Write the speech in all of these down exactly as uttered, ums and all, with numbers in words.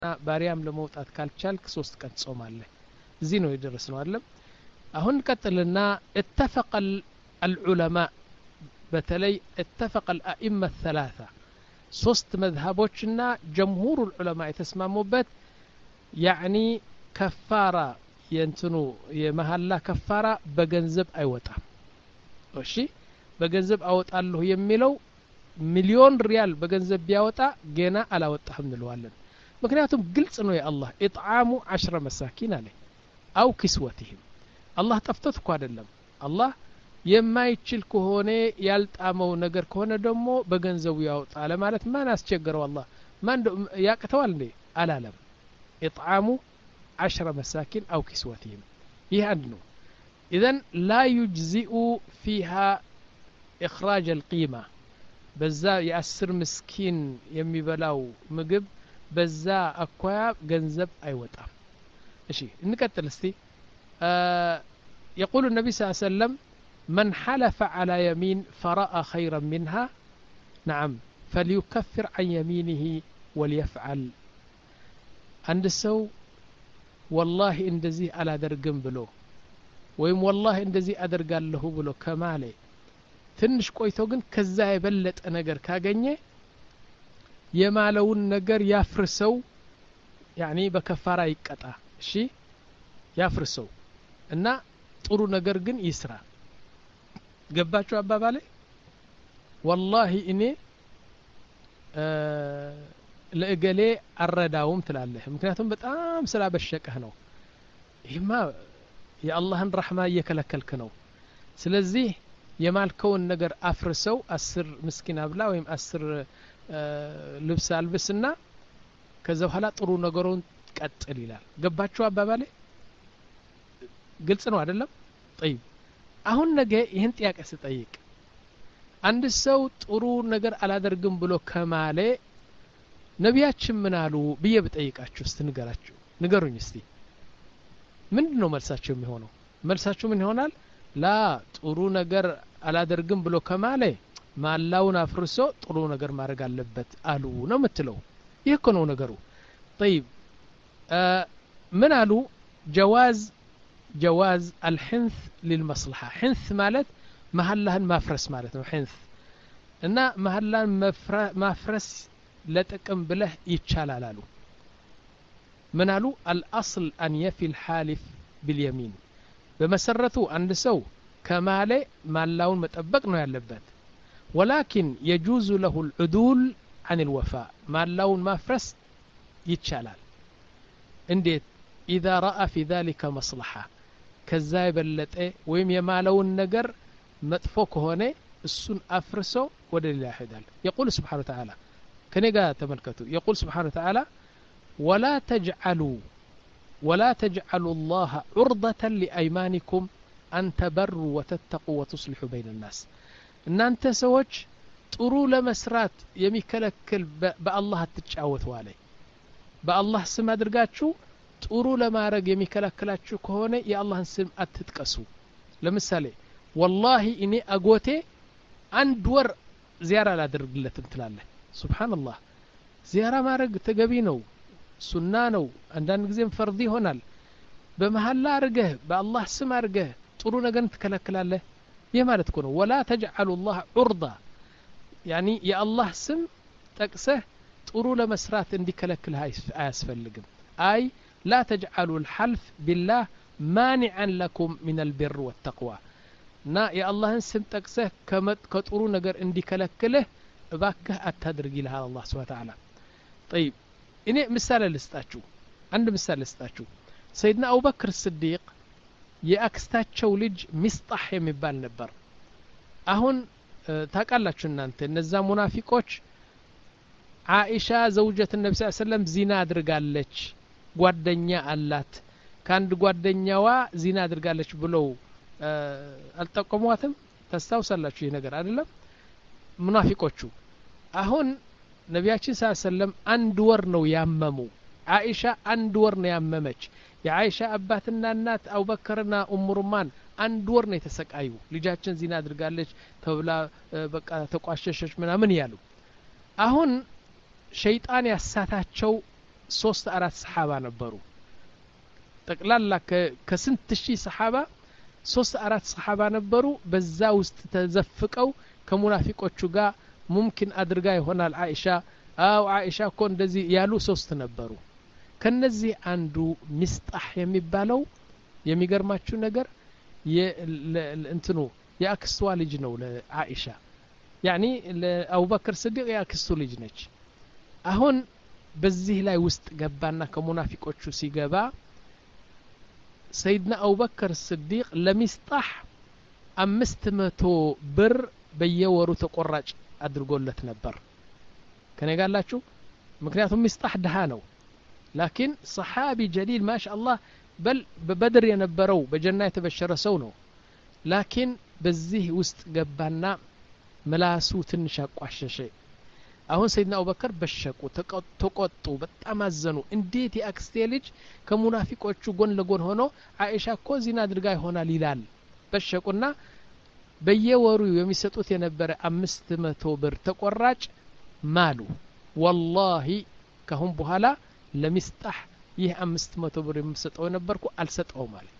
ባሪያም ለመውጣት ካልቻልክ ሶስት ቀን ጾማለህ እዚህ ነው የደረስነው አይደለም አሁን ቀጥልና اتفق العلماء በተለይ اتفق الائمه الثلاثه ሶስት መዝሀቦችና جمهور العلماء የተስማሙበት يعني ከፋራ የንትኑ የመሐላ ከፋራ በገንዘብ አይወጣም እሺ በገንዘብ አወጣለሁ የሚለው ሚሊዮን ሪያል በገንዘብ ቢያወጣ ገና አላወጣህም እንለዋለን ምክንያቱም ግልጽ ነው የአላህ ኢጥዓሙ عشرة مساكين አለ አው ክስወትህም አላህ ጠፍቶት እኮ አይደለም አላህ የማይችል ከሆነ ያልጣመው ነገር ከሆነ ደግሞ በገንዘቡ ያወጣ ለማለት ማን አስቸገረው አላህ ማን ያቅተዋል እንዴ አላለም ኢጥዓሙ عشرة مساكين أو كسوتهم يهنو إذن لا يجزئ فيها إخراج القيمة بزا يأسر مسكين يمي بلاو مقب بزا أكواب جنزب أي وطا إشي نكتل استي آه يقول النبي صلى الله عليه وسلم من حلف على يمين فرأى خيرا منها نعم فليكفر عن يمينه وليفعل عند السو والله እንደዚህ አላደርግም ብሎ ወይም والله እንደዚህ አደርጋለሁ ብሎ ከማለ ትንሽ ቆይቶ ግን ከዛ የበለጠ ነገር ካገኘ የማለውን ነገር ያፍርሰው يعني በከፋራ ይቀጣ እሺ ያፍርሰው እና ጥሩ ነገር ግን ይስራ ገባችሁ አባባሌ والله እኔ ለእገሌ አረዳውም ትላለህ ምክንያቱም በጣም ስላበሸቀህ ነው ይሄማ የአላህን ረህማ እየከለከልክ ነው ስለዚህ የማልከውን ነገር አፍርሰው አስር ምስኪን አብላ ወይም አስር ልብስ አልብስና ከዛ በኋላ ጥሩ ነገሩን ቀጥል ይላል ገባችሁ አባባሌ ግልጽ ነው አይደለም طيب አሁን ነገ ይሄን ጥያቄ ስጠይቅ አንድ ሰው ጥሩ ነገር አላደርግም ብሎ ከማለ ነቢያችን ምን አሉ ብዬ ብጠይቃችሁ እስቲ ንገራችሁ ንገሩኝ እስቲ ምንድነው መልሳችሁ የሚሆነው መልሳችሁ ምን ይሆናል ላ ጥሩ ነገር አላደርግም ብሎ ከማለ ማላውን አፍርሶ ጥሩ ነገር ማድረግ አለበት አሉ ነው የምትለው ይሄ እኮ ነው ነገሩ طيب ምን አሉ جواز جواز الحنث للمصلحه حنث ማለት መሐላህን ማፍረስ ማለት ነው حنث እና መሐላን ማፍረስ ለጥቅም ብለህ ይቻላል አሉ ምን አሉ الأصل أن يفي الحالف باليمين በመሰረቱ አንድ ሰው ከማለ ማላውን መጠበቅ ነው ያለበት ولكن يجوز له العدول عن الوفاء ማላውን ማፍረስ ይቻላል እንዴት إذا رأى في ذلك مصلحة ከዛ የበለጠ ወይም የማለውን ነገር መጥፎ ከሆነ እሱን አፍርሶ ወደ ሌላ ይሄዳል يقول سبحانه وتعالى كنيغا تملكتو يقول سبحانه وتعالى ولا تجعلوا ولا تجعلوا الله عرضة لأيمانكم أن تبروا وتتقوا وتصلحوا بين الناس إن أنت سوج ጥሩ ለመስራት የሚከለክል በአላህ ተጫወቱ አለይ በአላህ ስም አድርጋችሁ ጥሩ ለማድረግ የሚከለክላችሁ ከሆነ የአላህን ስም አትጥቀሱ ለምሳሌ والله እኔ አጎቴ አንድ ወር ዚያራ ላድርግለትም ትላለህ ሱብሃንአላህ ዚያራ ማድረግ ተገቢ ነው ሱና ነው አንዳንድ ጊዜም ፈርድ ይሆናል በመሐላ አርገህ በአላህ ስም አርገህ ጥሩ ነገር ትከለክላለህ ይሄ ማለት እኮ ነው ولا تجعلوا الله عرضة يعني يا الله ስም ጠቅሰህ ጥሩ ለመስራት እንዲከለክል አያስፈልግም አይ لا تجعلوا الحلف بالله مانعا لكم من البر والتقوى ና የአላህን ስም ጠቅሰህ ከጥሩ ነገር እንዲከለክልህ እባክህ አታድርግ ይልሃል አላህ Subhanahu Wa Ta'ala طيب እኔ ምሳሌ ልስጣችሁ አንድ ምሳሌ ልስጣችሁ ሰይድና አቡበክር ሲዲቅ የአክስታቸው ልጅ ሚስጣህ የሚባል ነበር አሁን ታውቃላችሁ እናንተ እነዛ ሙናፊቆች አይሻ ዘውጀት ነብዩ ሰለላሁ ዐለይሂ ወሰለም ዚና አድርጋለች ጓደኛ አላት ካንድ ጓደኛዋ ዚና አድርጋለች ብለው አልጠቀሟትም ተስተውሰላችሁ ይሄ ነገር አይደለም ሙናፊቆቹ አሁን ነቢያችን ሰለላሁ ዐለይሂ ወሰለም አንድ ወር ነው ያመሙ አይሻ አንድ ወር ነው ያመመች የአይሻ አባትና እናት አቡበከርና ኡሙ ሩማን አንድ ወር ነው የተሰቃዩ ልጃችን ዚና አድርጋለች ተብላ በቃ ተቋሸሸች ምናምን ያሉ አሁን ሸይጣን ያሳታቸው ሶስት አራት ሰሃባ ነበሩ ጠቅላላ ከስንት ሺህ ሰሃባ ሶስት አራት ሰሃባ ነበሩ በዛ ውስጥ ተዘፍቀው ከሙናፊቆቹ ጋር ሙምኪን አድርጋ ይሆናል አይሻ አው አይሻ እኮ እንደዚህ ያሉ ሶስት ነበሩ ከነዚህ አንዱ ሚስጣህ የሚባለው የሚገርማችሁ ነገር የእንትኑ የአክስቷ ልጅ ነው ለአይሻ ያኒ ለአቡበክር ስዲቅ የአክስቱ ልጅ ነች አሁን በዚህ ላይ ውስጥ ገባና ከሙናፊቆቹ ሲገባ ሰይድና አቡበክር ስዲቅ ለሚስጣህ አምስት መቶ ብር በየወሩ ተቆራጭ አድርጎለት ነበር ከነጋላችሁ ምክንያቱም ሚስጣህ ደሃ ነው ላኪን ሰሃቢ ጀሊል ማሻአላህ በል በበድር የነበረው በጀና የተበሸረ ሰው ነው ላኪን በዚህ ውስጥ ገባና መላሱ ትንሽ አቋሸሸ አሁን ሰይድና አቡበክር በሸቁ ተቆጡ በጣም አዘኑ እንዴት የአክስቴ ልጅ ከሙናፊቆቹ ጎን ለጎን ሆኖ አይሻ እኮ ዚና አድርጋ ይሆናል ይላል በሸቁና በየወሩ የሚሰጡት የነበረ አምስት መቶ ብር ተቆራጭ ማሉ ወላሂ ከሁን በኋላ ለሚስጣህ ይህ አምስት መቶ ብር የምሰጠው ነበርኩ አልሰጠው ማለት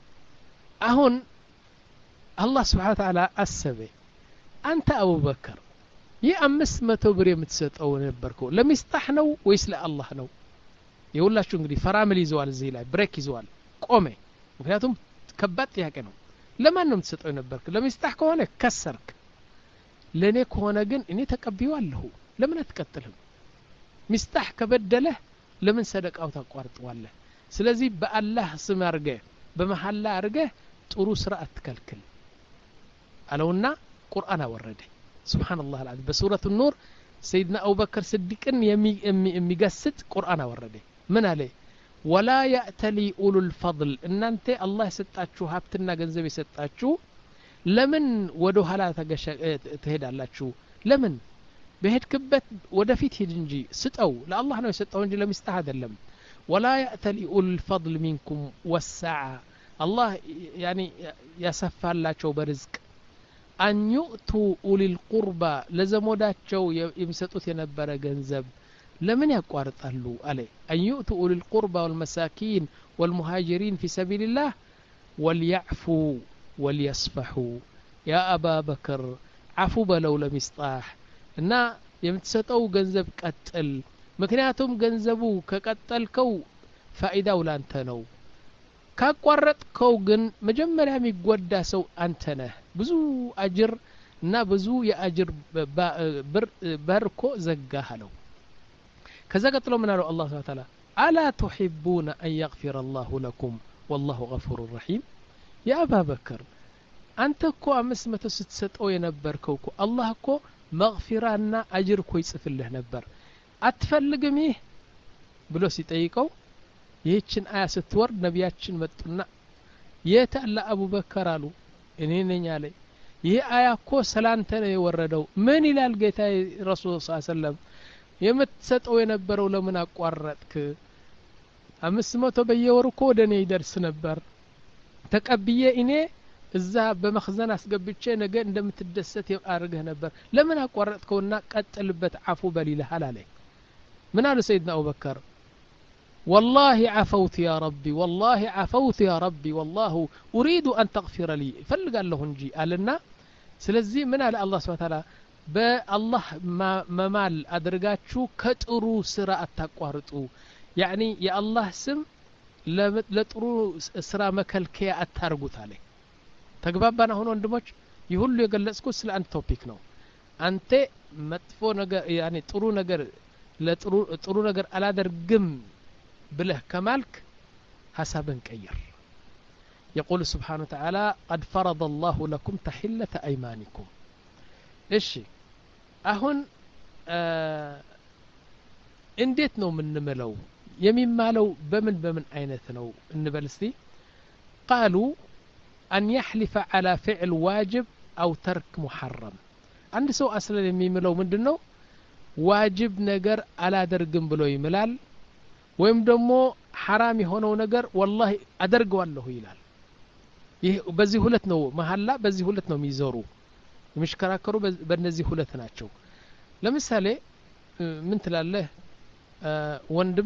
አሁን አላህ Subhanahu Wa Ta'ala አሰበ አንተ አቡበክር ይህ አምስት መቶ ብር የምትሰጠው ነበርኩ ለሚስጣህ ነው ወይስ ለአላህ ነው ይውላችሁ እንግዲህ ፈራምል ይዘዋል እዚህ ላይ ብሬክ ይዘዋል ቆመ ምክንያቱም ከባድ ጥያቄ ነው ለማን ነው የምትሰጠው ነበርኩ ለሚስጣህ ከሆነ ከሰርክ ለኔ ከሆነ ግን እኔ ተቀብየዋለሁ ለምን አትቀጥልም ሚስጣህ ከበደለህ ለምን ሰደቃው ታቋርጠዋለህ ስለዚህ በአላህ ስም አርገህ በመሐላ አርገህ ጥሩ ስራ አትከልክል አለውና ቁርአን አወረደ ሱብሃንአላህ አልዓዚም በሱረቱ ኑር ሰይድና አቡበክር ስዲቅን የሚገስጥ ቁርአን አወረደ ምን አለ ወላ ያእተሊ ኡሉል ፈድል እናንተ አላህ የሰጣችሁ ሀብትና ገንዘብ የሰጣችሁ ለምን ወደ ኋላ ተሄዳላችሁ ለምን በሄድክበት ወደፊት ሂድ እንጂ ስጠው ለአላህ ነው የሰጠው እንጂ ለሚስጣህ አይደለም ولا يأتلي أولي الفضل منكم والسعة الله يعني يسفالاچو برزق أن يؤتوا أولي القربى لزموداچو يمسطوت የነበረ ገንዘብ ለምን ያቋርጣሉ አለ أن يؤتوا أولي القربى والمساكين والمهاجرين في سبيل الله وليعفوا وليصفحوا يا أبا بكر عفو بلو لمسطاح እና የምትሰጠው ገንዘብ ቀጥል ምክንያቱም ገንዘቡ ከቀጠልከው ፋይዳው ላንተ ነው ካቋረጥከው ግን መጀመሪያ የሚጎዳ ሰው አንተ ነህ ብዙ አጅር እና ብዙ የአጅር በርኮ ዘጋሃለው ከዛ ቀጥሎ ምን አለው አላህ Subhanahu Wa Ta'ala አላ تحبون ان يغفر الله لكم والله غفور رحيم يا ابا بكر አንተ እኮ አምስት መቶ ስትሰጠው የነበርከው እኮ አላህ እኮ መግፊራና አጅር እኮ ይጽፍልህ ነበር አትፈልግም ይህ ብሎ ሲጠይቀው ይህችን አያ ስትወርድ ነቢያችን መጡና የታላ አቡበከር አሉ እኔ ነኝ አለ ይህ አያ እኮ ሰላንተ ነው የወረደው ምን ይላል ጌታ ረሱል ሰለላሁ ዐለይሂ ወሰለም የምትሰጠው የነበረው ለምን አቋረጥክ አምስት መቶ በየወሩ እኮ ወደኔ ይደርስ ነበር ተቀብዬ እኔ እዛ በመخزن አስገብቼ ነገ እንደምትደሰት ያርገህ ነበር ለምን አቋረጥከውና ቀጥልበት አፉ በሊልህ አለ ምን አለ ሰይድና አቡበከር والله عفوت يا ربي والله عفوت يا ربي والله اريد ان تغفر لي فلقالله እንጂ አለና ስለዚህ ምን አለ አላህ Subhanahu Wa Ta'ala በአላህ መማል አድርጋችሁ ከጥሩ ስራ አታቋርጡ يعني የአላህ ስም ለጥሩ ስራ መከልከያ አታርጉት አለ ተግባባና ሆኖ ወንድሞች ይሁሉ የገለጽኩት ስለ አንድ ቶፒክ ነው አንተ መጥፎ ነገር ያኔ ጥሩ ነገር ለጥሩ ጥሩ ነገር አላደርግም ብለህ ከማልክ ሐሳብን ቀይር يقول سبحانه وتعالى قد فرض الله لكم تحلة أيمانكم እሺ አሁን እንዴት ነው ምንመለው የሚማለው በምን በምን አይነት ነው እንበልስቲ قالوا أن يحلف على فعل واجب أو ترك محرم عند سو أصلا የሚምለው ምንድነው ዋጅብ ነገር አላደርግም ብሎ ይምላል ወይም ደግሞ حرام የሆነው ነገር والله አደርገዋለሁ ይላል ይሄ በዚህ ሁለት ነው መሐላ በዚህ ሁለት ነው የሚዞሩ የሚሽከራከሩ በእነዚህ ሁለት ናቸው ለምሳሌ ምን ትላለህ ወንድምህ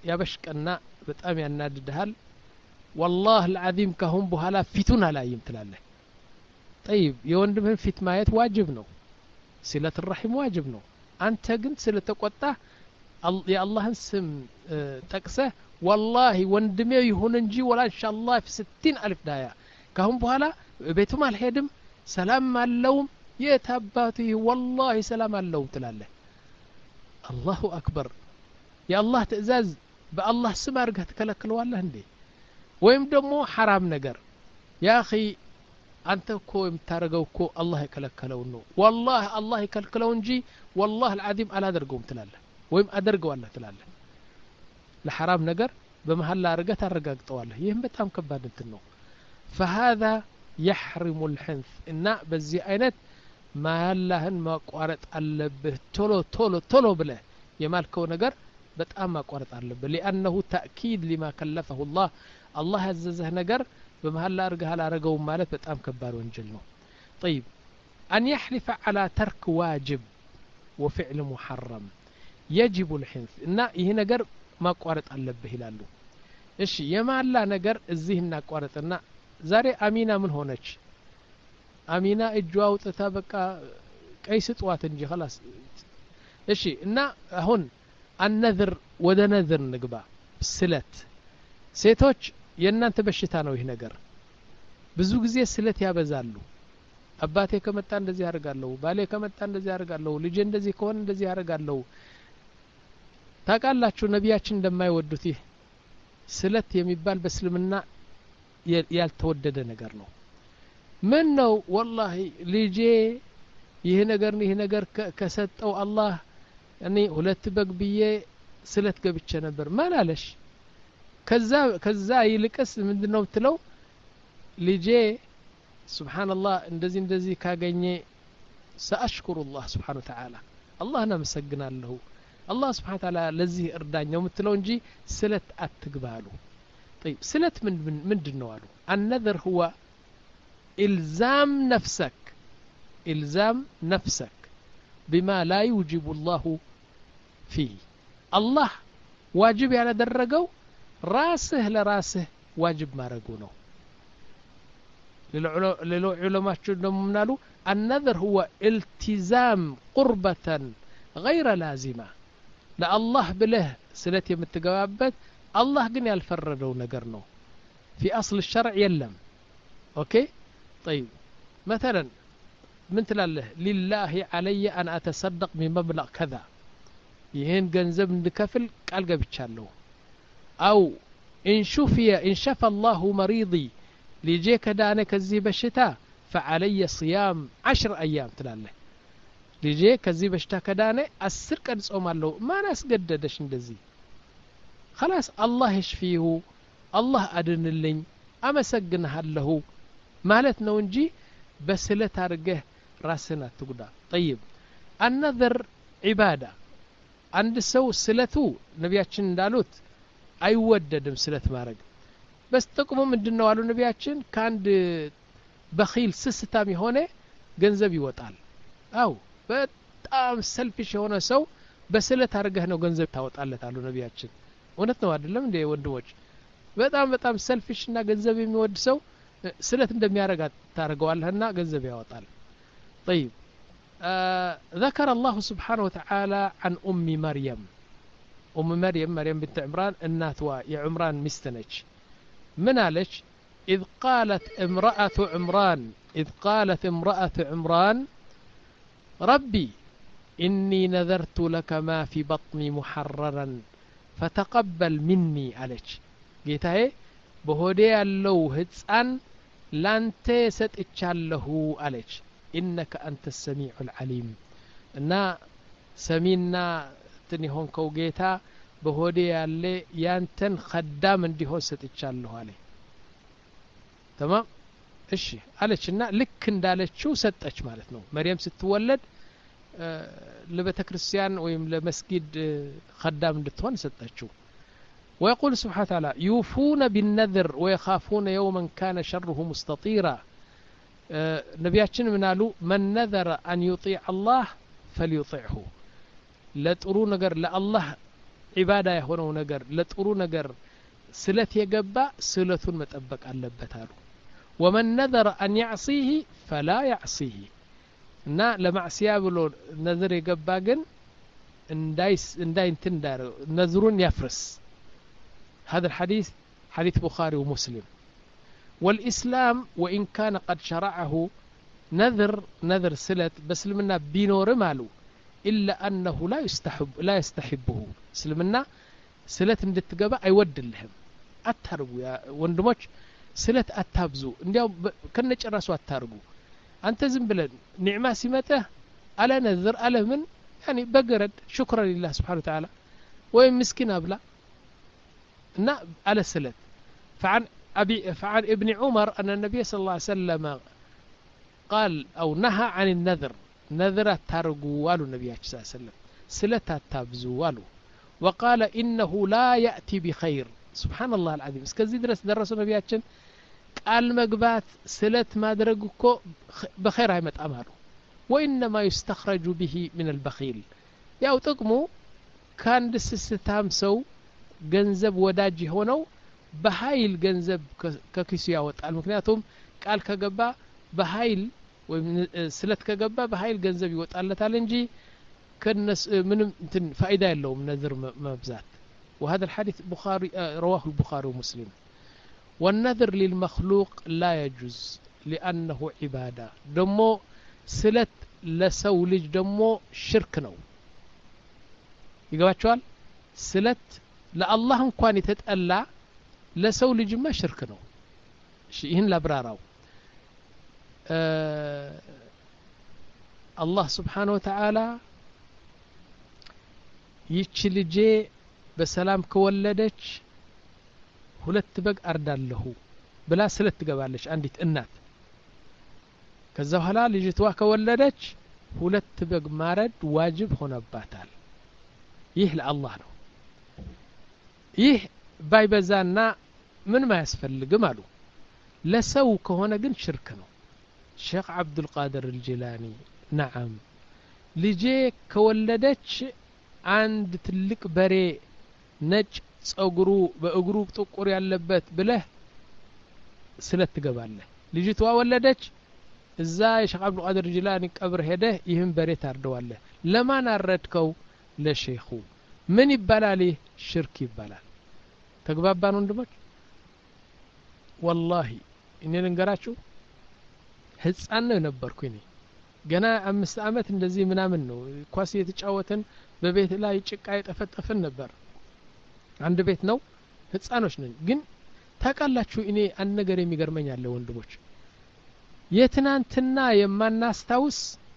ያበሽቀና በጣም ያናድድሃል والله العظيم كهم بهلا ፊቱን አላይም ትላለህ طيب የወንድምህን ፊት ማየት ዋጅብ ነው ሲለት الرحم ዋጅብ ነው አንተ ግን ስለተቆጣ የአላህን ስም ጠቅሰህ والله ወንድሜ ይሁን እንጂ ወላ ኢንሻአላህ في ستين ألف ዳያ ካሁን በኋላ ቤቱም አልሄድም ሰላም አለውም የታባቱ والله ሰላም አለው ትላለህ አላሁ አክበር የአላህ ትእዛዝ በአላህ ስም አድርገህ ትከለክለዋለህ እንዴ ወይም ደግሞ حرام ነገር ያ اخي አንተ እኮ የምታረገው እኮ አላህ የከለከለው ነው والله አላህ የከለከለው እንጂ والله العظيم አላደርገውም ትላለህ ወይም አደርገዋለህ ትላለህ ለሐራም ነገር በመሐላ አድርገህ ታረጋግጠዋለህ ይህም በጣም ከባድ እንትን ነው فهذا يحرم الحنث እና በዚህ አይነት ማላህን ማቋረጥ አለብህ ቶሎ ቶሎ ቶሎ ብለህ የማልከው ነገር በጣም ማቋረጥ አለብህ لانه تاكيد لما كلفه الله الله ያዘዘህ ነገር በመሐላ አድርገህ አላረገውም ማለት በጣም ከባድ ወንጀል ነው طيب ان يحلف على ترك واجب وفعل محرم يجب الحنث እና ይሄ ነገር ማቋረጥ አለብህ ይላሉ እሺ የማላ ነገር እዚህ እናቋረጥና ዛሬ አሚና ምን ሆነች አሚና እጇ አውጥታ በቃ ቀይ ስጧት እንጂ خلاص እሺ እና አሁን النذر ወደ ነذር ንግባ ስለት ሴቶች የእናንተ በሽታ ነው ይሄ ነገር ብዙ ጊዜ ስለት ያበዛሉ አባቴ ከመጣ እንደዚህ ያደርጋለሁ ባሌ ከመጣ እንደዚህ ያደርጋለሁ ልጄ እንደዚህ ከሆነ እንደዚህ ያደርጋለሁ ታቃላችሁ ነቢያችን እንደማይወዱት ይህ ስለት የሚባል በእስልምና ያልተወደደ ነገር ነው ምን ነው والله ልጄ ይሄ ነገር ይሄ ነገር ከሰጠው አላህ እኔ ሁለት በግ ብዬ ስለት ገብቼ ነበር ማላለሽ ከዛ ከዛ ይልቅስ ምንድነው ትለው ልጄ ሱብሃንአላህ እንደዚህ እንደዚህ ካገኘ ሰአሽኩሩ الله سبحانه وتعالى الله እናመሰግናለሁ الله سبحانه وتعالى ለዚህ እርዳኛው ምትለው እንጂ ስለት አትግባሉ طيب سلت من من ምንድነው አሉ النذر هو إلزام نفسك إلزام نفسك بما لا يوجب الله فيه الله واجب على درجው راسه لراسه واجب ማረጉ ነው للعلماء ደግሞ ምናሉ النذر هو التزام قربة غير لازمة لله بله سلت የምትገባበት الله ግን ያልፈረደው ነገር ነው في أصل الشرع يلم أوكي طيب مثلا من تلاله لله علي أن أتصدق من مبلغ كذا ይሄን ገንዘብ እንድከፍል ቃል ገብቻለሁ أو إن شفي إن شفى الله مريضي ليجي كدانه كذي بشتا فعلي صيام عشر أيام تلاله ليجي كذي بشتا كدانه أسر قد صومالله ما ناس قددش እንደዚህ خلاص الله يشفيه الله أدنلኝ አመሰግንሃለሁ ማለት ነው እንጂ በስለት አርገህ ራስህን አትጉዳ طيب النذر عبادة አንድ ሰው ስለቱ ነቢያችን እንዳሉት አይወደድም ስለት ማድረግ በስ ጥቅሙ ምንድነው አሉ ነቢያችን ካንድ በኺል ስስታም የሆነ ገንዘብ ይወጣል አው በጣም ሰልፊሽ የሆነ ሰው በስለት አርገህ ነው ገንዘብ ታወጣለት አሉ ነቢያችን እውነት ነው አይደለም እንዴ ወንድሞች በጣም በጣም ሰልፊሽና ገንዘብ የሚወድ ሰው ስለት እንደሚያረጋ ታረጋዋለህና ገንዘብ ያወጣል طيب آه ذكر الله سبحانه وتعالى عن أم مريم أم مريم مريم بنت عمران الناتوا يا عمران مستنج من عليش إذ قالت امرأة عمران إذ قالت امرأة عمران ربي إني نذرت لك ما في بطني محررا فتقبل مني عليك ጌታዬ በሆዴ ያለው ህፃን ላንተ ሰጥቻለሁ አለች ኢነከ አንተ ሰሚዑ العليم እና ሰሚና ትንሆንከው ጌታ በሆዴ ያለ ያንተን خدام እንዲሆን ሰጥቻለሁ አለ تمام እሺ አለችና ልክ እንዳለችው ሰጠች ማለት ነው መርየም ስትወለድ ለቤተ ክርስቲያን ወይም ለመስጊድ خدام እንድትሆን ሰጠችው ويقول سبحانه وتعالى يوفون بالنذر ويخافون يوما كان شره مستطيرا نبياتنا منالو من نذر أن يطيع الله فليطيعه لا تروا نجر لا الله ዒባዳ የሆነው ነገር ለጥሩ ነገር ስለት የገባ ስለቱን መጠበቅ አለበት አሉ ومن نذر أن يعصيه فلا يعصيه እና ለማዕሲያ ብሎ ነዝር የገባ ግን እንዳይስ እንዳይንትን ዳር ነዝሩን ያፍርስ هذا الحديث حديث بخاري ومسلم والإسلام وإن كان قد شرعه نذر نذر سلت بسلمنا بينور مالو إلا أنه لا يستحب لا يستحبه سلمنا سلت እንድትገባ አይወድልህም አታርጉ ያ ወንድሞች ስለት አታብዙ እንዲያው ከነጨራሱ አታርጉ አንተ ዝም ብለን ኒዕማ ሲመጣ አለ ነዝር አለ ምን يعني بقرد شكرا لله سبحانه وتعالى وين مسكين أبلا نا على سلت فعن أبي فعن ابن عمر أن النبي صلى الله عليه وسلم قال أو نهى عن النذر نذر ترجو والو النبي صلى الله عليه وسلم سلت تابزو والو وقال إنه لا يأتي بخير سبحان الله العظيم اسكزي درس درسوا نبياتنا قال مغبات سلت ما درجوكو بخير هاي متأمروا وإنما يستخرج به من البخيل ያው ጥቅሙ ካንድ ስስታም ሰው ገንዘብ ወዳጅ ሆነው በኃይል ገንዘብ ከኪሱ ያወጣል ምክንያቱም ቃል ከገባ በኃይል ወይ ስለት ከገባ በኃይል ገንዘብ ይወጣለታል እንጂ ከነስ ምንም እንትን ፋይዳ የለውም ነዝር መብዛት وهذا الحديث بخاري رواه البخاري ومسلم والنذر للمخلوق لا يجوز لأنه عبادة دمو سلت لسو لج دمو شرك نو يقباتشوال سلت لالله انكوان يتتألا لسو لج ما شرك نو شيئين لابراراو آه الله سبحانه وتعالى يتشلجي بسلام كولدش ሁለት በግ አርዳለሁ ብላ ስለት ትገባለች አንዲት እናት ከዛ በኋላ ልጅቷ ከወለደች ሁለት በግ ማረድ ዋጅብ ሆነባታል ይህ ለአላህ ነው ይህ ባይበዛና ምን ማያስፈልግም አሉ ለሰው ከሆነ ግን ሽርክ ነው ሼክ አብዱል ቃድር አልጂላኒ نعم ልጄ ከወለደች አንድ ትልቅ በሬ ነጭ ጸጉሩ በእግሩ ጥቁር ያለበት ብለህ ስለት ትገባለህ ልጅቷ ወለደች እዛ የሼክ አብዱል ቃድር ጂላኒ ቀብር ሄደ ይህን በሬ ታርደዋለህ ለማን አረድከው ለሼኹ ምን ይባላል ሽርክ ይባላል ተግባባን ወንድሞች والله እኔ ልንገራችሁ ህፃን ነው ነበርኩኝ ገና አምስት አመት እንደዚህ ምናምን ነው ኳስ የተጫወተን በቤት ላይ ጭቃ የጠፈጠፈን ነበር አንድ ቤት ነው ህፃኖች ነን ግን ታቃላችሁ እኔ አንድ ነገር የሚገርመኝ አለ ወንድሞች የትናንትና የማናስታውስ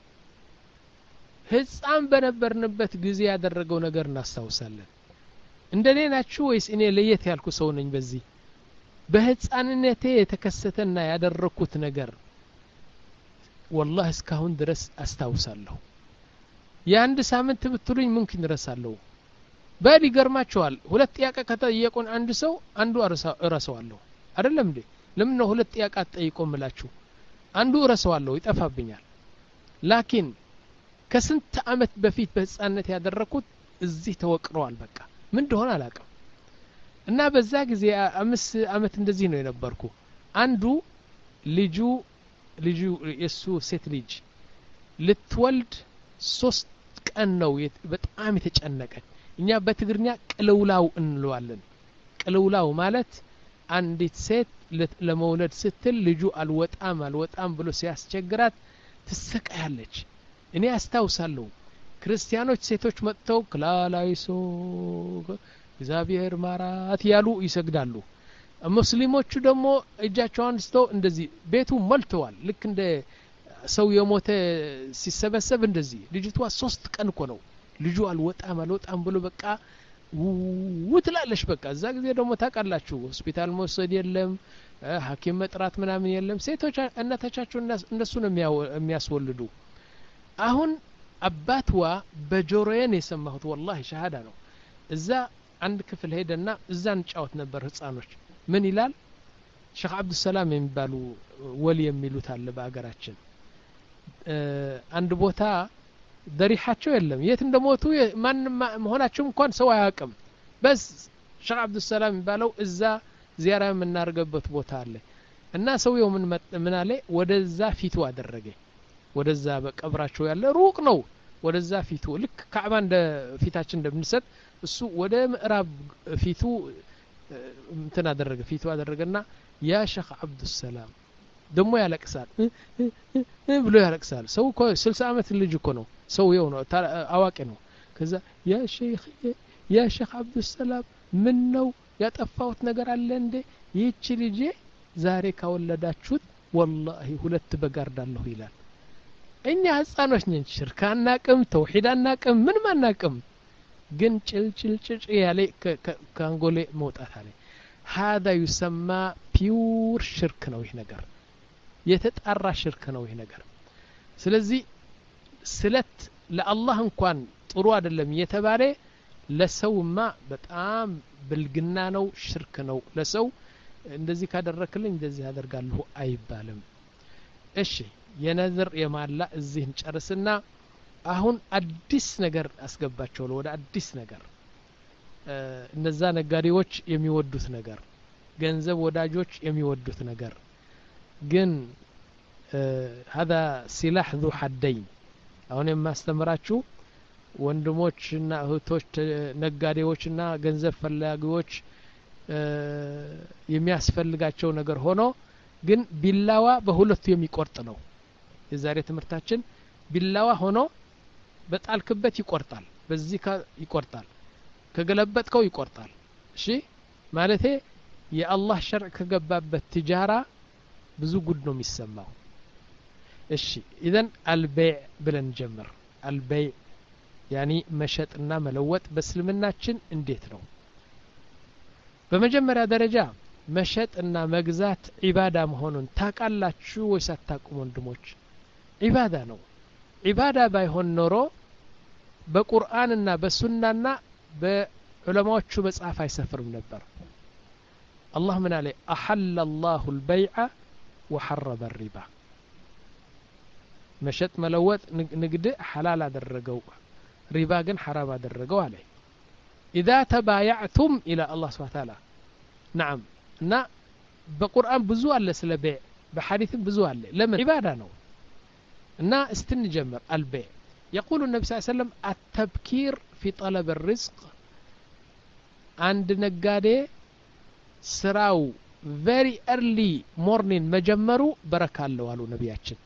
ህፃን በነበርንበት ጊዜ ያደረገው ነገር እናስታውሳለን እንደኔ ናችሁ ወይስ እኔ ለየት ያልኩ ሰው ነኝ በዚህ በህፃንነቴ የተከሰተና ያደረኩት ነገር والله እስካሁን ድረስ አስታውሳለሁ የአንድ ሳምንት ብትሉኝ ምንክን ረሳለሁ ባዲ ገርማቸዋል ሁለት ጥያቄ ከተጠየቁን አንድ ሰው አንዱ እረሳዋለሁ አይደለም እንዴ ለምን ነው ሁለት ጥያቄ አትጠይቁም ምላችሁ አንዱ እረሳዋለሁ ይጠፋብኛል ላኪን ከስንት አመት በፊት በህፃንነት ያደረኩት እዚህ ተወቅሯል በቃ ምን እንደሆነ አላውቅም እና በዛ ጊዜ አምስት አመት እንደዚህ ነው የነበርኩ አንዱ ልጁ ልጁ የሱ ሴት ልጅ ልትወልድ ሶስት ቀን ነው በጣም የተጨነቀች እኛ በትግርኛ ቅልውላው እንለዋለን ቅልውላው ማለት አንዲት ሴት ለመውለድ ስትል ልጁ አልወጣም አልወጣም ብሎ ሲያስቸግራት ትሰቃያለች እኔ አስታውሳለሁ ክርስቲያኖች ሴቶች መጥተው ክላላይሶ እግዚአብሔር ማራት ያሉ ይሰግዳሉ ሙስሊሞቹ ደግሞ እጃቸውን አንስተው እንደዚህ ቤቱ ሞልተዋል ልክ እንደ ሰው የሞተ ሲሰበሰብ እንደዚህ ልጅቷ ሶስት ቀን እኮ ነው ልጁ አልወጣም አልወጣም ብሎ በቃ ውትላለሽ በቃ እዛ ጊዜ ደግሞ ታቃላችሁ ሆስፒታል መውሰድ የለም ሐኪም መጥራት ምናምን የለም ሴቶች እናታቻቸው እነሱ ነው የሚያስወልዱ አሁን አባትዋ በጆሮዬን የሰማሁት والله ሸሃዳ ነው እዛ አንድ ክፍል ሄደና እዛ እንጫወት ነበር ህፃኖች ምን ይላል ሼክ አብዱል ሰላም የሚባሉ ወሊ የሚሉት አለ በአገራችን አንድ ቦታ ደሪሃቸው የለም የት እንደሞቱ ማን መሆናቸው እንኳን ሰው አያውቅም بس ሸኽ አብዱሰላም የሚባለው እዛ ዚያራ የምናርገበት ቦታ አለ እና ሰውየው ምን ምን አለ ወደዛ ፊቱ አደረገ ወደዛ በቀብራቸው ያለ ሩቅ ነው ወደዛ ፊቱ ልክ ካዕባ እንደ ፊታችን እንደምንሰጥ እሱ ወደ ምዕራብ ፊቱ እንትን አደረገ ፊቱ አደረገና ያ ሸኽ አብዱሰላም ደሞ ያለቅሳል ብሎ ያለቅሳል ሰው እኮ ስልሳ አመት ልጅ እኮ ነው ሰውየው ነው አዋቂ ነው ከዛ ያ ሼኽ ያ ሸኽ አብዱሰላም ምን ነው ያጠፋውት ነገር አለ እንዴ ይህች ልጅ ዛሬ ካወለዳችሁት ወላሂ ሁለት በጋርዳለሁ ይላል እኛ ህፃኖች ነን ሽርክ አናቅም ተውሂድ አናቅም ምን ማናቅም ግን ጭልጭልጭጭ ያለ ካንጎሌ መውጣት አለ هذا يسمى ፒውር ሽርክ ነው ይህ ነገር የተጣራ ሽርክ ነው ይህ ነገር ስለዚህ ስለት ለአላህ እንኳን ጥሩ አይደለም የተባለ ለሰውማ በጣም ብልግና ነው ሽርክ ነው ለሰው እንደዚህ ካደረክልኝ እንደዚህ አደርጋለሁ አይባልም እሺ የነዝር የማላ እዚህ እንጨርስና አሁን አዲስ ነገር አስገባቸው ወደ አዲስ ነገር እነዛ ነጋዴዎች የሚወዱት ነገር ገንዘብ ወዳጆች የሚወዱት ነገር ግን هذا سلاح ذو حدين አሁን የማስተምራችሁ ወንድሞችና እህቶች ነጋዴዎችና ገንዘብ ፈላጊዎች የሚያስፈልጋቸው ነገር ሆኖ ግን ቢላዋ በሁለቱ የሚቆርጥ ነው የዛሬ ትምህርታችን ቢላዋ ሆኖ በጣልክበት ይቆርጣል በዚህ ይቆርጣል ከገለበጥከው ይቆርጣል እሺ ማለቴ የአላህ ሸርዕ ከገባበት ትጃራ ብዙ ጉድ ነው የሚሰማው እሺ ኢዘን አልበይዕ ብለን ጀምር አልበይዕ ያኒ መሸጥና መለወጥ በእስልምናችን እንዴት ነው በመጀመሪያ ደረጃ መሸጥና መግዛት ዒባዳ መሆኑን ታቃላችሁ ወይስ አታቁም ወንድሞች ዒባዳ ነው ዒባዳ ባይሆን ኖሮ በቁርአንና በሱናና በዑለማዎቹ መጽሐፍ አይሰፍርም ነበር አላህ ምን አለ አሐለ الله البيع وحرم الربا መሸጥ መለወጥ ንግድ ሐላል አደረገው ሪባ ግን حرام አደረገው አለ اذا تبايعتم الى الله سبحانه وتعالى نعم እና በቁርአን ብዙ አለ ስለ በይዕ በሐዲስም ብዙ አለ ለምን ዒባዳ ነው እና استنجمر البيع يقول النبي صلى الله عليه وسلم التبكير في طلب الرزق عند ነጋዴ ስራው very early morning መጀመሩ በረካ አለው አሉ ነብያችን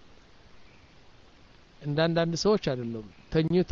እንዳንዳንድ ሰዎች አይደለም ተኝቶ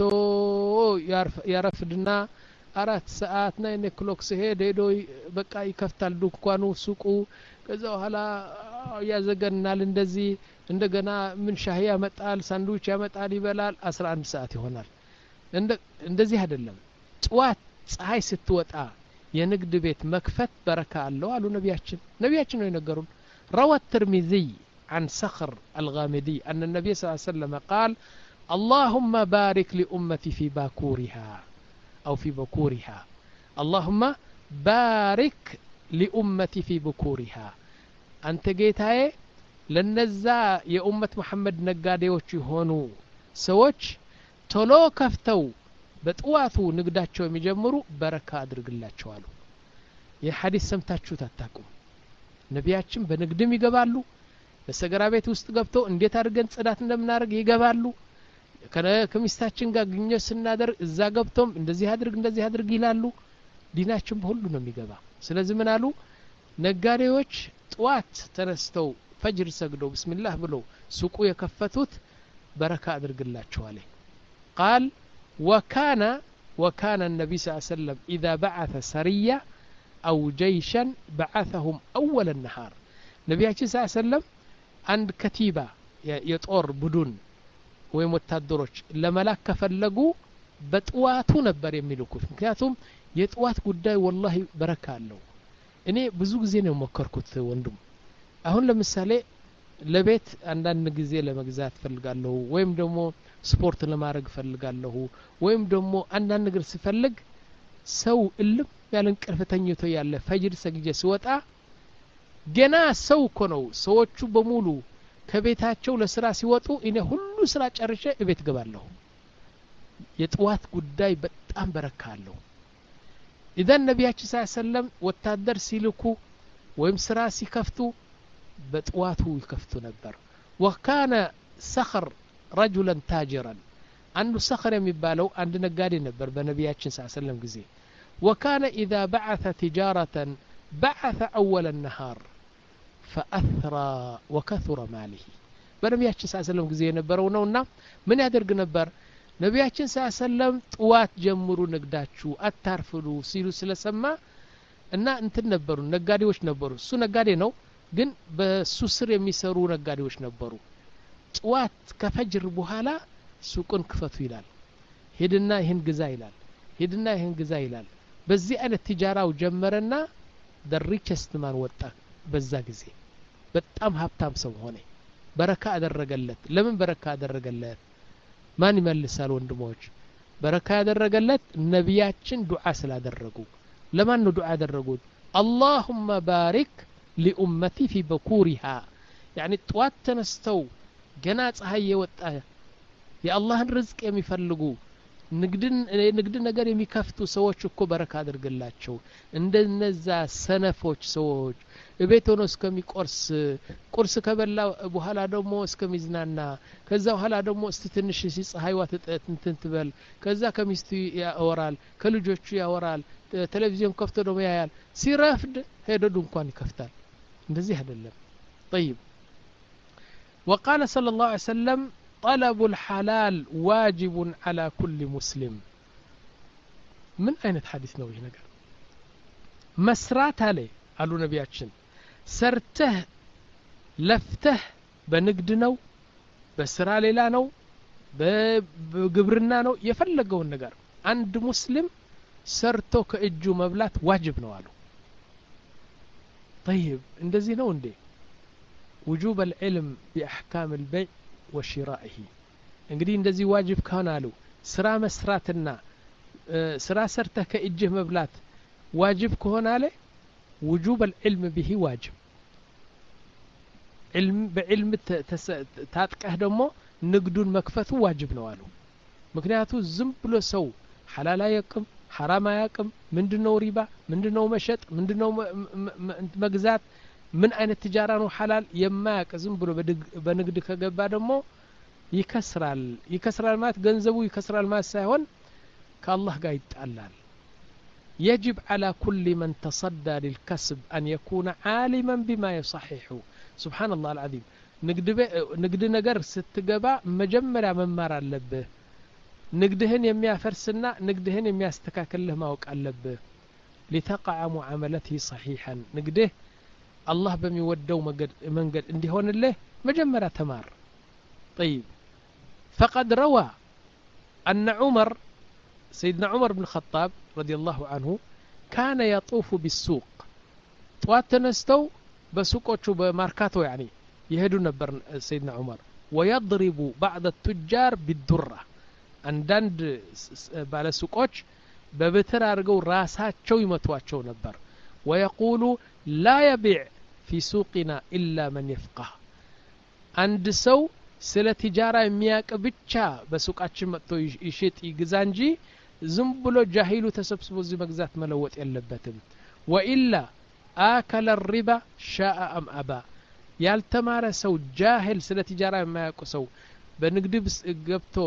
ያረፍድና አራት ሰዓት ናይን ክሎክ ሲሄድ ሄዶ በቃ ይከፍታል ዱካኑ ሱቁ ከዛ በኋላ ያዘገናል እንደዚህ እንደገና ምን ሻሂ ያመጣል ሳንድዊች ያመጣል ይበላል አስራ አንድ ሰዓት ይሆናል እንደዚህ አይደለም ጧት ፀሐይ ስትወጣ የንግድ ቤት መክፈት በረካ አለው አሉ ነብያችን ነብያችን ነው የነገሩን روى الترمذي عن صخر الغامدي أن النبي صلى الله عليه وسلم قال اللهم بارك لأمتي في باكورها أو في بكورها اللهم بارك لأمتي في بكورها أنت جيتاي لنزا يا أمة محمد نقاديوش يهونو سوش تلو كفتو بتقواتو نقداتشو يمجمرو بركة أدرقلاتشو አሉ የሐዲስ ሰምታችሁ ታጣቁ ነብያችን በንግድም ይገባሉ በሰገራ ቤት ውስጥ ገብተው እንዴት አድርገን ጽዳት እንደምናደርግ ይገባሉ ከሚስታችን ጋር ግንኙነት ስናደርግ እዛ ገብቶም እንደዚህ አድርግ እንደዚህ አድርግ ይላሉ ዲናችን በሁሉ ነው የሚገባ ስለዚህ ምን አሉ ነጋዴዎች ጧት ተነስተው ፈጅር ሰግደው ቢስሚላህ ብለው ሱቁ የከፈቱት በረካ አድርግላቸው አለ قال وكان وكان النبي صلى الله عليه وسلم إذا بعث سرية أو جيشا بعثهم أول النهار نبياتي صلى الله عليه وسلم عند كتيبة يطور بدون ወይም ወታደሮች ለመላክ ከፈለጉ በጥዋቱ ነበር የሚልኩት ምክንያቱም የጥዋት ጉዳይ ወላሂ በረካ አለው እኔ ብዙ ጊዜ ነው መከርኩት ወንድም አሁን ለምሳሌ ለቤት አንዳንድ ጊዜ ለመግዛት ፈልጋለሁ ወይም ደግሞ ስፖርት ለማድረግ ፈልጋለሁ ወይም ደግሞ አንዳንድ ነገር ሲፈልግ ሰው እልም ያለን ቅርፍተኝቶ ያለ ፈጅር ሰግጄ ሲወጣ ገና ሰው እኮ ነው ሰዎቹ በሙሉ ከቤታቸው ለስራ ሲወጡ እኔ ሁሉ ስራ ጨርሼ እቤት ገባለሁ የጥዋት ጉዳይ በጣም በረካ አለው إذا النبي صلى الله عليه وسلم وتادر سيلكو ويم سرا سيكفتو بطواتو يكفتو نبر وكان سخر رجلا تاجرا عنده سخر يمبالو عند نقادي نبر بنبياتنا صلى الله عليه وسلم جزي وكان إذا بعث تجارة بعث أول النهار فأثرى وكثر ماله بنبياتنا صلى الله عليه وسلم جزي نبرو نونا من يدرق نبر ነቢያችን ሰለላሁ ጥዋት ጀምሩ ንግዳችሁ አታርፍሉ ሲሉ ስለሰማ እና እንትን ነበሩ ነጋዴዎች ነበሩ እሱ ነጋዴ ነው ግን በሱ ስር የሚሰሩ ነጋዴዎች ነበሩ ጥዋት ከፈጅር በኋላ ሱቁን ክፈቱ ይላል ሄድና ይሄን ግዛ ይላል ሄድና ይሄን ግዛ ይላል በዚህ አይነት ትጃራው ጀመረና the richest man ወጣ በዛ ጊዜ በጣም ሀብታም ሰው ሆነ በረካ አደረገለት ለምን በረካ አደረገለት ማን ይመልሳል ወንድሞች በረካ ያደረገለት ነቢያችን ዱዓ ስላደረጉ ለማን ነው ዱዓ ያደረጉት اللهم بارك لأمتي في بكورها يعني طوات ተነስተው ገና ፀሐይ የወጣ የአላህን ርዝቅ የሚፈልጉ ንግድን ንግድ ነገር የሚከፍቱ ሰዎች እኮ በረካ አድርግላቸው እንደነዛ ሰነፎች ሰዎች እቤት ሆኖ እስከሚቆርስ ቁርስ ከበላ በኋላ ደግሞ እስከሚዝናና ከዛ በኋላ ደግሞ እስቲ ትንሽ ሲፀሐይዋ እንትን ትበል ከዛ ከሚስቱ ያወራል ከልጆቹ ያወራል ቴሌቪዥን ከፍቶ ደግሞ ያያል ሲረፍድ ሄዶ ድንኳን ይከፍታል እንደዚህ አይደለም طيب وقال صلى الله عليه وسلم طلب الحلال واجب على كل مسلم من أين الحديث نوي نقر مسرات عليه قالوا نبياتشن سرته لفته بنقدنو بسرا ليلانو بقبرنانو يفلقوا النقر عند مسلم سرتو كأجو مبلات واجب نوالو طيب اندزي نو اندي وجوب العلم بأحكام البيع وشرائه እንግዲህ እንደዚህ ዋጅብ ካናሉ ስራ መስራትና ስራ ሰርተ ከእጅህ መብላት ዋጅብ ከሆነ وجوب العلم به واجب علم بعلم ታጥቀህ ደግሞ ንግዱን መክፈቱ ዋጅብ ነው አሉ ምክንያቱ ዝም ብሎ ሰው ሐላል አያቅም ሐራም አያቅም ምንድነው ሪባ ምንድነው መሸጥ ምንድነው መግዛት ምን አይነት ትጃራ ነው ሐላል የማያቅ ዝም ብሎ በንግድ ከገባ ደግሞ ይከስራል ይከስራል ማለት ገንዘቡ ይከስራል ማለት ሳይሆን ከአላህ ጋር ይጣላል يجب على كل من تصدى للكسب أن يكون عالما بما يصححه سبحان الله العظيم نقد نقد نجر ستجبا مجمرة ممار اللبه نقدهن يميا فرسنا نقدهن يميا استكاكله ما وقع اللبه لتقع معاملته صحيحا نقده الله بميودو منقد اندي هون الله مجمرة تمار طيب فقد روى أن عمر سيدنا عمر بن الخطاب رضي الله عنه كان يطوف بالسوق طوات تنستو بسوقوچو بماركاتو يعني يهدو نبر سيدنا عمر ويضرب بعض التجار بالدرة عندند بالا سوقوچ ببتر ارغو راساچو يمتواچو نبر ويقول لا يبيع في سوقنا إلا من يفقه عند سو ስለ ትጃራ የሚያቅ ብቻ በሱቃችን መጥቶ ይሽጥ ይግዛ እንጂ ዝም ብሎ ጃሂሉ ተሰብስቦ እዚህ መግዛት መለወጥ የለበትም ወኢላ አከለ الربا شاء ام ابى ያልተማረ ሰው ጃሂል ስለ ትጃራ የማያውቅ ሰው በንግድ ገብቶ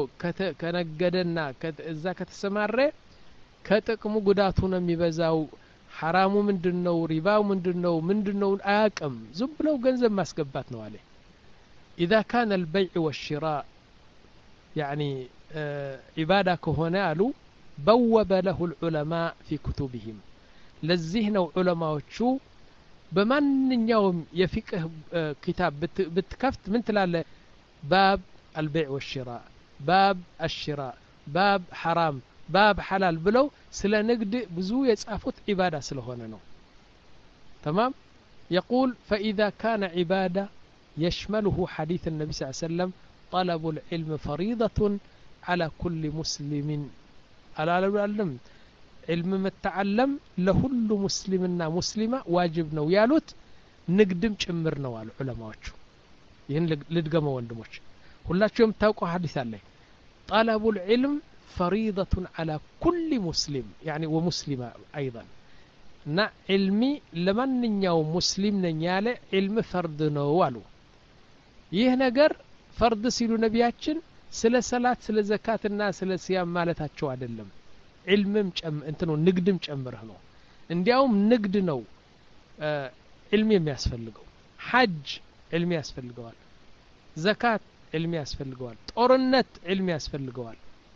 ከነገደና እዛ ከተሰማረ ከጥቅሙ ጉዳቱ ነው የሚበዛው ሐራሙ ምንድነው ሪባው ምንድነው ምንድነው አያውቅም ዝም ብሎ ገንዘብ ማስገባት ነው አለ إذا كان البيع والشراء يعني آه عبادة كهنا قالوا بوب له العلماء في كتبهم للذهن وعلماء شو بمن يوم يفقه آه كتاب بت بتكفت من تلال باب البيع والشراء باب الشراء باب حرام باب حلال بلو سلا نقد بزو يتصافت عبادة سلهوننا تمام يقول فإذا كان عبادة يشمله حديث النبي صلى الله عليه وسلم طلب العلم فريضة على كل مسلم على العلم علم متعلم لكل مسلمنا مسلمة واجبنا ويالوت نقدم ጭምርነው አሉ ዑለማዎቹ ይሄን ልድገመው ወንድሞች ሁላችሁም ታውቁ ሐዲስ አለ طلب العلم فريضة على كل مسلم يعني ومسلمة أيضا نا علمي لمن نياو مسلم نياله علم فرض نوالو ይህ ነገር ፈርድ ሲሉ ነቢያችን ስለ ሰላት ስለ ዘካትና ስለ ሲያም ማለታቸው አይደለም ዒልምም ጨም እንትኑ ንግድም ጨምረህ ነው እንዲያውም ንግድ ነው ዒልም የሚያስፈልገው ሐጅ ዒልም ያስፈልገዋል ዘካት ዒልም ያስፈልገዋል ጦርነት ዒልም ያስፈልገዋል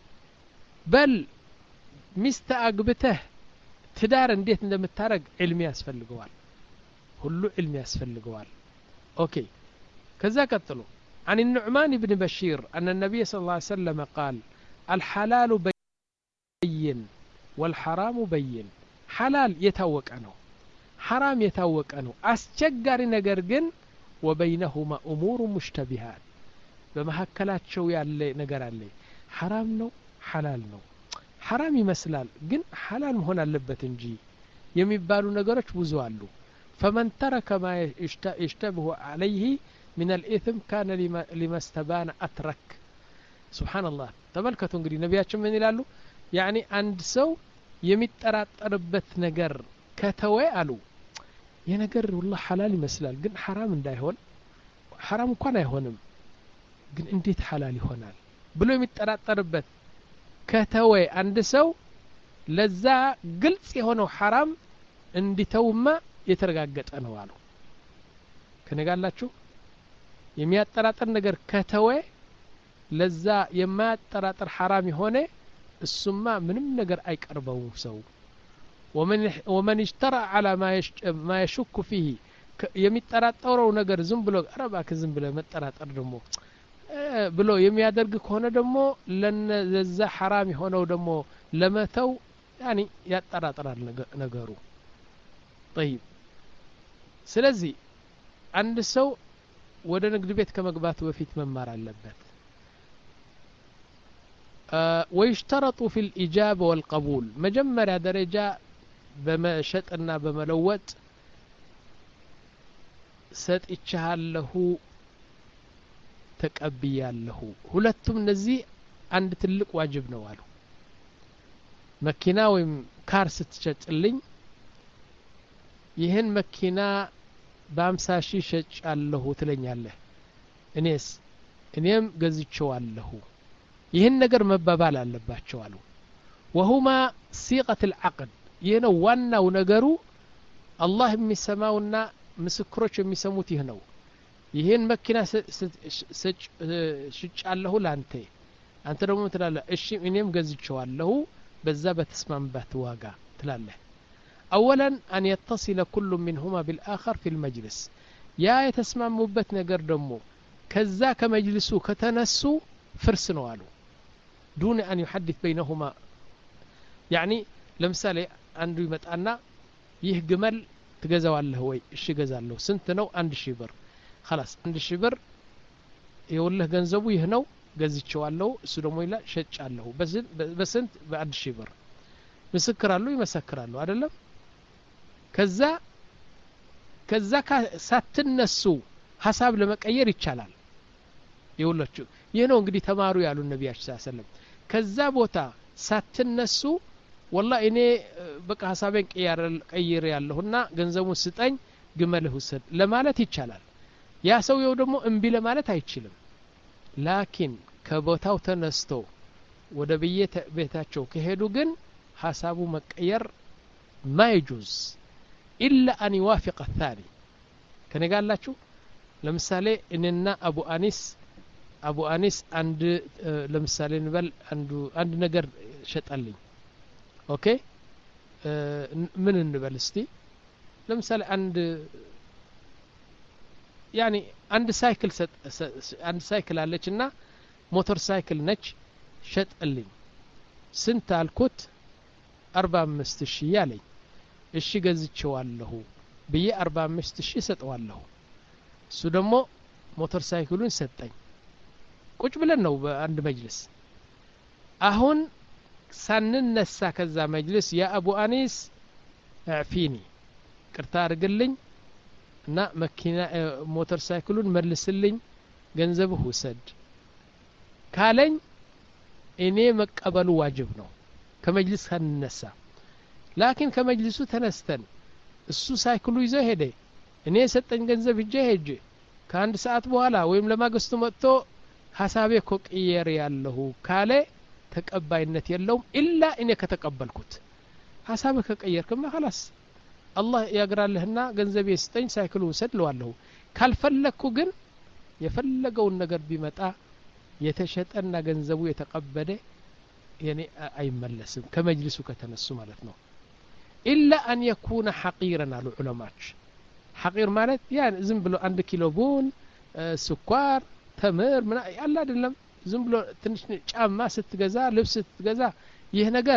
በል ሚስት አግብተህ ትዳር እንዴት እንደምታረግ ዒልም ያስፈልገዋል ሁሉ ዒልም ያስፈልገዋል ኦኬ كذا قتلوا عن النعمان بن بشير أن النبي صلى الله عليه وسلم قال الحلال بين والحرام بين حلال يتوق عنه حرام يتوق عنه أسجر نجرجن وبينهما أمور مشتبهات بمهكلات شو يالله نجر عليه حرام نو حلال نو حرام يمثلال جن حلال هنا اللبة تنجي يميبالو نجرش بزوالو فمن ترك ما يشتبه عليه من الإثم كان لما, لما استبان أترك سبحان الله تملكتوا انقري نبياتهم من يلالو يعني عند سو يمترات ربت نقر كتوي قالوا يا نقر والله حلال مسلال قل حرام دا يهون حرام كوانا يهونم قل انديت حلال يهونال بلو يمترات ربت كتوي عند سو لذا قلت يهونو حرام اندي توما يترقاقت أنا والو كان قال لا شو የሚያጠራጥር ነገር ከተወ ለዛ የማያጠራጥር حرام ሆነ እሱማ ምንም ነገር አይቀርበው ሰው ومن ومن اشترى على ما ما يشك فيه የሚጠራጠረው ነገር ዝም ብሎ አረባክ ዝም ብሎ መጠራጠር ደግሞ ብሎ የሚያደርግ ከሆነ ደግሞ ለዛ حرام ሆነው ደግሞ ለመተው يعني ያጠራጥራል ነገሩ طيب ስለዚህ አንድ ሰው ወደ ንግድ ቤት ከመግባቱ በፊት መማር አለበት ويشترط في الإجابة والقبول مجمرة درجة بمشطنا بملوت ሰጥቻለሁ ተቀብያለሁ ሁለቱም እነዚህ አንድ ትልቅ ዋጅብ ነው አሉ መኪና ወይም ካር ስትሸጥልኝ ይህን መኪና በአምሳ ሺህ ሸጫለሁ ትለኛለህ እኔስ እኔም ገዝቼዋለሁ ይህን ነገር መባባል አለባቸው አሉ وهما صيغة العقد ይሄን ዋናው ነገሩ አላህ የሚሰማውና ምስክሮች የሚሰሙት ይሄ ነው ይሄን መኪና ሽጫለሁ ላንተ አንተ ደግሞ ትላለህ እሺ እኔም ገዝቼዋለሁ በዛ በተስማምባት ዋጋ ትላለህ اولا ان يتصل كل منهما بالاخر في المجلس يا يتسمعوا ነገር ደግሞ ከዛ ከመጅልሱ ከተነሱ ፍርስ ነው አሉ دون ان يحدث بينهما يعني ለምሳሌ አንዱ ይመጣና ይህ ግመል ትገዛዋለህ ወይ እሺ ገዛለሁ ስንት ነው አንድ ሺህ ብር خلاص አንድ ሺህ ብር ይወልህ ገንዘቡ ይህ ነው ገዝቼዋለሁ እሱ ደግሞ ይላል ሸጫለሁ በስንት በአንድ ሺህ ብር ምስክራሉ ይመሰክራሉ አይደለም ከዛ ከዛ ሳትነሱ ሐሳብ ለመቀየር ይቻላል ይወላችሁ ይሄ ነው እንግዲህ ተማሩ ያሉ ነብያችን ሰለላሁ ዐለይሂ ወሰለም ከዛ ቦታ ሳትነሱ والله እኔ በቃ ሐሳቤን ቀይር ያለሁና ገንዘቡን ስጠኝ ግመልህ ወሰድ ለማለት ይቻላል ያ ሰውየው ደግሞ እምቢ ለማለት አይችልም ላኪን ከቦታው ተነስቶ ወደ ቤታቸው ከሄዱ ግን ሐሳቡ መቀየር ማይጁዝ إلا أن يوافق الثاني كان قال لكم لمثالي إننا أبو أنيس أبو أنيس عند لمثالي نبل عنده عند نجر شتقلي أوكي أه من النبل استي لمثالي عند يعني عند سايكل ست عند سايكل علينا موتور سايكل نج شتقلي سنت الكوت أربعة مستشيالي እሺ ገዝቼዋለሁ በየ አርባ አምስት ሺህ ሰጠዋለሁ እሱ ደግሞ ሞተር ሳይክሉን ሰጠኝ ቁጭ ብለን ነው በአንድ መጅልስ አሁን ሳንነሳ ከዛ መጅልስ ያ አቡ አኒስ አፊኒ ቅርታ አርግልኝ እና መኪና ሞተር ሳይክሉን መልስልኝ ገንዘብህ ውሰድ ካለኝ እኔ መቀበሉ ዋጅብ ነው ከመጅልስ ከነሳ ላኪን ከመጅልሱ ተነስተን እሱ ሳይክሉ ይዞ ሄደ እኔ ሰጠኝ ገንዘብ ሄጄ ሄጄ ከአንድ ሰዓት በኋላ ወይም ለማግስቱ መጥቶ ሐሳቤ እኮ ቀየር ያለሁ ካለ ተቀባይነት የለውም ኢላ እኔ ከተቀበልኩት ሐሳብ ከቀየርክማ خلاص አላህ ያግራልህና ገንዘብ ይስጠኝ ሳይክሉ ወሰድለዋለሁ ካልፈለኩ ግን የፈለገውን ነገር ቢመጣ የተሸጠና ገንዘቡ የተቀበለ ያኔ አይመለስም ከመጅልሱ ከተነሱ ማለት ነው ኢላ አን يكون حقيرا على العلماء حقير ማለት ያን ዝም ብሎ አንድ ኪሎ ቡን ስኳር ተምር ምን ያለ አይደለም ዝም ብሎ ትንሽ ጫማ ስትገዛ ልብስ ስትገዛ ይህ ነገር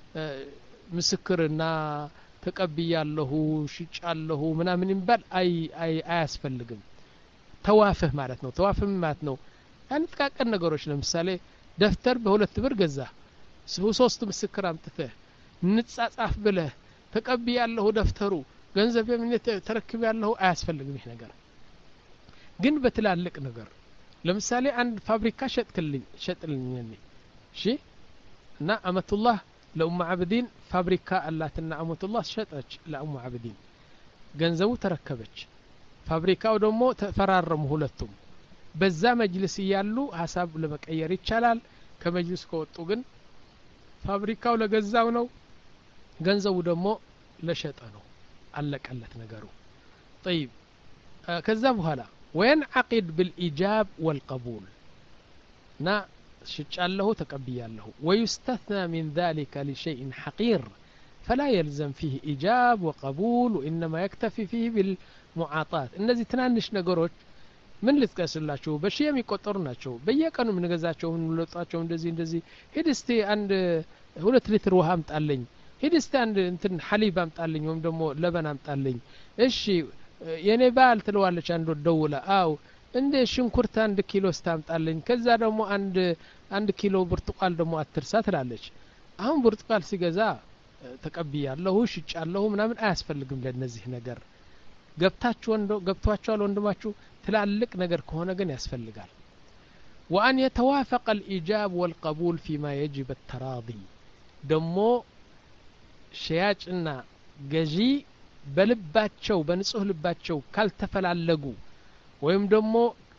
ምስክርና ተቀብያለሁ ሽጫለሁ ምናምን ይባል አይ አይ አያስፈልግም ተዋፍህ ማለት ነው ተዋፍህ ማለት ነው አንድ ተቃቀን ነገሮች ለምሳሌ ደፍተር በሁለት ብር ገዛ ሶስት ምስክር አምጥተህ ንጻጻፍ ብለህ ተቀብያለሁ ደፍተሩ ገንዘብ ምን ተረክብያለሁ አያስፈልግም ይሄ ነገር ግን በትላልቅ ነገር ለምሳሌ አንድ ፋብሪካ ሸጥክልኝ ሸጥልኝ እሺ እና አመቱላህ ለኡም አብዲን ፋብሪካ አላትና አመቱላህ ሸጠች ለኡም አብዲን ገንዘቡ ተረከበች ፋብሪካው ደግሞ ተፈራረሙ ሁለቱም በዛ መጅልስ ያሉ ሐሳብ ለመቀየር ይቻላል ከመጅልስ ከወጡ ግን ፋብሪካው ለገዛው ነው ገንዘቡ ደግሞ ለሸጠ ነው አለቀለት ነገሩ طيب ከዛ በኋላ وينعقد بالإيجاب والقبول نا شجعله تقبياله ويستثنى من ذلك لشيء حقير فلا يلزم فيه إيجاب وقبول وإنما يكتفي فيه بالمعاطات እነዚህ ትናንሽ ነገሮች ምን ልትቀስላችሁ በሺህ የሚቆጠሩ ናቸው በየቀኑ ምን ገዛቸው ምን ለጣቸው እንደዚህ እንደዚህ ሄድስቲ አንድ ሁለት ሊትር ውሃ አምጣልኝ ሄድስቲ አንድ እንትን ሐሊብ አምጣልኝ ወይም ደግሞ ለበን አምጣልኝ እሺ የኔ ባል ትለዋለች አንድ ደውላ አው እንደ ሽንኩርት አንድ ኪሎ ስታምጣልኝ ከዛ ደግሞ አንድ አንድ ኪሎ ብርቱቃል ደግሞ አትርሳ ትላለች አሁን ብርቱቃል ሲገዛ ተቀብያለሁ ሽጫለሁ ምናምን አያስፈልግም ለነዚህ ነገር ገብታችሁ ወንዶ ገብቷችሁ ወንድማችሁ ትላልቅ ነገር ከሆነ ግን ያስፈልጋል وأن يتوافق الإيجاب والقبول فيما يجب التراضي دمو شياجنا جزي በልባቸው በንጹህ ልባቸው ካልተፈላለጉ ወይም ደግሞ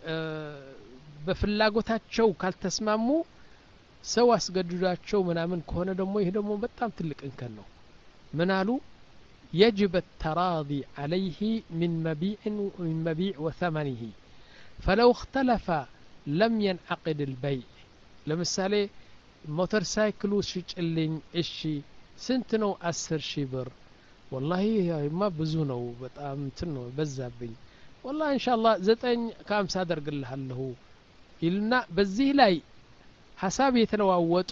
በፍላጎታቸው ካልተስማሙ ሰው አስገድዷቸው ምናምን ከሆነ ደግሞ ይሄ ደግሞ በጣም ትልቅ እንከን ነው ምናሉ يجب التراضي عليه من مبيع من مبيع وثمنه فلو اختلف لم ينعقد البيع لمثال موتور سايكلو شيچልኝ እሺ ስንት ነው አስር ሺህ ብር والله ما بزونه በጣም እንትን ነው በዛብኝ والله ان شاء الله ዘጠኝ ከሀምሳ አደርግልሃለሁ ይልና በዚህ ላይ ሐሳብ የተለዋወጡ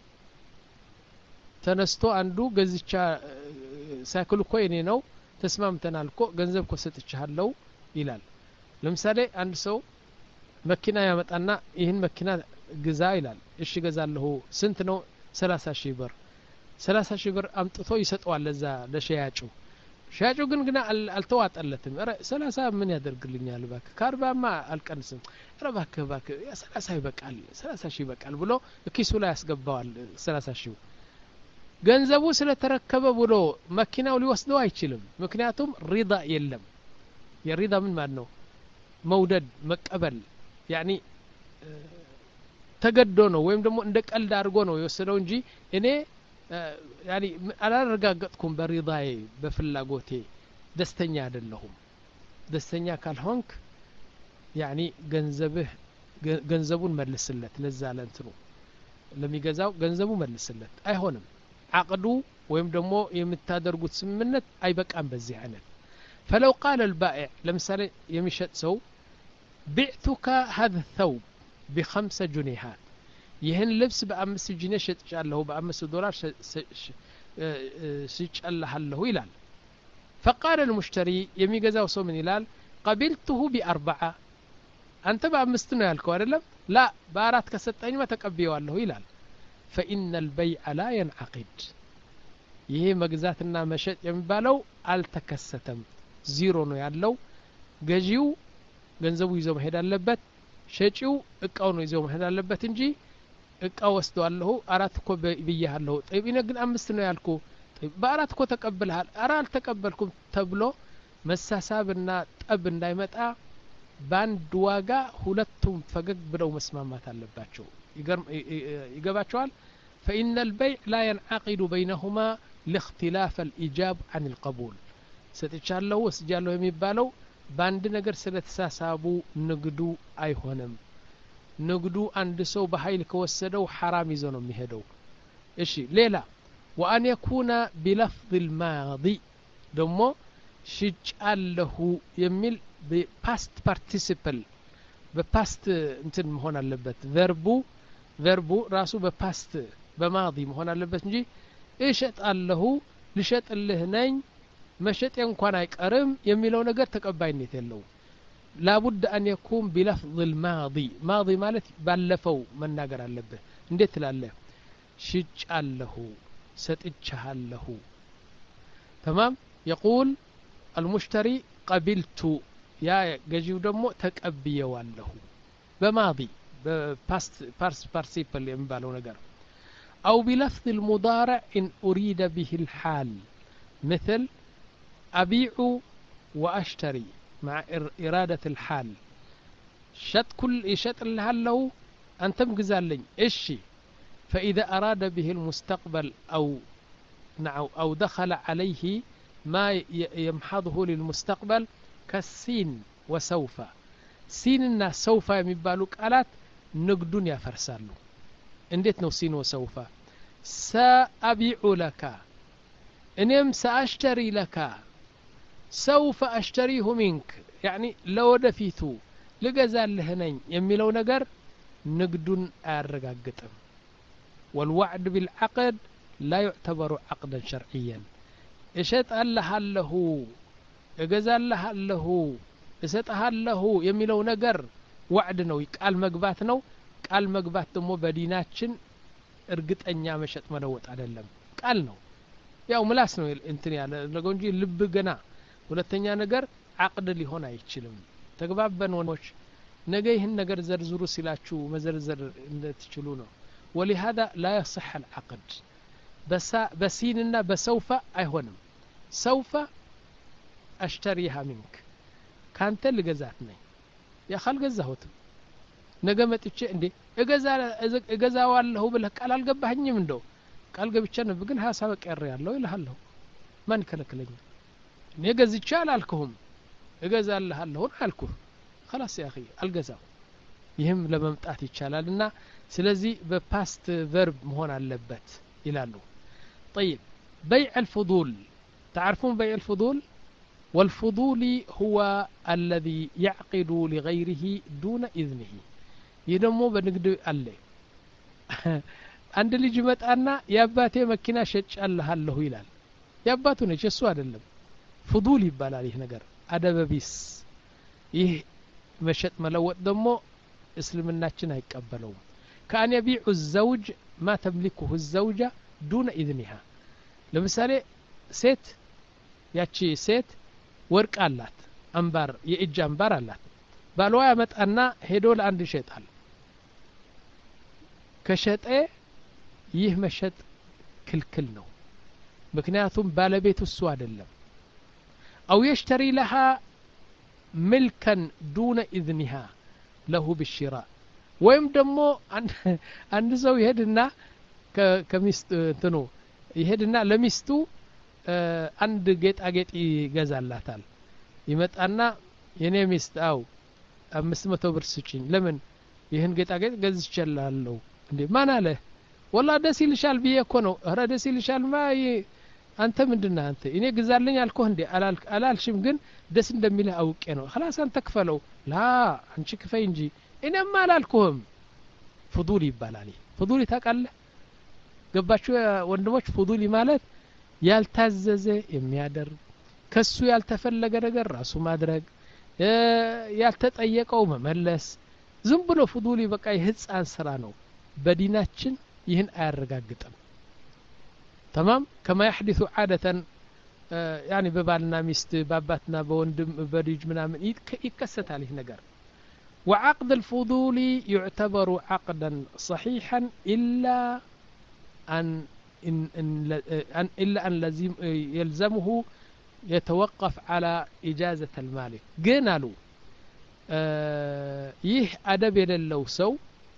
ተነስቶ አንዱ ገዝቻ ሳይክል እኮ የኔ ነው ተስማምተናል እኮ ገንዘብ እኮ ሰጥቻለሁ ይላል ለምሳሌ አንድ ሰው መኪና ያመጣና ይሄን መኪና ግዛ ይላል እሺ ገዛለሁ ስንት ነው ሰላሳ ሺህ ብር ሰላሳ ሺህ ብር አምጥቶ ይሰጠዋል ለዛ ለሻያጩ ሻያጩ ግን ግን አልተዋጣለትም አረ ሰላሳ ምን ያደርግልኛል ባክ ካርባማ አልቀንስም አረ ባክ ባክ ያ ሰላሳ ይበቃል ሰላሳ ሺህ ይበቃል ብሎ ኪሱ ላይ ያስገባዋል ሰላሳ ሺህ ገንዘቡ ስለተረከበ ብሎ መኪናው ሊወስደው አይችልም ምክንያቱም ሪዳ የለም የሪዳ ምን ማለት ነው መውደድ መቀበል ያኒ ተገዶ ነው ወይም ደግሞ እንደ ቀልድ አድርጎ ነው የወሰደው እንጂ እኔ يعني انا رغاغطكم برضاي بفلاغوتي دستኛ አይደለሁም ደስተኛ ካልሆንክ يعني ገንዘብህ ገንዘቡን መልስለት ለዛ ለእንትኑ ለሚገዛው ገንዘቡ መልስለት አይሆንም አቅዱ ወይም ደግሞ የምታደርጉት ስምምነት አይበቃም በዚህ አይነት فلو قال البائع ለምሳሌ የሚሸጥ ሰው بعتك هذا الثوب بخمسة جنيهات ይህን ልብስ በአምስት ጂኔ ሸጥቻለሁ በአምስት ዶላር ሽጫለሁ ይላል فقال المشتري የሚገዛው ሰው ምን ይላል قبلته بأربعة አንተ በአምስት ነው ያልከው አይደለም لا በአራት ከሰጠኝማ ተቀበየዋለሁ ይላል فإن البيع لا ينعقد ይሄ መግዛትና መሸጥ የሚባለው አልተከሰተም ዜሮ ነው ያለው ገዢው ገንዘቡ ይዞ መሄድ አለበት ሸጪው እቃው ነው ይዞ መሄድ አለበት እንጂ እቃ ወስደዋለሁ አራት እኮ ብያለሁ طيب እኔ ግን አምስት ነው ያልኩ طيب በአራት እኮ ተቀበልሃል አራ አልተቀበልኩም ተብሎ መሳሳብና ጠብ እንዳይመጣ ባንድ ዋጋ ሁለቱም ፈገግ ብለው መስማማት አለባቸው ይገባቸዋል فإن البيع لا ينعقد بينهما لاختلاف الإجاب عن القبول ستቻለው ወስጃለሁ የሚባለው ባንድ ነገር ስለተሳሳቡ ንግዱ አይሆንም ንግዱ አንድ ሰው በኃይል ከወሰደው حرام ይዞ ነው የሚሄደው እሺ ሌላ وأن يكون بلفظ الماضي ደሞ ሽጫለሁ የሚል በፓስት ፓርቲሲፕል በፓስት እንትን መሆን አለበት ቨርቡ ቨርቡ ራሱ በፓስት በማዲ መሆን አለበት እንጂ እሸጣለሁ ልሸጥልህ ነኝ መሸጥ እንኳን አይቀርም የሚለው ነገር ተቀባይነት የለው لابد أن يكون بلفظ الماضي ماضي ማለት ባለፈው መናገር አለበት እንዴት ትላለህ ሽጫለሁ ሰጥቻለሁ تمام يقول المشتري قبلت يا ገዢው ደግሞ ተቀብየዋለሁ በማዲ በፓስት ፓርስ ፓርቲሲፕል የሚባለው ነገር أو بلفظ المضارع إن أريد به الحال مثل أبيع وأشتري مع إرادة الحال شت كل شت له أنتم جزالين إشي فإذا أراد به المستقبل أو أو دخل عليه ما يمحضه للمستقبل كالسين وسوف سيننا سوف يمبالوك آلات نقدون يا فرسالو انديت نو سين وسوف سأبيع لك انم سأشتري لك سوف أشتريه منك يعني لو دفيتو لقزال لهنين يميلو نقر نقدون أرقاقتم والوعد بالعقد لا يعتبر عقدا شرعيا اشت الله له እገዛል ለሁ እሰጥሃለሁ የሚለው ነገር ወዕድ ነው ቃል መግባት ነው ቃል መግባት ደግሞ በዲናችን እርግጠኛ መሸጥ መለወጥ አይደለም ቃል ነው ያው ምላስ ነው እንትን ያለ ነገር እንጂ ልብ ገና ሁለተኛ ነገር አቅድ ሊሆን አይችልም ተግባበን ወንዶች ነገ ይህን ነገር ዘርዝሩ ሲላችሁ መዘርዘር እንድትችሉ ነው ولهذا لا يصح العقد بس بسيننا بسوف አይሆንም سوف أشتريها منك كانت اللي جزاتني يا خال جزاهوت نجمت إيش عندي إجازة إجازة والله هو بالك قال الجبهني من دو قال جبتشنا بقول ها سبك الريال لو إلا هله ما نكلك لين نجز يتشال الكهم إجازة الله هله هون الكه خلاص يا أخي الجزاء يهم لما متأتي يتشال لنا سلزي بباست verb مهون على اللبات إلى له طيب بيع الفضول تعرفون بيع الفضول والفضول هو الذي يعقد لغيره دون إذنه يدمو بنقد الله عند اللي جمت أنا ياباتي مكينة شج الله الله يلال ياباتو نجسو أدلم فضول يبال عليه نقر أدب بيس يه مشت ملوت دمو اسلم الناتشنا يكبلوم كأن يبيع الزوج ما تملكه الزوجة دون إذنها لمثالي سيت ياتشي سيت ወርቅ አላት አንባር የእጅ አንባር አላት ባሏ ያመጣና ሄዶ ለአንድ ይሸጣል ከሸጠ ይህ መሸጥ ክልክል ነው ምክንያቱም ባለቤቱ እሱ አይደለም أو يشتري لها ملكا دون إذنها له بالشراء ወይም ደግሞ አንድ ሰው ይሄድና ከሚስት እንትኑ ይሄድና ለሚስቱ አንድ ጌጣጌጥ ይገዛላታል ይመጣና የኔ ሚስት አው አምስት መቶ ብር ስጪኝ ለምን ይሄን ጌጣጌጥ ገዝቻለሁ እንዴ ማን አለ والله ደስ ይልሻል ብዬ እኮ ነው ኧረ ደስ ይልሻል ማይ አንተ ምንድነው አንተ እኔ ግዛልኝ አልኩህ እንዴ አላል አላልሽም ግን ደስ እንደሚልህ አውቄ ነው خلاص አንተ ክፈለው ላ አንቺ ክፈይ እንጂ እኔማ አላልኩህም ፍዱል ይባላል ፍዱል ታውቃለህ ገባችሁ ወንድሞች ፍዱል ማለት ያልታዘዘ የሚያደርግ ከሱ ያልተፈለገ ነገር ራሱ ማድረግ ያልተጠየቀው መመለስ ዝም ብሎ ፍዱል በቃ የህፃን ስራ ነው በዲናችን ይህን አያረጋግጥም تمام كما يحدث عادة يعني ببالنا مست باباتنا بوندم بريج منامن يكست عليه نجار وعقد الفضول يعتبر عقدا صحيحا إلا أن إن إن إلا أن لزم يلزمه يتوقف على إجازة المالك قالوا يه أدب للو سو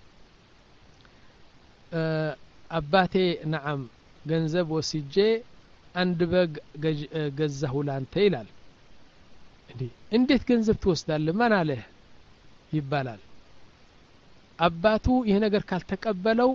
أباتي نعم ገንዘብ ወስጄ አንድ በግ ገዛሁ ላንተ ይላል እንዴ እንዴት ገንዘብ ትወስዳለህ ማን አለ ይባላል አባቱ ይሄ ነገር ካልተቀበለው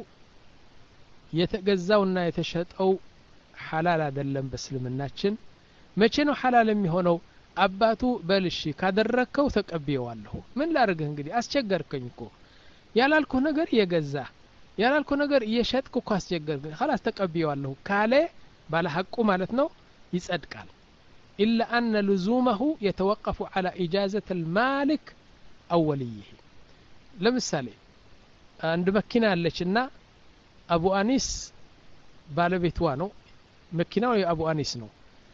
የተገዛውና የተሸጠው ሐላል አይደለም በእስልምናችን መቼ ነው ሐላል የሚሆነው አባቱ በልሺ ካደረከው ተቀበየዋለሁ ምን ላርግህ እንግዲህ አስቸገርከኝ እኮ ያላልኩ ነገር የገዛ ያላልኩ ነገር እየሸጥኩ እኮ አስቸገርከኝ خلاص ተቀበየዋለሁ ካለ ባለ ሐቁ ማለት ነው ይጸድቃል إلا أن لزومه يتوقف على إجازة المالك أوليه ለምሳሌ አንድ መኪና አለችና አቡ አኒስ ባለቤትዋ ነው መኪናው የአቡ አኒስ ነው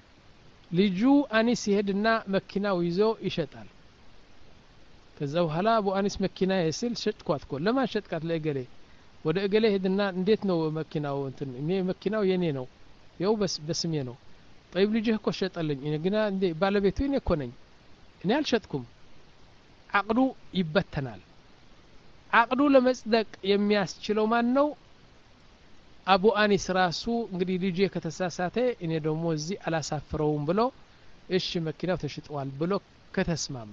ልጁ አኒስ ይሄድና መኪናው ይዞ ይሸጣል ከዛ በኋላ አቡ አኒስ መኪና ይስል ሸጥኳት እኮ ለማን ሸጥካት ለእገሌ ወደ እገሌ ሄድና እንዴት ነው መኪናው እንትን እኔ መኪናው የኔ ነው ያው በስ በስሜ ነው طيب ልጅህ እኮ ሸጠልኝ እኔ ግና እንዴ ባለቤቱ እኔ እኮ ነኝ እኔ አልሸጥኩም አቅዱ ይበተናል አቅዱ ለመጽደቅ የሚያስችለው ማን ነው አቡ አኒስ ራሱ እንግዲህ ልጅ ከተሳሳተ እኔ ደግሞ እዚህ አላሳፍረውም ብሎ እሺ መኪናው ተሽጧል ብሎ ከተስማማ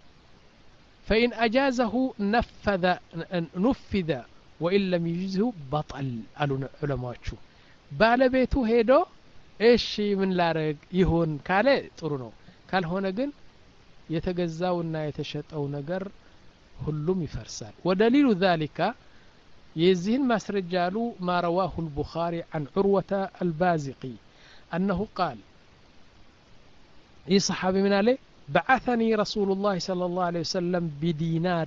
فإن أجازه نفذ نفذ وإن لم يجزه بطل قالوا علماء ባለቤቱ ሄዶ እሺ ምን ላረግ ይሁን ካለ ጥሩ ነው ካልሆነ ግን የተገዛውና የተሸጠው ነገር ሁሉም ይፈርሳል ودليل ذلك يزين مسرجال ما رواه البخاري عن عروة البازقي أنه قال إيه صحابي من عليه بعثني رسول الله صلى الله عليه وسلم بدينار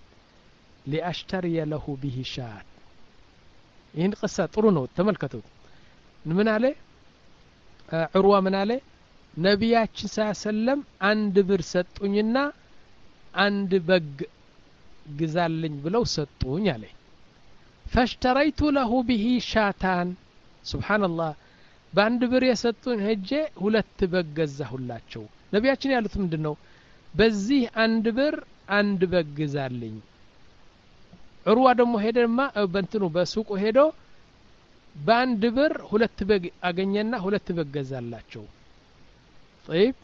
لأشتري له به شاة إن قصة طرنو تملكتو من عليه آه عروة من عليه نبياتش صلى الله عليه وسلم عند برستونينا عند بق جزالين بلو ستوني عليه فاشتريت له به شاتان سبحان الله باند بر يسطون هجه ሁለት በግ ገዛሁላቸው ነብያችን ያሉት ምንድነው በዚህ አንድ ብር አንድ በግ ገዛልኝ ዑርዋ ደግሞ ሄደማ በእንትኑ በሱቁ ሄዶ ባንድ ብር ሁለት በግ አገኘና ሁለት በግ ገዛላቸው طيب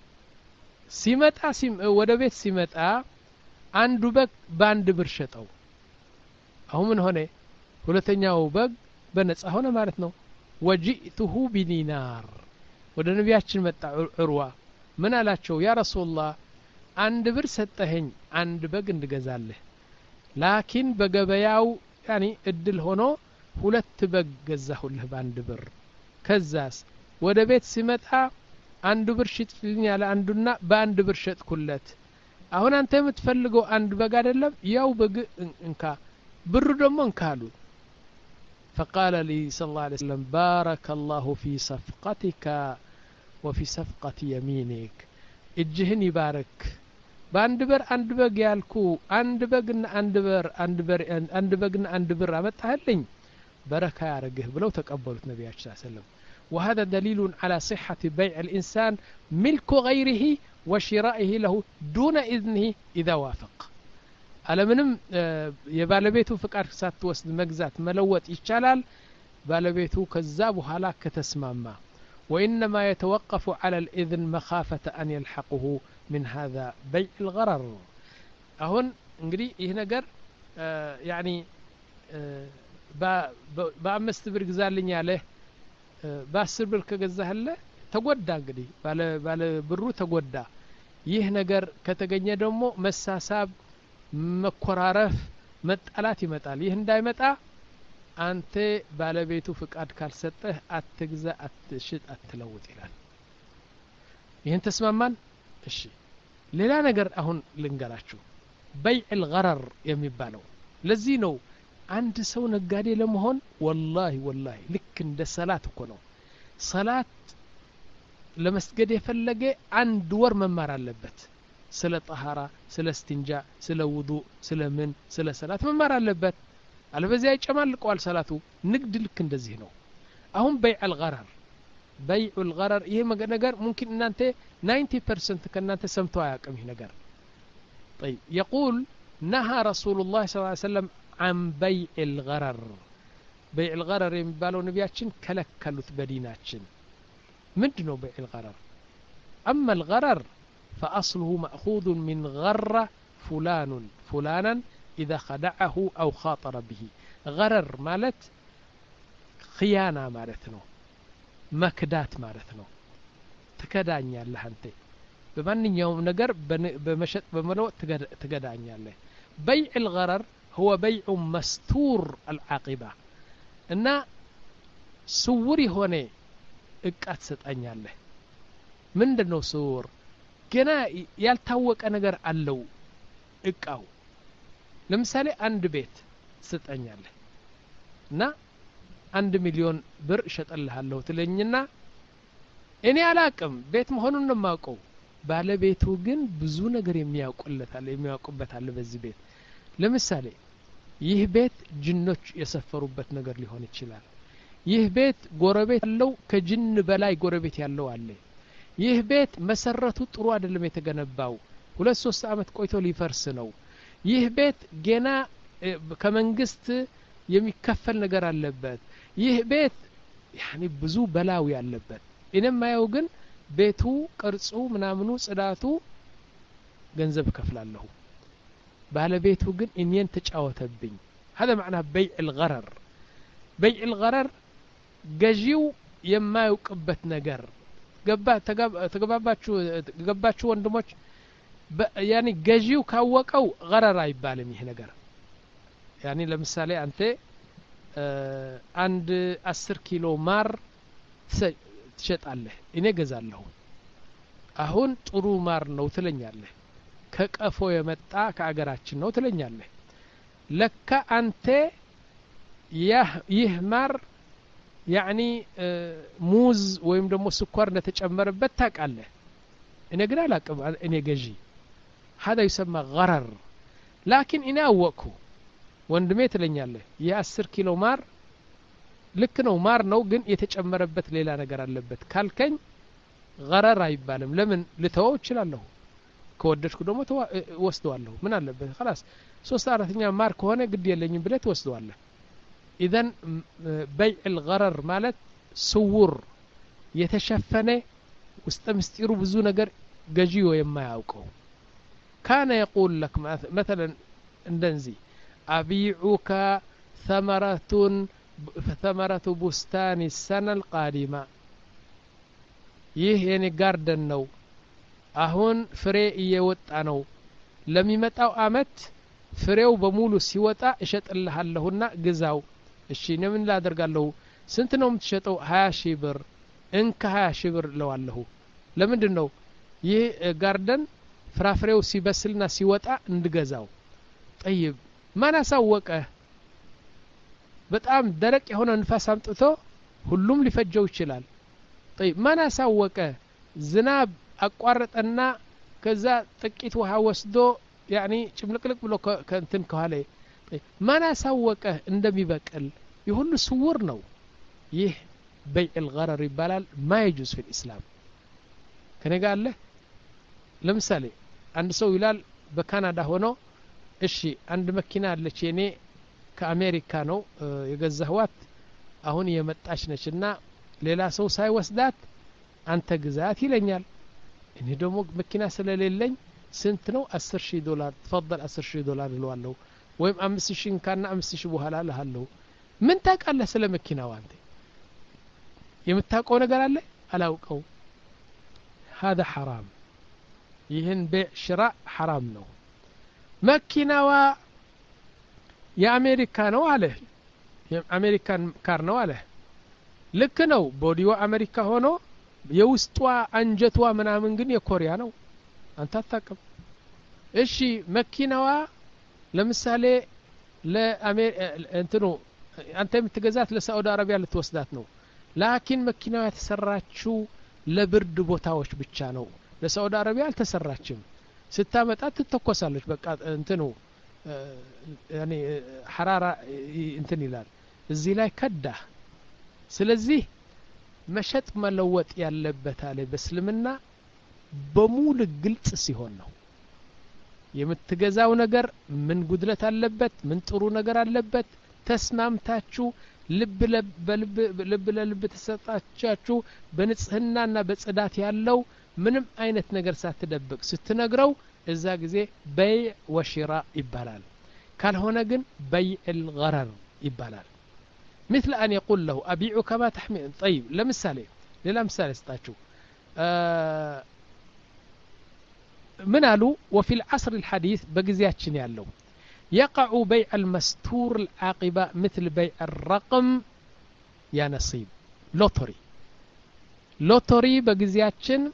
ሲመጣ ወደ ቤት ሲመጣ አንዱ በግ ባንድ ብር ሸጠው አሁን ምን ሆነ ሁለተኛው በግ በነፃ ሆነ ማለት ነው ወጂእቱሁ ቢዲናር ወደ ነብያችን መጣ ዑርዋ ምን አላቸው ያ ረሱላህ አንድ ብር ሰጠኸኝ አንድ በግ እንድገዛልህ ላኪን በገበያው ያኒ እድል ሆኖ ሁለት በግ ገዛሁልህ ባንድ ብር ከዛስ ወደ ቤት ሲመጣ አንድ ብር ሽጥልኝ ያለ አንዱና ባንድ ብር ሸጥኩለት አሁን አንተ የምትፈልገው አንድ በግ አይደለም ያው በግ እንካ ብሩ ደግሞ እንካሉ فقال لي صلى الله عليه وسلم بارك الله في صفقتك وفي صفقة يمينك اجهن يبارك باند بر عند بق يالكو عند بقنا عند بر عند بر عند بقنا عند بر امتهلኝ بركه يارجه بلو تقبلوا النبي صلى الله عليه وسلم وهذا دليل على صحة بيع الإنسان ملك غيره وشرائه له دون إذنه إذا وافق على منم يبالبيتو فقار ساتوسد مغزات ملوت يشالال بالبيتو كذاب وهلاك كتسماما وإنما يتوقف على الإذن مخافة أن يلحقه من هذا بيع الغرر أهون انقري إيه نقر آه يعني آه با بأمست برقزال لني عليه آه باسر بالكغزه له تقودا انقري بالا بالا برو تقودا ይህ ነገር ከተገኘ ደግሞ መሳሳብ መኮራረፍ መጣላት ይመጣል ይህ እንዳይመጣ አንተ ባለቤቱ ፍቃድ ካልሰጠህ አትግዛ አትሽጥ አትለውጥ ይላል ይህን ተስማማን እሺ ሌላ ነገር አሁን ልንገራችሁ በይዕ الغرر የሚባለው ለዚህ ነው አንድ ሰው ነጋዴ ለመሆን ወላሂ ወላሂ ልክ እንደ ሰላት እኮ ነው ሰላት ለመስገድ የፈለገ አንድ ወር መማር አለበት ስለ ጠሃራ ስለ እስቲንጃ ስለ ውዱእ ስለ ምን ስለ ሰላት መማር አለበት አለበዚያ ይጨማልቀዋል ሰላቱ ንግድ ልክ እንደዚህ ነው አሁን በይዕ አልገረር በይዕ አልገረር ይሄ ነገር ممكن እናንተ ninety percent ከናንተ ሰምተው አያውቅም ይሄ ነገር طيب يقول نهى رسول الله صلى الله عليه وسلم عن بيع الغرر بيع الغرر የሚባለው ነብያችን ከለከሉት በዲናችን ምንድነው بيع الغرر اما الغرر فاصله ماخوذ من غر فلان فلانا اذا خدعه او خاطر به غرر ማለት خيانه ማለት ነው መክዳት ማለት ነው ትከዳኛለህ አንተ በማንኛውም ነገር በመሸጥ በመለወጥ ትገዳኛለህ بيع الغرر هو بيع مستور العاقبة እና ስውር የሆነ እቃ ትሰጣኛለህ ምንድነው ስውር ገና ያልታወቀ ነገር አለው እቃው ለምሳሌ አንድ ቤት ትሰጣኛለህ እና አንድ ሚሊዮን ብር እሸጥልሃለሁ ትለኝና እኔ አላቅም ቤት መሆኑን ነው የማውቀው ባለቤቱ ግን ብዙ ነገር የሚያውቁለታል የሚያውቁበታል በዚህ ቤት ለምሳሌ ይህ ቤት ጅኖች የሰፈሩበት ነገር ሊሆን ይችላል ይህ ቤት ጎረቤት ያለው ከጅን በላይ ጎረቤት ያለው አለ ይህ ቤት መሰረቱ ጥሩ አይደለም የተገነባው ሁለት ሶስት አመት ቆይቶ ሊፈርስ ነው ይህ ቤት ገና ከመንግስት የሚከፈል ነገር አለበት ይህ ቤት يعني ብዙ በላው ያለበት እነማየው ግን ቤቱ ቅርጹ ምናምኑ ጽዳቱ ገንዘብ ከፍላለሁ ባለቤቱ ግን እኔን ተጫወተብኝ هذا معنى بيع الغرر بيع الغرر ገዢው የማይውቅበት ነገር ገባ ተገባባችሁ ገባችሁ ወንድሞች ያኒ ገዢው ካወቀው غرر አይባልም ይሄ ነገር ያኒ ለምሳሌ አንተ አንድ አስር ኪሎ ማር ትሸጣለህ እኔ ገዛለሁ አሁን ጥሩ ማር ነው ትለኛለህ ከቀፎ የመጣ ከአገራችን ነው ትለኛለህ ለካ አንተ ይህ ማር ያኒ ሙዝ ወይም ደግሞ ስኳር እንደተጨመረበት ታውቃለህ እኔ ግን አላውቅም እኔ ገዢ هذا يسمى غرر لكن እኔ አወቅኩ ወንድሜ ትለኛለህ የ10 ኪሎ ማር ልክ ነው ማር ነው ግን የተጨመረበት ሌላ ነገር አለበት ካልከኝ غرر አይባልም ለምን ልተወው እችላለሁ ከወደድኩ ደግሞ ወስደዋለሁ ምን አለበት خلاص ሶስት አራተኛ ማር ከሆነ ግድ የለኝም ብለህ ትወስደዋለህ اذا بيع الغرر ማለት ስውር የተሸፈነ ውስጥ ምስጢሩ ብዙ ነገር ገዢው የማያውቀው كان يقول لك مثلا እንደዚህ أبيعك ثمرة ثمرة بستان السنة القادمة ይህ የኔ ጋርደን ነው አሁን ፍሬ እየወጣ ነው ለሚመጣው አመት ፍሬው በሙሉ ሲወጣ እሸጥልሃለሁና ግዛው እሺ እኔ ምን ላደርጋለሁ ስንት ነው የምትሸጠው ሃያ ሺህ ብር እንካ ሃያ ሺህ ብር ለዋለሁ ለምንድነው ይህ ጋርደን ፍራፍሬው ሲበስልና ሲወጣ እንድገዛው طيب ማን አሳወቀ በጣም ደረቅ የሆነ ንፋስ አምጥቶ ሁሉም ሊፈጀው ይችላል طيب ማን አሳወቀ ዝናብ አቋረጠና ከዛ ጥቂት ውሃ ወስዶ يعني ጭምልቅልቅ ብሎ ከእንትን ከኋለ ማን አሳወቀ እንደሚበቅል ይሁሉ ስውር ነው ይህ بيع الغرر ይባላል ما يجوز في الإسلام ከነጋለ ለምሳሌ አንድ ሰው ይላል በካናዳ ሆኖ እሺ አንድ መኪና አለች የኔ ከአሜሪካ ነው የገዛህዋት አሁን የመጣች ነችና ሌላ ሰው ሳይወስዳት አንተ ግዛት ይለኛል እኔ ደግሞ መኪና ስለሌለኝ ስንት ነው አስር ሺህ ዶላር تفضل አስር ሺህ ዶላር እለዋለሁ ወይም አምስት ሺህ ካና አምስት ሺህ በኋላ ለሃለሁ ምን ታውቃለህ ስለ መኪናው አንተ የምታውቀው ነገር አለ አላውቀው هذا حرام ይህን በይዕ ሽራእ حرام ነው መኪናዋ የአሜሪካ ነው አለ የአሜሪካን ካር ነው አለ ልክ ነው ቦዲዋ አሜሪካ ሆኖ የውስጧ አንጀቷ ምናምን ግን የኮሪያ ነው አንተ አታውቅም እሺ መኪናዋ ለምሳሌ ለአሜሪካ እንትኑ አንተ የምትገዛት ለሳውዲ አረቢያ ልትወስዳት ነው ላኪን መኪናዋ የተሰራችው ለብርድ ቦታዎች ብቻ ነው ለሳውዲ አረቢያ አልተሰራችም ስታመጣ ትተኮሳለች በቃ እንትኑ ያኒ ሐራራ እንትን ይላል እዚህ ላይ ከዳ ስለዚህ መሸጥ መለወጥ ያለበት አለ በእስልምና በሙሉ ግልጽ ሲሆን ነው የምትገዛው ነገር ምን ጉድለት አለበት ምን ጥሩ ነገር አለበት ተስማምታችሁ ልብ ለልብ ልብ ለልብ ተሰጣቻችሁ በንጽህናና በጽዳት ያለው ምንም አይነት ነገር ሳትደብቅ ስትነግረው እዛ ጊዜ በይ ወሽራ ይባላል ካልሆነ ግን በይ الغرر ይባላል مثل أن يقول له أبيعك ما تحمل طيب لمثالي ሌላ ምሳሌ ስጣችሁ من قالوا وفي العصر الحديث بجزياتشن يالو يقع بيع المستور العاقبة مثل بيع الرقم يا نصيب لوتري لوتري بجزياتشن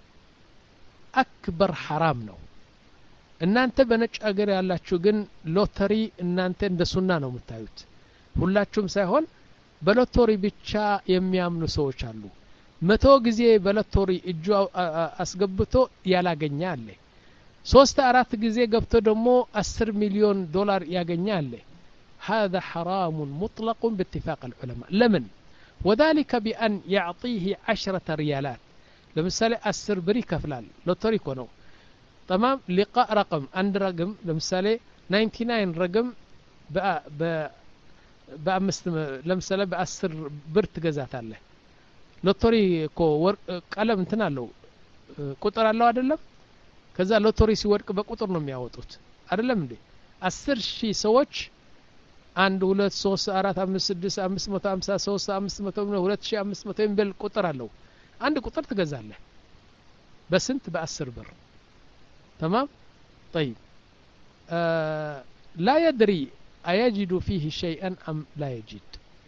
أكبر حرام نو إن أنت بنج أجر على شو جن لوتري إن أنت عند سنة نو متعود ولا شو مسهون بلوتري بتشا يميامنو سوى شالو متو جزية بلوتري إجوا أسقبتو يلا جنيالله ሶስት አራት ጊዜ ገብቶ ደሞ አስር ሚሊዮን ዶላር ያገኛል هذا حرام مطلق باتفاق العلماء لمن وذلك بأن يعطيه عشرة ريالات لمثال عشرة بري كفلال لوتري كونو تمام لقاء رقم عند رقم لمثال تسعة وتسعين رقم ب ب بأمست لمثال بعشر بر تجزاتله لوتري كو قلم انتنا له ቁጥር አለው አይደለም ከዛ ሎተሪ ሲወድቅ በቁጥር ነው የሚያወጡት አይደለም እንዴ አስር ሺህ ሰዎች አንድ ሁለት ሶስት አራት አምስት ስድስት አምስት መቶ ሃምሳ ሶስት አምስት መቶ ሁለት ሺህ አምስት መቶ የሚል ቁጥር አለው አንድ ቁጥር ትገዛለህ በስንት በአስር ብር تمام طيب آه لا يدري أيجد فيه شيئا أم لا يجد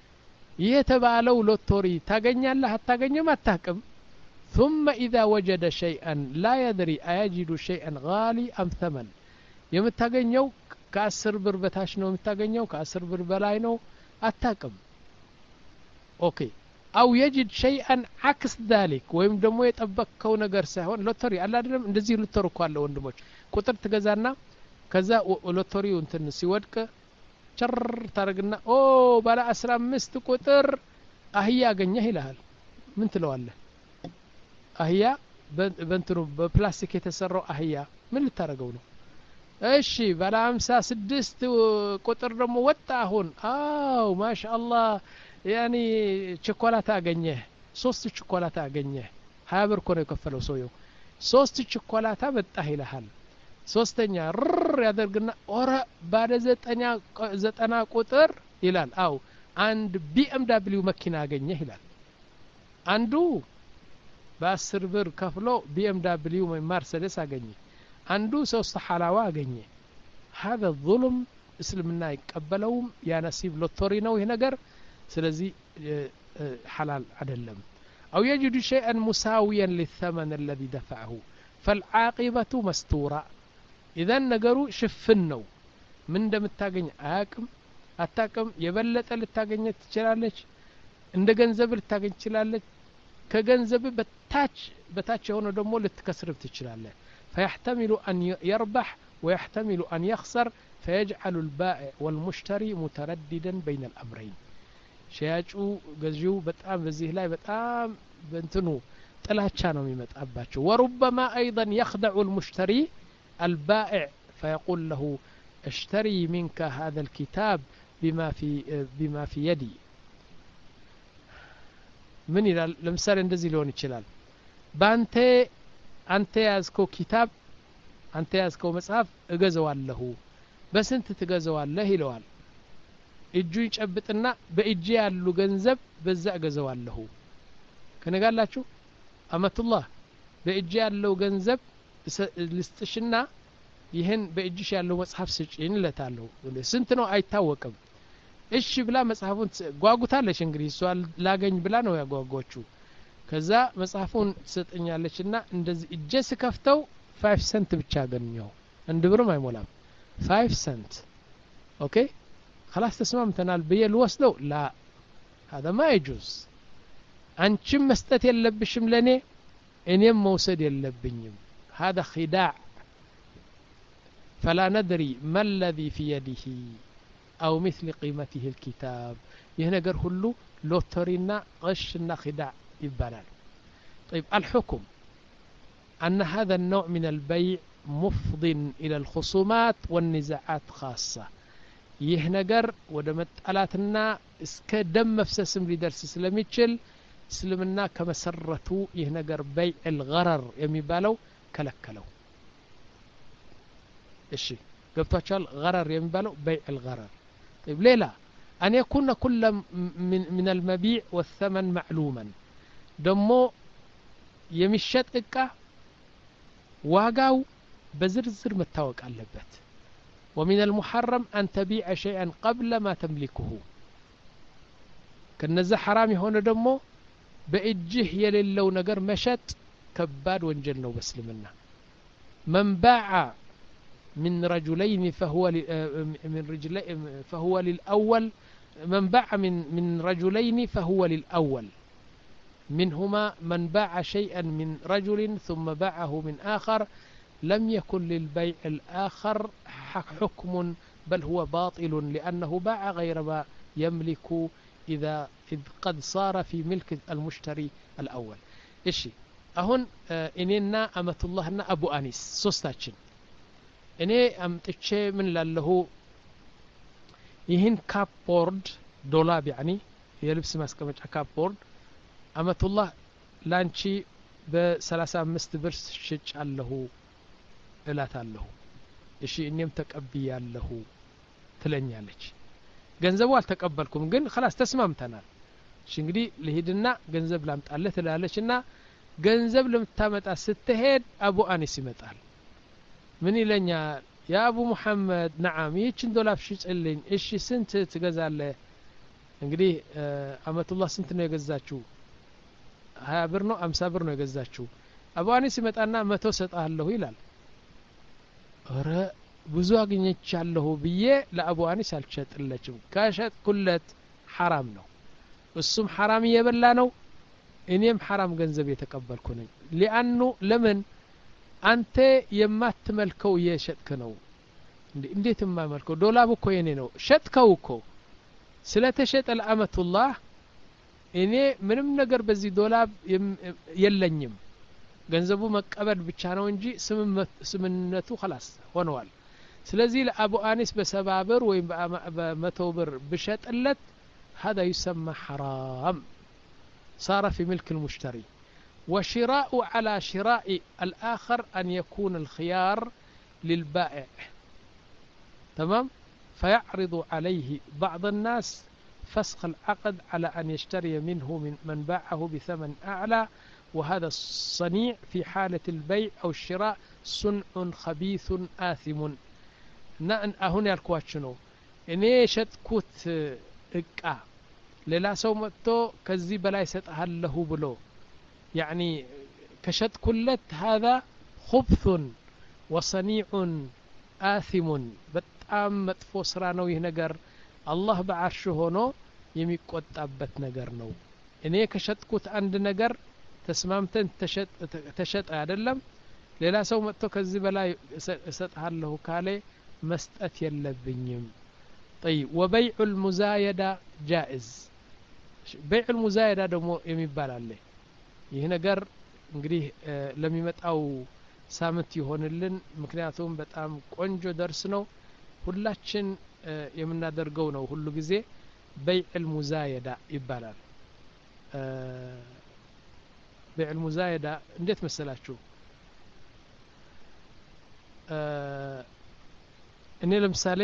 يتبالو لوتري ታገኛለህ አታገኝም አታውቅም ثم إذا وجد شيئا لا يدري أيجد شيئا غالي أم ثمن يمتاغنيو كأسر بر بتاش نو يمتاغنيو كأسر بر بلاي نو أتاكم أوكي أو يجد شيئا عكس ذلك ويم دمو يتبكو نغر سايهون لوتري الله دم እንደዚህ لوتري እኮ አለ ወንድሞች ቁጥር ትገዛና ከዛ ሎተሪው እንትን ሲወድቅ ቸር ታረግና ኦ ባለ አስራ አምስት ቁጥር አህያ አገኘህ ይልሃል ምን ትለዋለህ አህያ በእንትኑ በፕላስቲክ የተሰራው አህያ ምን ልታረገው ነው እሺ ባለ ሃምሳ ስድስት ቁጥር ደግሞ ወጣ አሁን አው ማሻአላህ ያኒ ቸኮላታ አገኘ ሶስት ቸኮላታ አገኘ ሀያ ብር እኮ ነው የከፈለው ሰውየው ሶስት ቸኮላታ መጣህ ይልሃል ሶስተኛ ር ያደርግና ኦራ ባለ ዘጠና ዘጠና ቁጥር ይላል አው አንድ ቢኤምደብሊው መኪና አገኘ ይላል አንዱ በአስር ብር ከፍሎ ቢኤምደብሊው ወይ ማርሴዲስ አገኘ አንዱ ሶስት ሐላዋ አገኘ هذا الظلم እስልምና ይቀበለውም ያ ነሲብ ሎተሪ ነው ይሄ ነገር ስለዚህ حلال አይደለም او يجد شيئا مساويا للثمن الذي دفعه فالعاقبة مستورة اذا ነገሩ ሽፍን ነው ምን እንደምታገኝ አያቅም አታቅም የበለጠ ልታገኝ ትችላለች እንደ ገንዘብ ልታገኝ ትችላለች ከገንዘብ በታች በታች የሆነ ደግሞ ልትከስርብ ትችላለህ فيحتمل أن يربح ويحتمل أن يخسر فيجعل البائع والمشتري مترددا بين الأمرين شياچو ገዢው በጣም በዚህ ላይ በጣም በእንትኑ ጥላቻ ነው የሚመጣባቸው وربما أيضا يخدع المشتري البائع فيقول له اشتري منك هذا الكتاب بما في بما في يدي من ይላል ለምሳሌ እንደዚህ ሊሆን ይችላል ባንተ አንተ ያዝከው ኪታብ አንተ ያዝከው መጽሐፍ እገዛዋለሁ በስንት ትገዛዋለህ ይለዋል እጁ ይጨብጥና በእጄ ያሉ ገንዘብ በዛ እገዛዋለሁ ከነጋላችሁ አመቱላህ በእጄ ያለው ገንዘብ ልስጥሽና ይሄን በእጅሽ ያለው መጽሐፍ ስጪኝ ለታለው ስንት ነው አይታወቅም እሺ ብላ መጽሐፉን ጓጉታለች እንግዲህ እሷ ላገኝ ብላ ነው ያጓጓችሁ ከዛ መጽሐፉን ትሰጠኛለችና እንደዚህ እጄ ስከፍተው አምስት ሰንት ብቻ አገኘው አንድ ብርም አይሞላም አምስት ሰንት ኦኬ خلاص ተስማምተናል በየል ወስደው ላ هذا ما يجوز አንቺም መስጠት የለብሽም ለኔ እኔም መውሰድ የለብኝም هذا خداع فلا ندري ما الذي في يده أو مثل قيمته الكتاب يهنجر هلو لوترينا غشنا خداع يبالال طيب الحكم أن هذا النوع من البيع مفض إلى الخصومات والنزاعات خاصة يهنجر ودمت ألاتنا اسك دم مفسسم لدرس سلميتشل سلمنا كمسرتو يهنجر بيع الغرر يميبالو كلكلو الشيء قبتوشال غرر يميبالو بيع الغرر طيب ليه لا أن يكون كل من, من المبيع والثمن معلوما دمو يمشت إكا واقاو بزرزر متاوك اللبت ومن المحرم أن تبيع شيئا قبل ما تملكه كالنزا حرامي هون دمو بإجه يللو نقر مشت كباد وانجلنو بسلمنا من باع من رجلين فهو من رجلين فهو للأول من باع من من رجلين فهو للأول منهما من باع شيئا من رجل ثم باعه من آخر لم يكن للبيع الآخر حكم بل هو باطل لأنه باع غير ما يملك إذا إذ قد صار في ملك المشتري الأول إيشي أهون إننا أمة اللهنا أبو أنيس سوستاتشن إني أمتشي من له يهن كاب بورد دولاب يعني يلبس ماسكمج كاب بورد أمة الله لانشي بثلاثة مست برس شج له إلا تاله إشي إني متقبي له تلني عليك ገንዘቡ አልተቀበልኩም ግን خلاص ተስማምተናል እሺ እንግዲህ ለሄድና ገንዘብ ላምጣልህ ትላለችና ገንዘብ ለምታመጣ ስትሄድ አቡ አኒስ ይመጣል ምን ይለኛል ያ አቡ መሐመድ ነዓም ይችን ዶላር ሽጭልኝ እሺ ስንት ትገዛለህ እንግዲህ አመቱላህ ስንት ነው የገዛችው ሀያ ብር ነው አምሳ ብር ነው የገዛችው አቡ አኒስ ይመጣና መቶ ሰጣለሁ ይላል ኧረ ብዙ አግኝቻለሁ ብዬ ለአቡ አኒስ አልሸጥለችም ካሸጥኩለት حرام ነው እሱም حرام እየበላ ነው እኔም حرام ገንዘብ የተቀበልኩ ነኝ لانه ለምን አንተ የማትመልከው የሸጥክ ነው እንዴት የማመልከው ዶላር እኮ የኔ ነው ሸጥከው እኮ ስለተሸጠ ለአመቱላህ እኔ ምንም ነገር በዚህ ዶላር የለኝም ገንዘቡ መቀበል ብቻ ነው እንጂ ስምነቱ خلاص ሆነዋል ስለዚህ ለአቡ አኒስ በሰባ ብር ወይም በመቶ ብር ብሸጥለት هذا يسمى حرام صار في ملك المشتري وشراء على شراء الآخر أن يكون الخيار للبائع تمام فيعرض عليه بعض الناس فسخ العقد على أن يشتري منه من من باعه بثمن أعلى وهذا الصنيع في حالة البيع أو الشراء صنع خبيث آثم أهون يالكواتشنو إني شتكوت إكا للا سو متو كذي بلاي ستأهل له بلو يعني كشت كلت هذا خبث وصنيع آثم بتأم متفو سرانو يهنجر الله بعرشه هونو يميقوت أبت نجر نو إني كشتكوت عند نجر تسمامتن تشت تشت أعدلم للا سو متو كذي بلاي ستأهل له كالي مسأت يلبنيم طيب وبيع المزايدة جائز بيع المزايدة دمو يميبال عليه ይህ ነገር እንግዲህ ለሚመጣው ሳምንት ይሆንልን ምክንያቱም በጣም ቆንጆ ደርስ ነው ሁላችን የምናደርገው ነው ሁሉ ጊዜ بيع المزايدة ይባላል بيع المزايدة እንዴት መሰላችሁ እኔ ለምሳሌ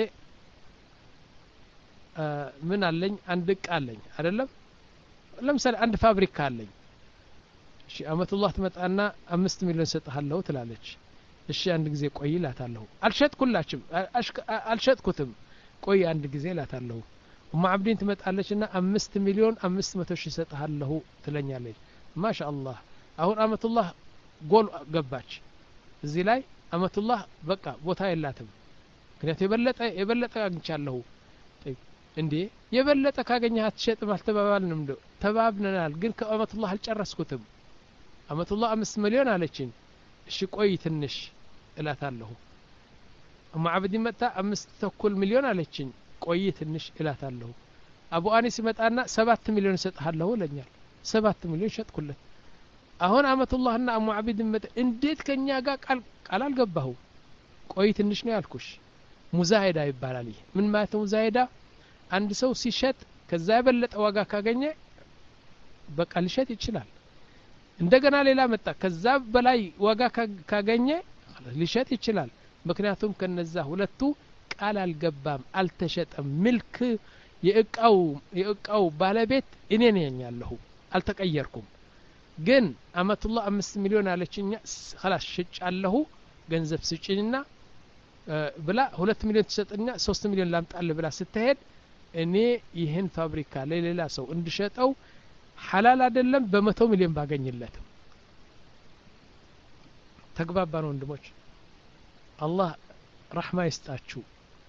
ምን አለኝ አንድ ዕቃ አለኝ አይደለም ለምሳሌ አንድ ፋብሪካ አለኝ እሺ አመቱላህ ተመጣና አምስት ሚሊዮን ሰጣለሁ ትላለች እሺ አንድ ጊዜ ቆይ ላታለሁ አልሸጥኩላችም አልሸጥኩትም ቆይ አንድ ጊዜ ላታለሁ ኡማ አብዲን ተመጣለችና አምስት ሚሊዮን አምስት መቶ ሺህ ሰጣለሁ ትለኛለች ማሻአላህ አሁን አመቱላህ ጎል ገባች እዚህ ላይ አመቱላህ በቃ ቦታ የላትም ምክንያቱም የበለጠ የበለጠ አግኝቻለሁ እንዴ የበለጠ ካገኘህ አትሸጥም አልተባባልንም እንዴ ተባብነናል ግን ከአመቱላህ አልጨረስኩትም አመቱላህ አምስት ሚሊዮን አለችኝ እሺ ቆይ ትንሽ እላታለሁ እሙ አብዲ መጣ አምስት ተኩል ሚሊዮን አለችኝ ቆይ ትንሽ እላታለሁ አቡ አኒስ መጣና ሰባት ሚሊዮን ሰጥሃለሁ ለኛል ሰባት ሚሊዮን ሸጥኩለት አሁን አመቱላህና እሙ አብዲ መጣ እንዴት ከኛ ጋር ቃል ቃል አልገባሁ ቆይ ትንሽ ነው ያልኩሽ ሙዛሂዳ ይባላል ምን ማለት ነው ሙዛሂዳ አንድ ሰው ሲሸጥ ከዛ የበለጠ ዋጋ ካገኘ በቃ ሊሸጥ ይችላል እንደገና ሌላ መጣ ከዛ በላይ ዋጋ ካገኘ ሊሸጥ ይችላል ምክንያቱም ከነዛ ሁለቱ ቃል አልገባም አልተሸጠም ምልክ የእቃው የእቃው ባለቤት እኔ ነኝ ያለሁ አልተቀየርኩም ግን አመቱላህ አምስት ሚሊዮን አለችኛ خلاص ሽጫለሁ ገንዘብ ስጪኝና ብላ ሁለት ሚሊዮን ተሰጠኛ ሶስት ሚሊዮን ላምጣል ብላ ስትሄድ እኔ ይህን ፋብሪካ ለሌላ ሰው እንድሸጠው ሐላል አይደለም በመቶ ሚሊዮን ባገኝለት ተግባባን ወንድሞች አላህ ረህማ ይስጣችሁ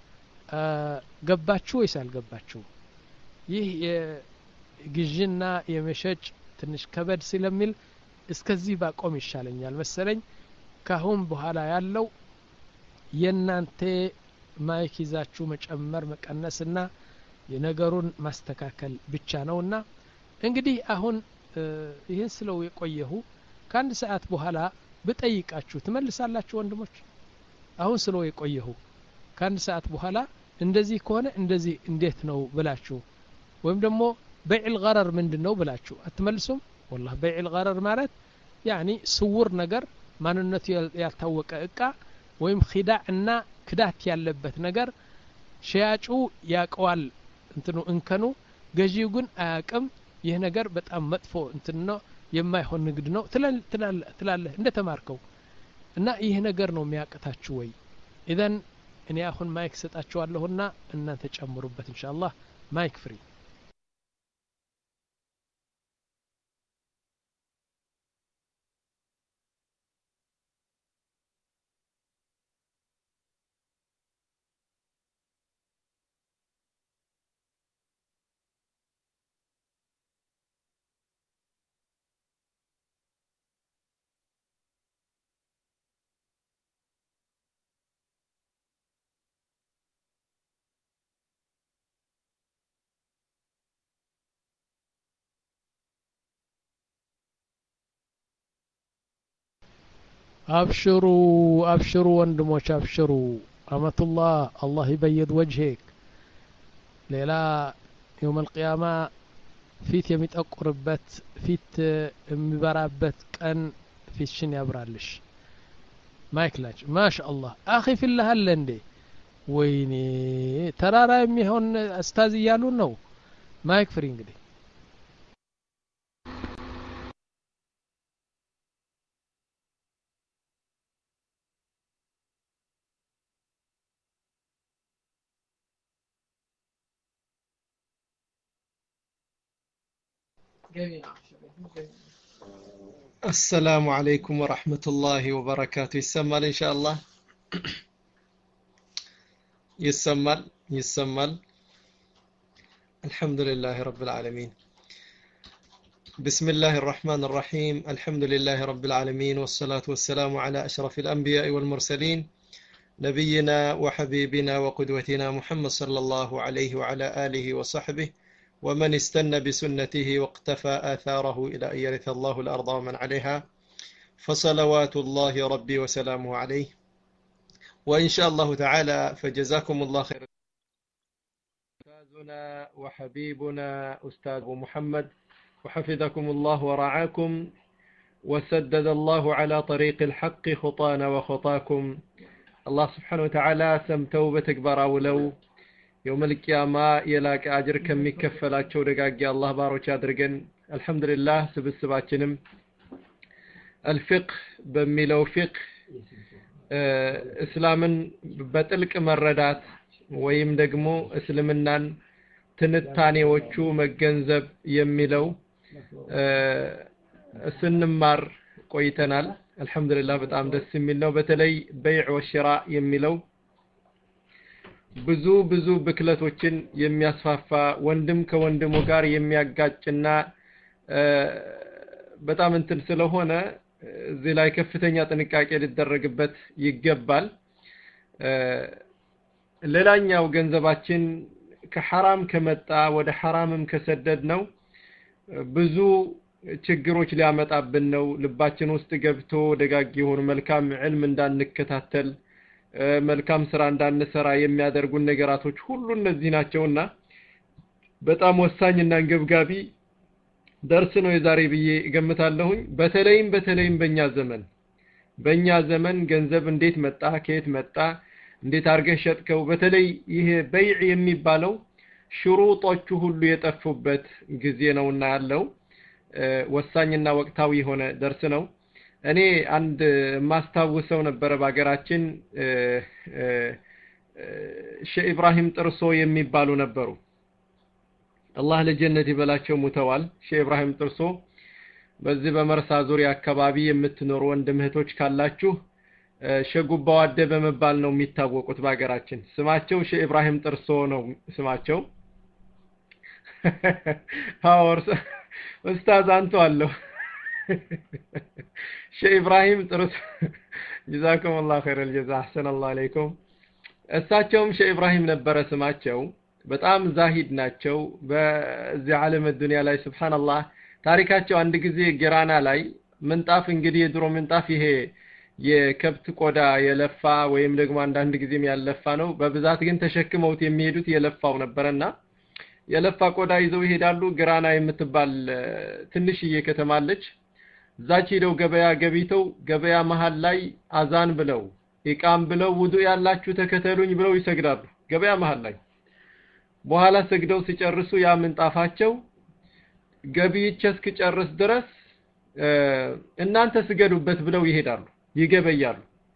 ገባችሁ ወይስ አልገባችሁ ይህ የግዥና የመሸጭ ትንሽ ከበድ ስለሚል እስከዚህ ባቆም ይሻለኛል መሰለኝ ካሁን በኋላ ያለው የናንተ ማይክ ይዛችሁ መጨመር መቀነስና የነገሩን ማስተካከል ብቻ ነውና እንግዲህ አሁን ይህን ስለው የቆየሁ ከአንድ ሰዓት በኋላ ብጠይቃችሁ ትመልሳላችሁ ወንድሞች አሁን ስለው የቆየሁ ከአንድ ሰዓት በኋላ እንደዚህ ከሆነ እንደዚህ እንዴት ነው ብላችሁ ወይም ደግሞ በይዕ الغرر ምንድነው ብላችሁ አትመልሱም والله በይዕ الغرر ማለት يعني ስውር ነገር ማንነቱ ያልታወቀ እቃ ወይም ኺዳዕና ክዳት ያለበት ነገር ሸያጩ ያቀዋል እንትኑ እንከኑ ገዢው ግን አያቅም ይህ ነገር በጣም መጥፎ እንትን ነው የማይሆን ንግድ ነው ትላለህ እንደተማርከው እና ይህ ነገር ነው የሚያቀታችሁ ወይ ኢዘን እኔ አሁን ማይክ ሰጣችኋለሁና እናንተ ጨምሩበት ኢንሻአላህ ማይክ ፍሪ أبشروا أبشروا وندموش أبشروا أمة الله الله يبيض وجهك ليلا يوم القيامة فيت يميت أقربت فيت مبرابت كان في الشن يبرالش ما يكلاج ما شاء الله أخي في الله هلندي ويني ترى رايمي هون أستاذ يالون نو ما يكفرين قدي السلام عليكم ورحمة الله وبركاته يسمال إن شاء الله يسمال يسمال الحمد لله رب العالمين بسم الله الرحمن الرحيم الحمد لله رب العالمين والصلاة والسلام على أشرف الأنبياء والمرسلين نبينا وحبيبنا وقدوتنا محمد صلى الله عليه وعلى آله وصحبه ومن استنى بسنته واقتفى آثاره إلى أن يرث الله الأرض ومن عليها فصلوات الله ربي وسلامه عليه وإن شاء الله تعالى فجزاكم الله خير أستاذنا وحبيبنا أستاذ محمد وحفظكم الله ورعاكم وسدد الله على طريق الحق خطانا وخطاكم الله سبحانه وتعالى سمتوا بتكبر ولو يوم القيامة يلاك أجر كم يكفلات شو دقاق الله باروش أدرقن الحمد لله سبس سباتشنم الفقه بميلو فقه اه إسلاما بتلك مردات ويم دقمو إسلامنا تنتاني وشو مجنزب يميلو اه سنمار قويتنال الحمد لله بتعام دس منه بتلي بيع والشراء يميلو ብዙ ብዙ ብክለቶችን የሚያስፋፋ ወንድም ከወንድሙ ጋር የሚያጋጭና በጣም እንትን ስለሆነ እዚህ ላይ ከፍተኛ ጥንቃቄ ሊደረግበት ይገባል ሌላኛው ገንዘባችን ከሐራም ከመጣ ወደ ሐራምም ከሰደድ ነው ብዙ ችግሮች ሊያመጣብን ነው ልባችን ውስጥ ገብቶ ደጋግ የሆኑ መልካም ዕልም እንዳንከታተል መልካም ስራ እንዳንሰራ የሚያደርጉን ነገራቶች ሁሉ እነዚህ ናቸውና በጣም ወሳኝና አንገብጋቢ ደርስ ነው የዛሬ ብዬ እገምታለሁኝ በተለይም በተለይም በእኛ ዘመን በእኛ ዘመን ገንዘብ እንዴት መጣ ከየት መጣ እንዴት አርገህ ሸጥከው በተለይ ይሄ በይዕ የሚባለው ሽሩጦቹ ሁሉ የጠፉበት ጊዜ ነውና ያለው ወሳኝና ወቅታዊ ሆነ ደርስ ነው እኔ አንድ ማስታወሰው ነበር በአገራችን ሼህ ኢብራሂም ጥርሶ የሚባሉ ነበሩ አላህ ለጀነት ይበላቸው ሙተዋል ሼህ ኢብራሂም ጥርሶ በዚህ በመርሳ ዙሪያ አካባቢ የምትኖሩ ወንድምህቶች ካላችሁ ሸጉባው አደ በመባል ነው የሚታወቁት በአገራችን ስማቸው ሼህ ኢብራሂም ጥርሶ ነው ስማቸው አወርስ ኡስታዝ አንቱ አለው ሼህ ኢብራሂም ጥርሶ جزاكم الله خير الجزاء احسن الله عليكم እሳቸውም ሼህ ኢብራሂም ነበረ ስማቸው በጣም ዛሂድ ናቸው በዚህ ዓለም ዱንያ ላይ ሱብሃንአላህ ታሪካቸው አንድ ጊዜ ጌራና ላይ ምንጣፍ እንግዲህ የድሮ ምንጣፍ ይሄ የከብት ቆዳ የለፋ ወይም ደግሞ አንዳንድ ጊዜም ያለፋ ነው በብዛት ግን ተሸክመውት የሚሄዱት የለፋው ነበርና የለፋ ቆዳ ይዘው ይሄዳሉ ግራና የምትባል ትንሽዬ ከተማለች ዛቺ ሄደው ገበያ ገቢተው ገበያ መሃል ላይ አዛን ብለው ኢቃም ብለው ውዱ ያላችሁ ተከተሉኝ ብለው ይሰግዳሉ ገበያ መሃል ላይ በኋላ ሰግደው ሲጨርሱ ያ ምንጣፋቸው ገቢይቸ እስኪጨርስ ድረስ እናንተ ስገዱበት ብለው ይሄዳሉ ይገበያሉ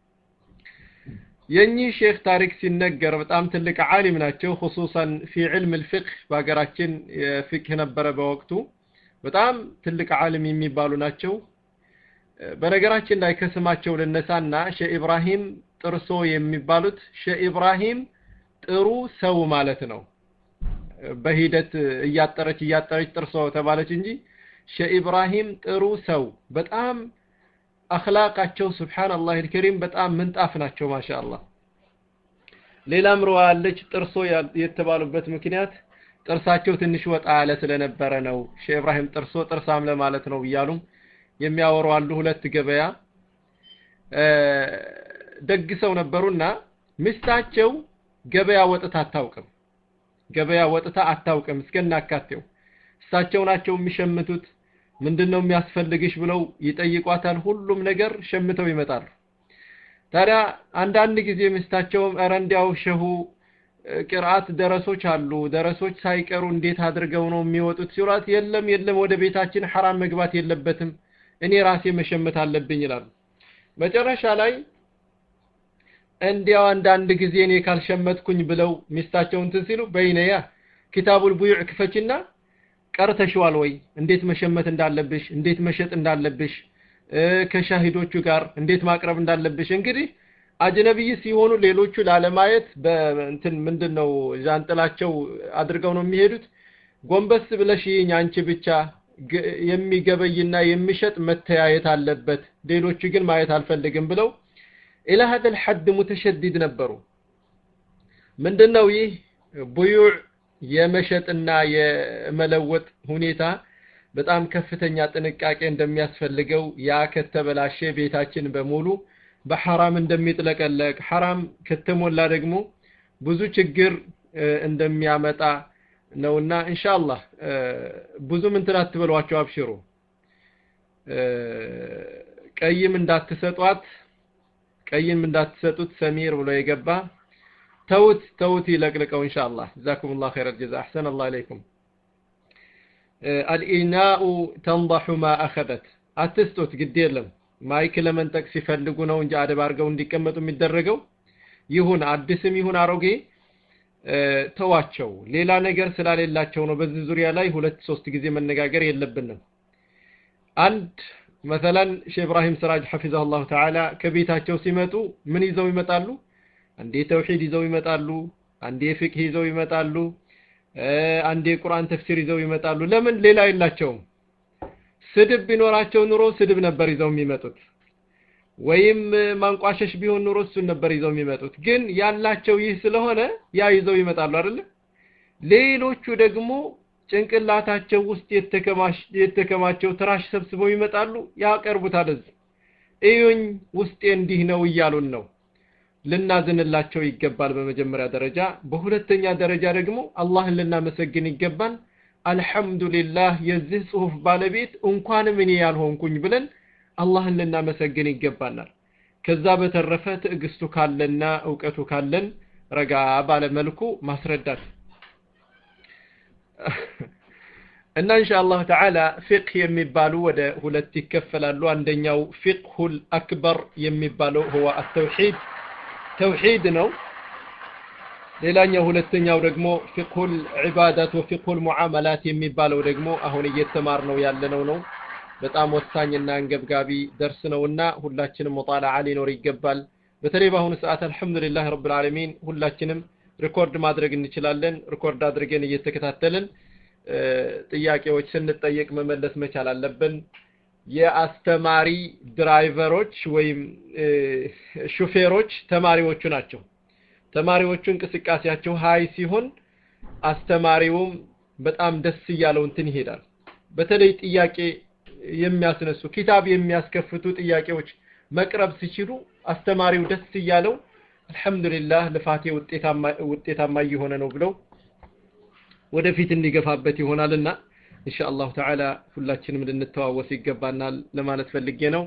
የኚ ሼክ ታሪክ ሲነገር በጣም ትልቅ ዓሊም ናቸው خصوصا في علم الفقه በአገራችን ፍቅህ ነበረ በወቅቱ በጣም ትልቅ ዓሊም የሚባሉ ናቸው በነገራችን ላይ ከስማቸው ለነሳና ሼህ ኢብራሂም ጥርሶ የሚባሉት ሼህ ኢብራሂም ጥሩ ሰው ማለት ነው በሂደት እያጠረች እያጠረች ጥርሶ ተባለች እንጂ ሼህ ኢብራሂም ጥሩ ሰው በጣም አخلاقቸው ሱብሃንአላህ الكريم በጣም ምንጣፍ ናቸው ማሻአላህ ሌላም ሩዋለች ጥርሶ የተባሉበት ምክንያት ጥርሳቸው ትንሽ ወጣ ያለ ስለነበረ ነው ሼህ ኢብራሂም ጥርሶ ጥርሳም ለማለት ነው ይያሉ የሚያወሩ አሉ ሁለት ገበያ ደግሰው ነበሩና ምስታቸው ገበያ ወጥታ አታውቅም ገበያ ወጥታ አታውቅም እስከናካቴው እሳቸው ናቸው የሚሸምቱት ምንድነው የሚያስፈልግሽ ብለው ይጠይቋታል ሁሉም ነገር ሸምተው ይመጣሉ ታዲያ አንዳንድ ጊዜ ምስታቸውም አረንዲያው ሸሁ ቅርአት ደረሶች አሉ ደረሶች ሳይቀሩ እንዴት አድርገው ነው የሚወጡት ሲሏት የለም የለም ወደ ቤታችን حرام መግባት የለበትም እኔ ራሴ መሸመት አለብኝ ይላሉ መጨረሻ ላይ እንዲያው አንዳንድ ጊዜ እኔ ካልሸመትኩኝ ብለው ሚስታቸውን ትንሲሉ በይነያ ኪታቡል ቡዩዕ ክፈችና ቀርተሽዋል ወይ እንዴት መሸመት እንዳለብሽ እንዴት መሸጥ እንዳለብሽ ከሻሂዶቹ ጋር እንዴት ማቅረብ እንዳለብሽ እንግዲህ አጅነብይ ሲሆኑ ሌሎቹ ላለማየት በእንትን ምንድነው ጃንጥላቸው አድርገው ነው የሚሄዱት ጎንበስ ብለሽ ይኝ አንቺ ብቻ የሚገበይና የሚሸጥ መተያየት አለበት ሌሎቹ ግን ማየት አልፈልግም ብለው الى هذا الحد متشدد ነበሩ ምንድነው ይህ ቡዩዕ የመሸጥና የመለወጥ ሁኔታ በጣም ከፍተኛ ጥንቃቄ እንደሚያስፈልገው ያ ከተበላሸ ቤታችን በሙሉ በሐራም እንደሚጥለቀለቅ ሐራም ከተሞላ ደግሞ ብዙ ችግር እንደሚያመጣ ነውና ኢንሻአላህ ብዙ ምን ተላትበሏቸው አብሽሩ ቀይም እንዳትሰጧት ቀይም እንዳትሰጡት ሰሚር ብሎ የገባ توت توت يلقلقوا إن شاء الله جزاكم الله خير الجزاء أحسن الله عليكم الإناء تنضح ما أخذت أتستوت قدير لهم ما يكل من تكسي فلقونا ونجا عدب أرقوا وندي كمتوا مدرقوا يهون عدسم يهون عروقي أه تواتشو ليلا نقر سلال الله تشونو بز زوريا لاي هولت سوست قزي من نقاقر يلبنا عند مثلا شيخ إبراهيم سراج حفظه الله تعالى كبيتاتشو سيمتو من يزوي متالو አንዴ ተውሂድ ይዘው ይመጣሉ አንዴ ፍቅህ ይዘው ይመጣሉ አንዴ ቁርአን ተፍሲር ይዘው ይመጣሉ ለምን ሌላ የላቸውም ስድብ ቢኖራቸው ኑሮ ስድብ ነበር ይዘው የሚመጡት ወይም ማንቋሸሽ ቢሆን ኑሮ እሱን ነበር ይዘው የሚመጡት ግን ያላቸው ይህ ስለሆነ ያ ይዘው ይመጣሉ አይደል ሌሎቹ ደግሞ ጭንቅላታቸው ውስጥ የተከማች የተከማቸው ትራሽ ሰብስበው ይመጣሉ ያቀርቡታል እዩኝ ውስጤ እንዲህ ነው ይያሉን ነው ልናዝንላቸው ይገባል በመጀመሪያ ደረጃ በሁለተኛ ደረጃ ደግሞ አላህን ልናመሰግን ይገባል አልহামዱሊላህ የዚህ ጽሁፍ ባለቤት እንኳን ምን ያልሆንኩኝ ብለን አላህን ልናመሰግን ይገባናል ከዛ በተረፈ ትዕግስቱ ካለና ዕውቀቱ ካለን ረጋ ባለ መልኩ ማስረዳት እና ኢንሻአላህ ተዓላ ፊቅህ የሚባሉ ወደ ሁለት ይከፈላሉ አንደኛው ፊቅሁል አክበር የሚባለው هو التوحيد ተውሂድ ነው ሌላኛው ሁለተኛው ደግሞ ፊቅሁል ዒባዳት ወፊቅሁል ሙዓመላት የሚባለው ደግሞ አሁን እየተማርነው ያለነው ነው በጣም ወሳኝና አንገብጋቢ ደርስ ነውና ሁላችንም ሙጣላዓ ሊኖር ይገባል በተለይ በአሁኑ ሰዓት አልহামዱሊላህ ረብል ዓለሚን ሁላችንም ሪኮርድ ማድረግ እንችላለን ሪኮርድ አድርገን እየተከታተልን ጥያቄዎች ስንጠየቅ መመለስ መቻል አለብን የአስተማሪ ድራይቨሮች ወይም ሹፌሮች ተማሪዎቹ ናቸው ተማሪዎቹ እንቅስቃሴያቸው ሃይ ሲሆን አስተማሪውም በጣም ደስ ይያለው እንትን ይሄዳል በተለይ ጥያቄ የሚያስነሱ ኪታብ የሚያስከፍቱ ጥያቄዎች መቅረብ ሲችሉ አስተማሪው ደስ ይያለው አልহামዱሊላህ ለፋቴ ውጤታማ ውጤታማ ይሆነ ነው ብለው ወደፊት እንዲገፋበት ይሆናልና ኢንሻአላህ ተዓላ ሁላችንም ልንተዋወስ ይገባናል ለማለት ፈልጌ ነው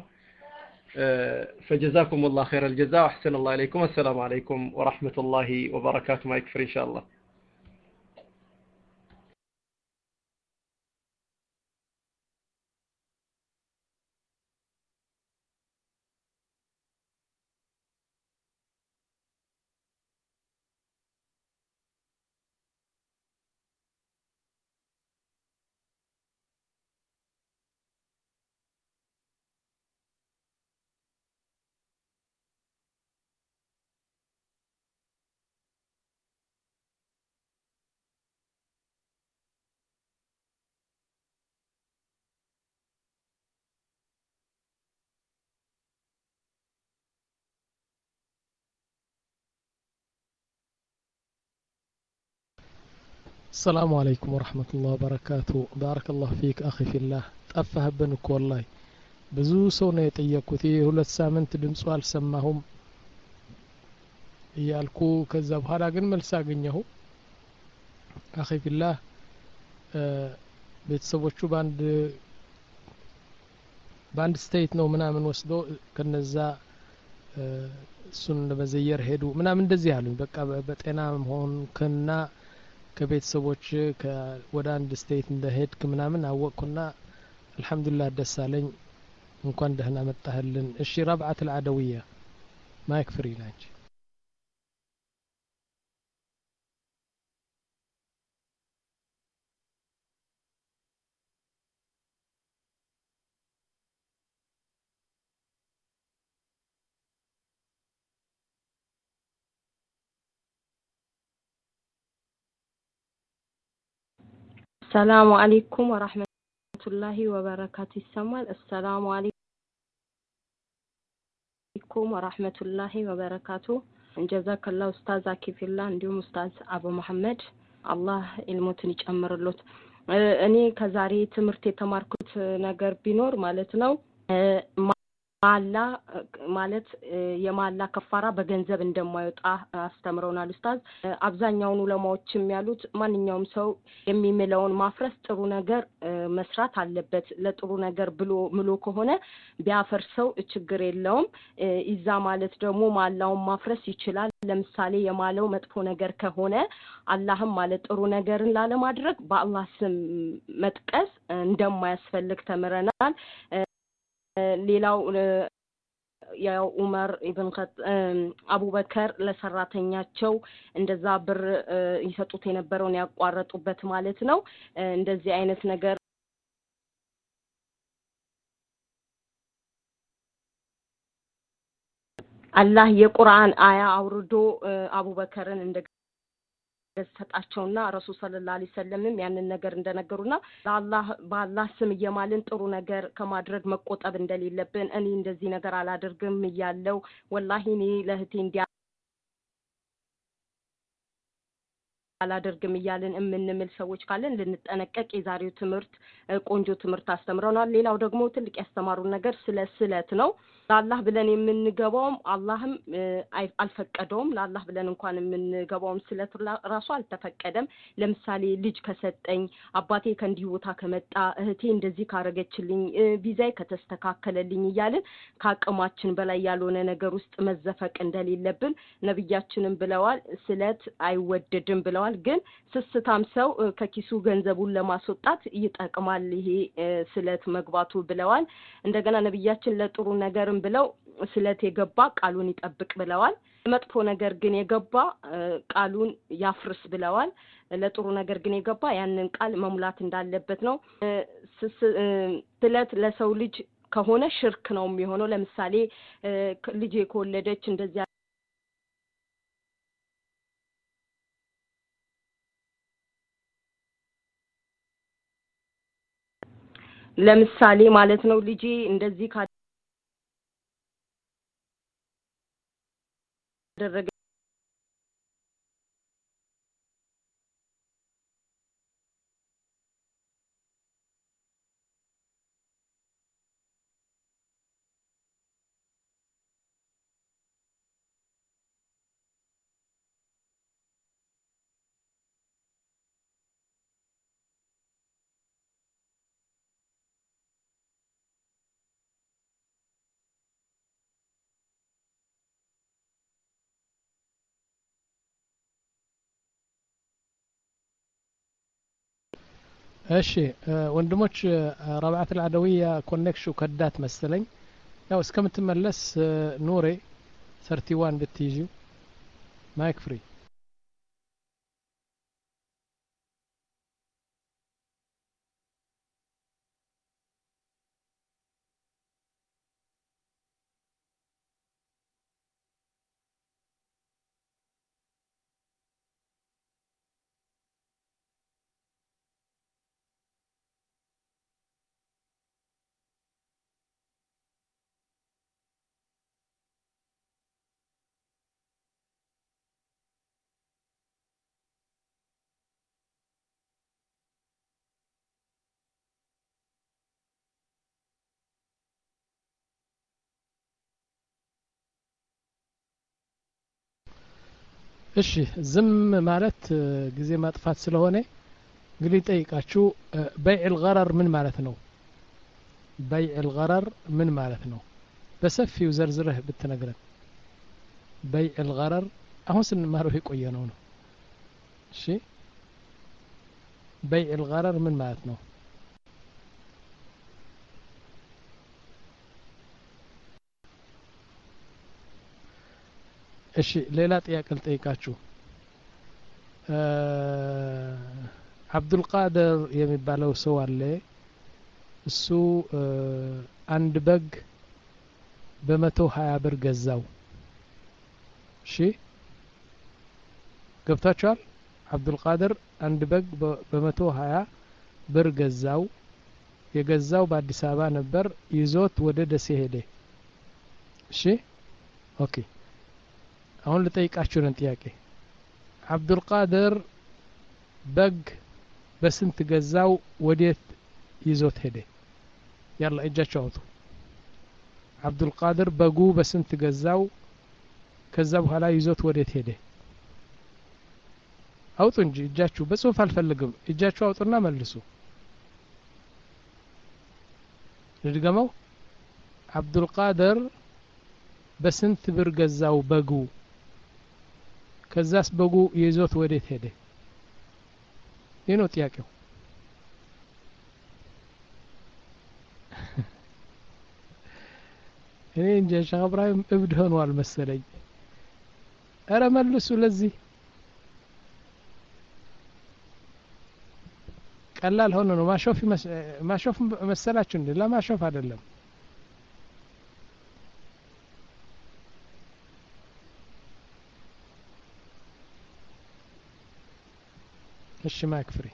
فجزاكم الله خير الجزاء واحسن الله اليكم السلام عليكم ورحمه الله وبركاته ما يكفر ان شاء الله السلام عليكم ورحمة الله وبركاته بارك الله فيك أخي في الله طفهبنك والله ብዙ ሰው ነው የጠየቁት ሁለት ሳምንት ድምጽ አልሰማሁም ያልኩ ከዛ በኋላ ግን መልስ አገኘሁ أخي في الله ቤተሰቦቹ ባንድ ባንድ ስቴት ነው ምናምን ወስዶ ከነዛ እሱን ለመዘየር ሄዱ ምናምን እንደዚህ አሉኝ በቃ በጤና መሆን ከና ከቤተሰቦች ወደ አንድ ስቴት እንደሄድክ ምናምን አወቅኩና አልহামዱሊላህ ደስ አለኝ እንኳን ደህና መጣህልን እሺ ረብዓት العدوية ما يكفري لاንቺ السلام عليكم ورحمة الله وبركاته السمال السلام عليكم ورحمة الله وبركاته جزاك الله أستاذ زكي في الله عندهم أستاذ أبو محمد الله الموتني يجمر اللوت أني كزاري تمرتي تماركت نجار بينور مالتنا ማላ ማለት የማላ ከፋራ በገንዘብ እንደማይወጣ አስተምረውናል ኡስታዝ አብዛኛውን ዑለማዎችም ያሉት ማንኛውም ሰው የሚምለውን ማፍረስ ጥሩ ነገር መስራት አለበት ለጥሩ ነገር ብሎ ምሎ ከሆነ ቢያፈርሰው ችግር የለውም ኢዛ ማለት ደግሞ ማላውን ማፍረስ ይችላል ለምሳሌ የማለው መጥፎ ነገር ከሆነ አላህም ማለት ጥሩ ነገርን ላለማድረግ በአላህ ስም መጥቀስ እንደማያስፈልግ ተምረናል ሌላው ያው ዑመር ኢብን ኸጥ አቡበከር ለሰራተኛቸው እንደዛ ብር ይሰጡት የነበረውን ያቋረጡበት ማለት ነው እንደዚህ አይነት ነገር አላህ የቁርአን አያ አውርዶ አቡበከርን እንደ ሰጣቸውና ረሱል ሰለላሁ ዐለይሂ ወሰለም ያንን ነገር እንደነገሩና ለአላህ በአላህ ስም እየማልን ጥሩ ነገር ከማድረግ መቆጠብ እንደሌለብን እኔ እንደዚህ ነገር አላደርግም እያለው ወላሂ እኔ ለህቴ እንዲያ አላደርግም እያልን እምንምል ሰዎች ካለን ልንጠነቀቅ የዛሬው ትምህርት ቆንጆ ትምህርት አስተምረናል። ሌላው ደግሞ ትልቅ ያስተማሩን ነገር ስለ ስለት ነው። ለአላህ ብለን የምንገባውም አላህም አልፈቀደውም። ለአላህ ብለን እንኳን የምንገባውም ስለት ራሱ አልተፈቀደም። ለምሳሌ ልጅ ከሰጠኝ፣ አባቴ ከእንዲህ ቦታ ከመጣ፣ እህቴ እንደዚህ ካረገችልኝ፣ ቪዛይ ከተስተካከለልኝ እያልን ከአቅማችን በላይ ያልሆነ ነገር ውስጥ መዘፈቅ እንደሌለብን ነብያችንም ብለዋል። ስለት አይወደድም ብለዋል። ግን ስስታም ሰው ከኪሱ ገንዘቡን ለማስወጣት ይጠቅማል ይሄ ስለት መግባቱ ብለዋል። እንደገና ነብያችን ለጥሩ ነገርም ብለው ስለት የገባ ቃሉን ይጠብቅ ብለዋል። መጥፎ ነገር ግን የገባ ቃሉን ያፍርስ ብለዋል። ለጥሩ ነገር ግን የገባ ያንን ቃል መሙላት እንዳለበት ነው። ስለት ለሰው ልጅ ከሆነ ሽርክ ነው የሚሆነው። ለምሳሌ ልጅ የኮለደች እንደዚህ ለምሳሌ ማለት ነው ልጅ እንደዚህ ካደረገ እሺ ወንድሞች ረብዓት العدوية ኮኔክሽኑ ከዳት መሰለኝ። ያው እስከምትመለስ ኑሬ ثلاثين واحد ብትይዢው ማይክ ፍሪ። እሺ ዝም ማለት ጊዜ ማጥፋት ስለሆነ እንግዲህ ጠይቃችሁ በይዕ الغرر ምን ማለት ነው? በይዕ الغرر ምን ማለት ነው? በሰፊው ዘርዝረህ ብትነግረን። በይዕ الغرر አሁን ስንማረው የቆየ ነው ነው። እሺ በይዕ الغرر ምን ማለት ነው? እሺ ሌላ ጥያቄ ልጠይቃችሁ። አብዱል ቃድር የሚባለው ሰው አለ። እሱ አንድ በግ በመቶ ሀያ ብር ገዛው። እሺ ገብታችኋል? አብዱል ቃድር አንድ በግ በመቶ ሀያ ብር ገዛው። የገዛው በአዲስ አበባ ነበር። ይዞት ወደ ደሴ ሄደ። እሺ ኦኬ አሁን ልጠይቃችሁ ነው ጥያቄ። አብዱል ቃድር በግ በስንት ገዛው? ወዴት ይዞት ሄደ? ያላ እጃችሁ አውጡ። አብዱል ቃድር በጉ በስንት ገዛው? ከዛ በኋላ ይዞት ወዴት ሄደ? አውጡ እንጂ እጃችሁ፣ በጽሁፍ አልፈልግም። እጃችሁ አውጡና መልሱ። ልድገመው። አብዱል ቃድር በስንት ብር ገዛው በጉ? ከዛስ በጉ ይዞት ወዴት ሄደ? ይህ ነው ጥያቄው። እኔ እንጃ ሼህ ኢብራሂም እብድ ሆኗል መሰለኝ። ኧረ መልሱ ለዚህ። ቀላል ሆኖ ነው። ማሾፍ ማሾፍ መሰላችሁ እንዴ? ለማሾፍ አይደለም። እሺ ማይክ ፍሪ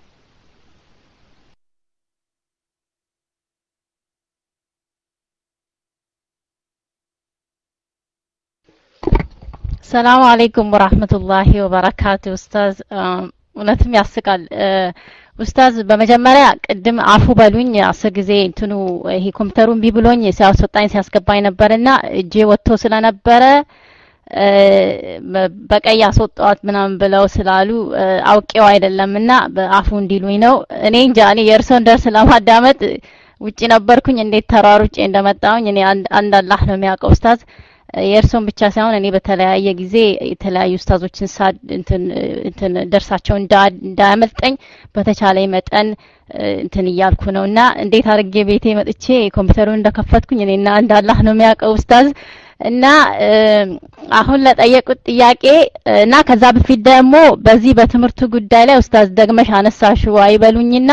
ሰላም አለይኩም ወራህመቱላሂ ወበረካቱ ኡስታዝ እውነትም ያስቃል ኡስታዝ በመጀመሪያ ቅድም አፉ በሉኝ አስር ጊዜ እንትኑ ይሄ ኮምፒውተሩን ቢብሎኝ ሲያስወጣኝ ሲያስገባኝ ነበርና እጄ ወጥቶ ስለነበረ በቀይ አስወጣት ምናምን ብለው ስላሉ አውቄው አይደለምና በአፉ እንዲሉኝ ነው እኔ እንጃ እኔ የእርሶን ደርስ ለማዳመጥ ውጪ ነበርኩኝ እንዴት ተራሩጬ እንደመጣሁኝ እኔ አንድ አላህ ነው የሚያውቀው ኡስታዝ የእርሶን ብቻ ሳይሆን እኔ በተለያየ ጊዜ የተለያዩ ኡስታዞችን ሳድ እንትን እንትን ደርሳቸው እንዳያመልጠኝ በተቻለኝ መጠን እንትን ይያልኩ ነውና እንዴት አርጌ ቤቴ መጥቼ ኮምፒውተሩን እንደከፈትኩኝ እኔና አንድ አላህ ነው የሚያውቀው ኡስታዝ እና አሁን ለጠየቁት ጥያቄ እና ከዛ በፊት ደግሞ በዚህ በትምህርቱ ጉዳይ ላይ ኡስታዝ ደግመሽ አነሳሽው አይበሉኝና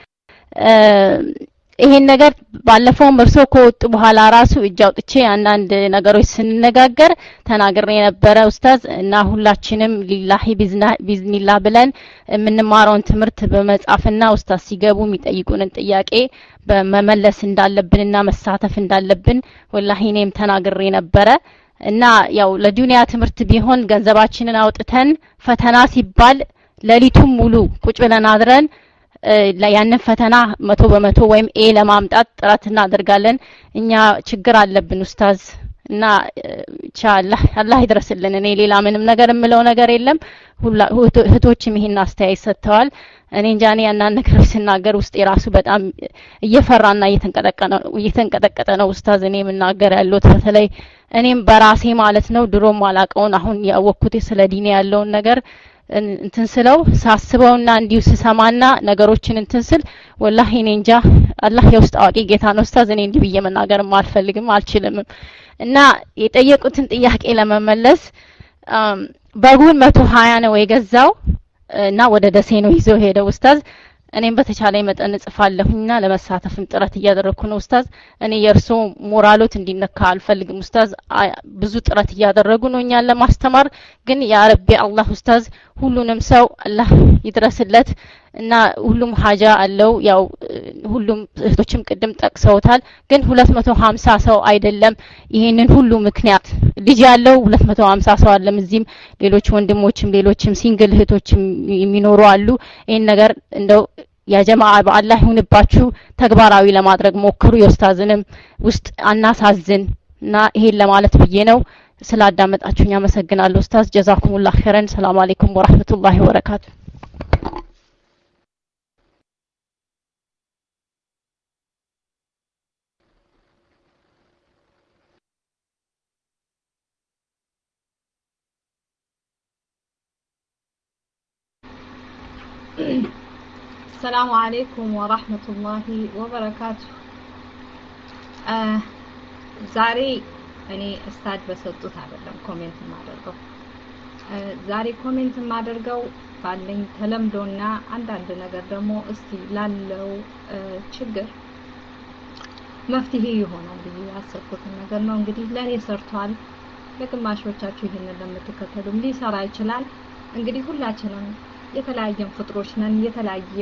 ይሄን ነገር ባለፈው እርሶ ከወጡ በኋላ ራሱ እጅ አውጥቼ አንዳንድ ነገሮች ስንነጋገር ተናግሬ ነበር ኡስታዝ እና ሁላችንም ሊላሂ ቢዝኒላህ ብለን የምንማረውን ትምህርት በመጻፍና ኡስታዝ ሲገቡ የሚጠይቁንን ጥያቄ በመመለስ እንዳለብንና መሳተፍ እንዳለብን ወላሂ እኔም ተናግሬ ነበር እና ያው ለዱንያ ትምህርት ቢሆን ገንዘባችንን አውጥተን ፈተና ሲባል ለሊቱም ሙሉ ቁጭ ብለን አድረን ያንን ፈተና መቶ በመቶ ወይም ኤ ለማምጣት ጥረት እናደርጋለን እኛ ችግር አለብን ኡስታዝ እና ኢንሻአላህ አላህ ይድረስልን እኔ ሌላ ምንም ነገር የምለው ነገር የለም ሁላ እህቶችም ይሄን አስተያየት ሰጥተዋል እኔ እንጃኔ ያንን ነገር ሲናገር ውስጥ የራሱ በጣም እየፈራና እየተንቀጠቀጠ ነው እየተንቀጠቀጠ ነው ኡስታዝ እኔ መናገር ያለው በተለይ እኔም በራሴ ማለት ነው ድሮም አላቀውን አሁን ያወኩት ስለ ዲኔ ያለውን ነገር እንትን ስለው ሳስበውና እንዲው ስሰማና ነገሮችን እንትን ስል ወላሂ እኔ እንጃ አላህ የውስጥ አዋቂ ጌታ ነው ኡስታዝ እኔ እንዲህ ብዬ መናገርም አልፈልግም አልችልም እና የጠየቁትን ጥያቄ ለመመለስ በጉን መቶ ሀያ ነው የገዛው እና ወደ ደሴ ነው ይዞ ሄደው ኡስታዝ እኔም በተቻለኝ መጠን ጽፋለሁና ለመሳተፍም ጥረት እያደረኩ ነው ኡስታዝ እኔ የርሶ ሞራሎት እንዲነካ አልፈልግም ኡስታዝ ብዙ ጥረት እያደረጉ ነው እኛን ለማስተማር ግን ያ ረቢ አላህ ኡስታዝ ሁሉንም ሰው አላህ ይድረስለት እና ሁሉም ሀጃ አለው ያው ሁሉም እህቶችም ቅድም ጠቅሰውታል ግን ሁለት መቶ ሀምሳ ሰው አይደለም ይሄንን ሁሉ ምክንያት ልጅ ያለው ሁለት መቶ ሀምሳ ሰው አይደለም እዚህም ሌሎች ወንድሞችም ሌሎችም ሲንግል እህቶችም የሚኖሩ አሉ ይሄን ነገር እንደው ያ ጀማዓ በአላህ ይሁንባችሁ ተግባራዊ ለማድረግ ሞክሩ የኡስታዝንም ውስጥ አናሳዝን እና ይሄን ለማለት ብዬ ነው ስላዳመጣችሁኝ አመሰግናለሁ ኡስታዝ ጀዛኩሙላህ ኸይረን ሰላም አለይኩም ወራህመቱላሂ ወበረካቱ السلام عليكم ورحمة الله وبركاته آه زاري أني استاذ بسطوت عبدالله كومنت ما درقو آه زاري كومنت ما درقو فعلين تلمدونا عند عندنا قدمو استيلالو آه شجر مفتهي هون عندي أسرقوت النقر نو انقدي لاني سرطوال لكن ما شوچاچو ይሄንን ለምትከተሉም ሊሰራ ይችላል እንግዲህ ሁላችንም የተለያየን ፍጥሮች ነን የተለያየ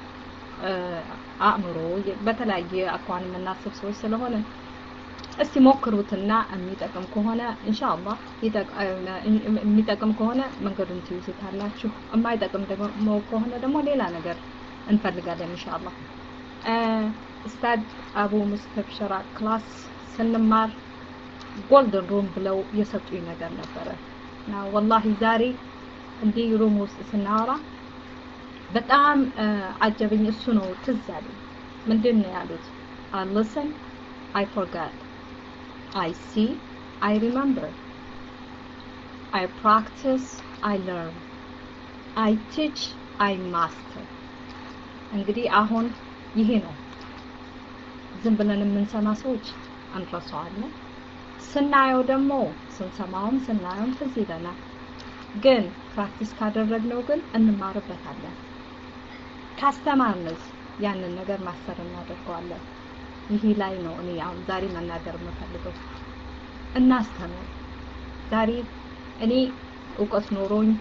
አእምሮ በተለያየ አቋም እናስብ ሰዎች ስለሆነ እስቲ ሞክሩትና የሚጠቅም ከሆነ ኢንሻአላህ የሚጠቅም ከሆነ መንገዱን ትይዙታላችሁ የማይጠቅም ደግሞ ከሆነ ደግሞ ሌላ ነገር እንፈልጋለን ኢንሻአላህ ኡስታዝ አቡ ሙስተብሽራ ክላስ ስንማር ጎልደን ሩም ብለው የሰጡኝ ነገር ነበረ እና ወላሂ ዛሬ እንዲ ሩም ውስጥ ስናወራ በጣም አጀበኝ እሱ ነው ትዝ አለኝ ምንድነው ያሉት I listen I forget I see I remember I practice I learn I teach I master እንግዲህ አሁን ይሄ ነው ዝም ብለን የምንሰማ ሰዎች አንፈሳዋለን ስናየው ደግሞ ስንሰማውም ስናየውም ትዝ ይለናል ግን ፕራክቲስ ካደረግነው ግን እንማርበታለን ካስተማርንስ ያንን ነገር ማስተር እናደርገዋለን ይሄ ላይ ነው እኔ አሁን ዛሬ መናገር የምፈልገው እናስተምር ዛሬ እኔ እውቀት ኖሮኝ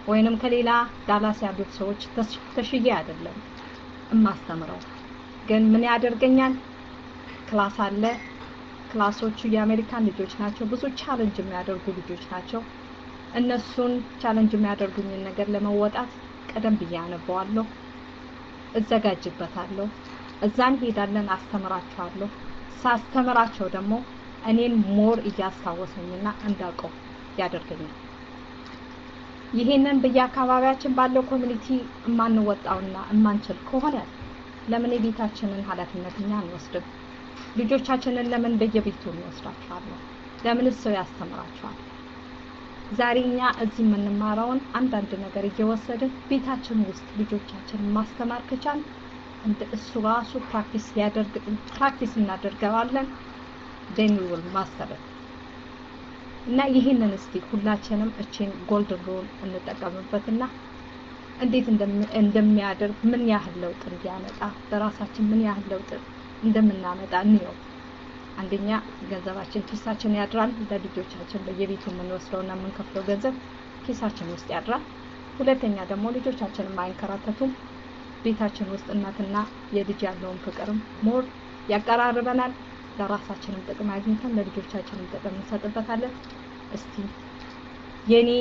ወይንም ከሌላ ዳላስ ያሉት ሰዎች ተሽዬ አይደለም እማስተምረው። ግን ምን ያደርገኛል? ክላስ አለ። ክላሶቹ የአሜሪካን ልጆች ናቸው። ብዙ ቻሌንጅ የሚያደርጉ ልጆች ናቸው። እነሱን ቻሌንጅ የሚያደርጉኝን ነገር ለመወጣት ቀደም ብዬ አነበዋለሁ፣ እዘጋጅበታለሁ። እዛን ሄዳለን፣ አስተምራቸዋለሁ። ሳስተምራቸው ደግሞ እኔን ሞር እያስታወሰኝና እንዳውቀው ያደርገኛል። ይሄንን በየአካባቢያችን ባለው ኮሚኒቲ የማንወጣውና የማንችል ከሆነ ለምን የቤታችንን ኃላፊነት እኛ አንወስድም? ልጆቻችንን ለምን በየቤቱ እንወስዳቸዋለን? ለምን ሰው ያስተምራቸዋል? ዛሬ እኛ እዚህ የምንማረውን አንዳንድ ነገር እየወሰድን ቤታችን ውስጥ ልጆቻችንን ማስተማር ከቻልን እንደ እሱ ራሱ ፕራክቲስ ያደርግ ፕራክቲስ እናደርገዋለን። then we will master it። እና ይሄንን እስቲ ሁላችንም እቺን ጎልደን ሩል እንጠቀምበትና እንዴት እንደሚያደርግ ምን ያህል ለውጥ እንዲያመጣ በራሳችን ምን ያህል ለውጥ እንደምናመጣ እንየው። አንደኛ ገንዘባችን ኪሳችን ያድራል። ለልጆቻችን በየቤቱ የምንወስደውና የምንከፍለው ገንዘብ ኪሳችን ውስጥ ያድራል። ሁለተኛ ደግሞ ልጆቻችንን ማይንከራተቱም። ቤታችን ውስጥ እናትና የልጅ ያለውን ፍቅርም ሞር ያቀራርበናል። ለራሳችንም ጥቅም አግኝተን ለልጆቻችንም ጥቅም እንሰጥበታለን። እስቲ የኔ